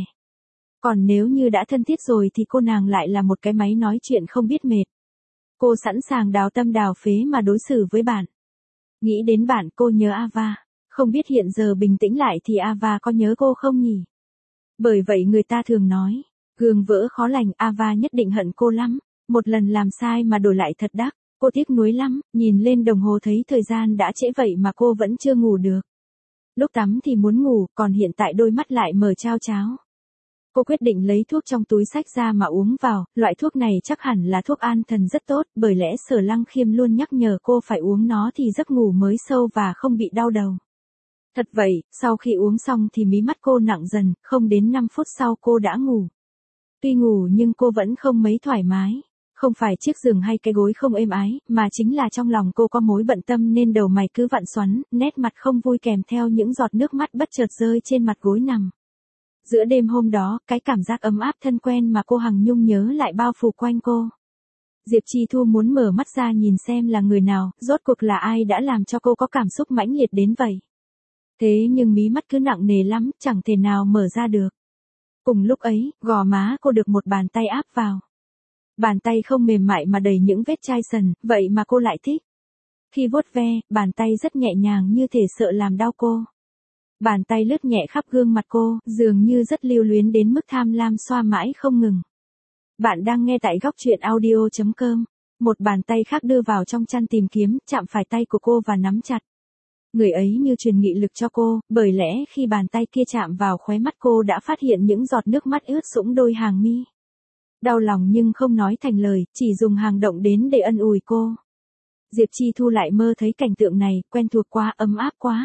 Còn nếu như đã thân thiết rồi thì cô nàng lại là một cái máy nói chuyện không biết mệt. Cô sẵn sàng đào tâm đào phế mà đối xử với bạn. Nghĩ đến bạn, cô nhớ Ava. Không biết hiện giờ bình tĩnh lại thì Ava có nhớ cô không nhỉ? Bởi vậy người ta thường nói, gương vỡ khó lành, Ava nhất định hận cô lắm. Một lần làm sai mà đổi lại thật đắc, cô tiếc nuối lắm, nhìn lên đồng hồ thấy thời gian đã trễ vậy mà cô vẫn chưa ngủ được. Lúc tắm thì muốn ngủ, còn hiện tại đôi mắt lại mở chao cháo. Cô quyết định lấy thuốc trong túi xách ra mà uống vào, loại thuốc này chắc hẳn là thuốc an thần rất tốt, bởi lẽ Sở Lăng Khiêm luôn nhắc nhở cô phải uống nó thì giấc ngủ mới sâu và không bị đau đầu. Thật vậy, sau khi uống xong thì mí mắt cô nặng dần, không đến năm phút sau cô đã ngủ. Tuy ngủ nhưng cô vẫn không mấy thoải mái. Không phải chiếc giường hay cái gối không êm ái, mà chính là trong lòng cô có mối bận tâm nên đầu mày cứ vặn xoắn, nét mặt không vui kèm theo những giọt nước mắt bất chợt rơi trên mặt gối nằm. Giữa đêm hôm đó, cái cảm giác ấm áp thân quen mà cô hằng nhung nhớ lại bao phủ quanh cô. Diệp Chi Thu muốn mở mắt ra nhìn xem là người nào, rốt cuộc là ai đã làm cho cô có cảm xúc mãnh liệt đến vậy. Thế nhưng mí mắt cứ nặng nề lắm, chẳng thể nào mở ra được. Cùng lúc ấy, gò má cô được một bàn tay áp vào. Bàn tay không mềm mại mà đầy những vết chai sần, vậy mà cô lại thích. Khi vuốt ve, bàn tay rất nhẹ nhàng như thể sợ làm đau cô. Bàn tay lướt nhẹ khắp gương mặt cô, dường như rất lưu luyến đến mức tham lam xoa mãi không ngừng. Bạn đang nghe tại góc truyện audio chấm com. Một bàn tay khác đưa vào trong chăn tìm kiếm, chạm phải tay của cô và nắm chặt. Người ấy như truyền nghị lực cho cô, bởi lẽ khi bàn tay kia chạm vào khóe mắt cô đã phát hiện những giọt nước mắt ướt sũng đôi hàng mi. Đau lòng nhưng không nói thành lời, chỉ dùng hành động đến để ân ủi cô. Diệp Chi Thu lại mơ thấy cảnh tượng này, quen thuộc quá, ấm áp quá.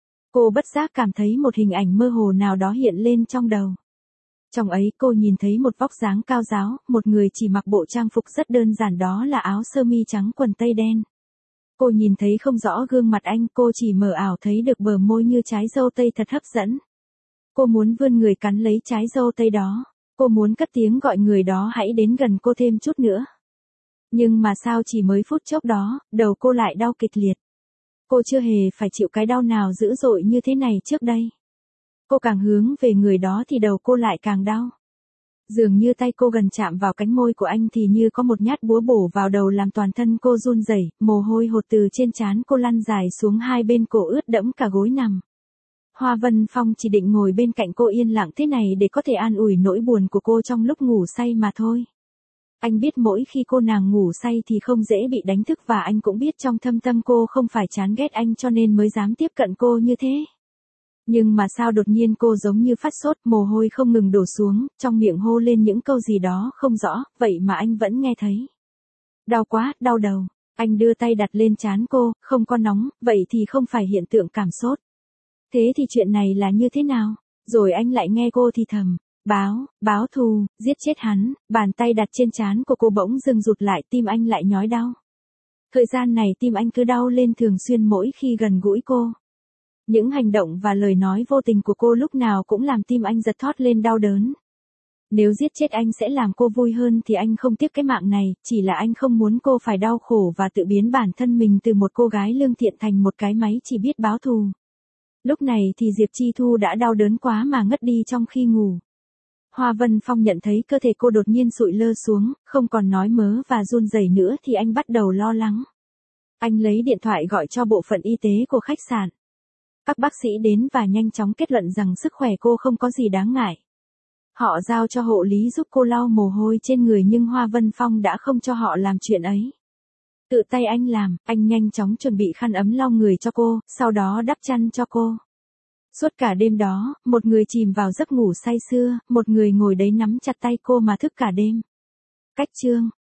Cô bất giác cảm thấy một hình ảnh mơ hồ nào đó hiện lên trong đầu. Trong ấy cô nhìn thấy một vóc dáng cao ráo, một người chỉ mặc bộ trang phục rất đơn giản, đó là áo sơ mi trắng quần tây đen. Cô nhìn thấy không rõ gương mặt anh, cô chỉ mờ ảo thấy được bờ môi như trái dâu tây thật hấp dẫn. Cô muốn vươn người cắn lấy trái dâu tây đó. Cô muốn cất tiếng gọi người đó hãy đến gần cô thêm chút nữa. Nhưng mà sao chỉ mới phút chốc đó, đầu cô lại đau kịch liệt. Cô chưa hề phải chịu cái đau nào dữ dội như thế này trước đây. Cô càng hướng về người đó thì đầu cô lại càng đau. Dường như tay cô gần chạm vào cánh môi của anh thì như có một nhát búa bổ vào đầu làm toàn thân cô run rẩy, mồ hôi hột từ trên trán cô lăn dài xuống hai bên cổ ướt đẫm cả gối nằm. Hoa Vân Phong chỉ định ngồi bên cạnh cô yên lặng thế này để có thể an ủi nỗi buồn của cô trong lúc ngủ say mà thôi. Anh biết mỗi khi cô nàng ngủ say thì không dễ bị đánh thức và anh cũng biết trong thâm tâm cô không phải chán ghét anh cho nên mới dám tiếp cận cô như thế. Nhưng mà sao đột nhiên cô giống như phát sốt, mồ hôi không ngừng đổ xuống, trong miệng hô lên những câu gì đó không rõ, vậy mà anh vẫn nghe thấy. Đau quá, đau đầu. Anh đưa tay đặt lên trán cô, không có nóng, vậy thì không phải hiện tượng cảm sốt. Thế thì chuyện này là như thế nào? Rồi anh lại nghe cô thì thầm, báo, báo thù, giết chết hắn, bàn tay đặt trên trán của cô bỗng dừng rụt lại, tim anh lại nhói đau. Thời gian này tim anh cứ đau lên thường xuyên mỗi khi gần gũi cô. Những hành động và lời nói vô tình của cô lúc nào cũng làm tim anh giật thót lên đau đớn. Nếu giết chết anh sẽ làm cô vui hơn thì anh không tiếc cái mạng này, chỉ là anh không muốn cô phải đau khổ và tự biến bản thân mình từ một cô gái lương thiện thành một cái máy chỉ biết báo thù. Lúc này thì Diệp Chi Thu đã đau đớn quá mà ngất đi trong khi ngủ. Hoa Vân Phong nhận thấy cơ thể cô đột nhiên sụi lơ xuống, không còn nói mớ và run rẩy nữa thì anh bắt đầu lo lắng. Anh lấy điện thoại gọi cho bộ phận y tế của khách sạn. Các bác sĩ đến và nhanh chóng kết luận rằng sức khỏe cô không có gì đáng ngại. Họ giao cho hộ lý giúp cô lau mồ hôi trên người nhưng Hoa Vân Phong đã không cho họ làm chuyện ấy. Tự tay anh làm, anh nhanh chóng chuẩn bị khăn ấm lau người cho cô, sau đó đắp chăn cho cô. Suốt cả đêm đó, một người chìm vào giấc ngủ say sưa, một người ngồi đấy nắm chặt tay cô mà thức cả đêm. Cách chương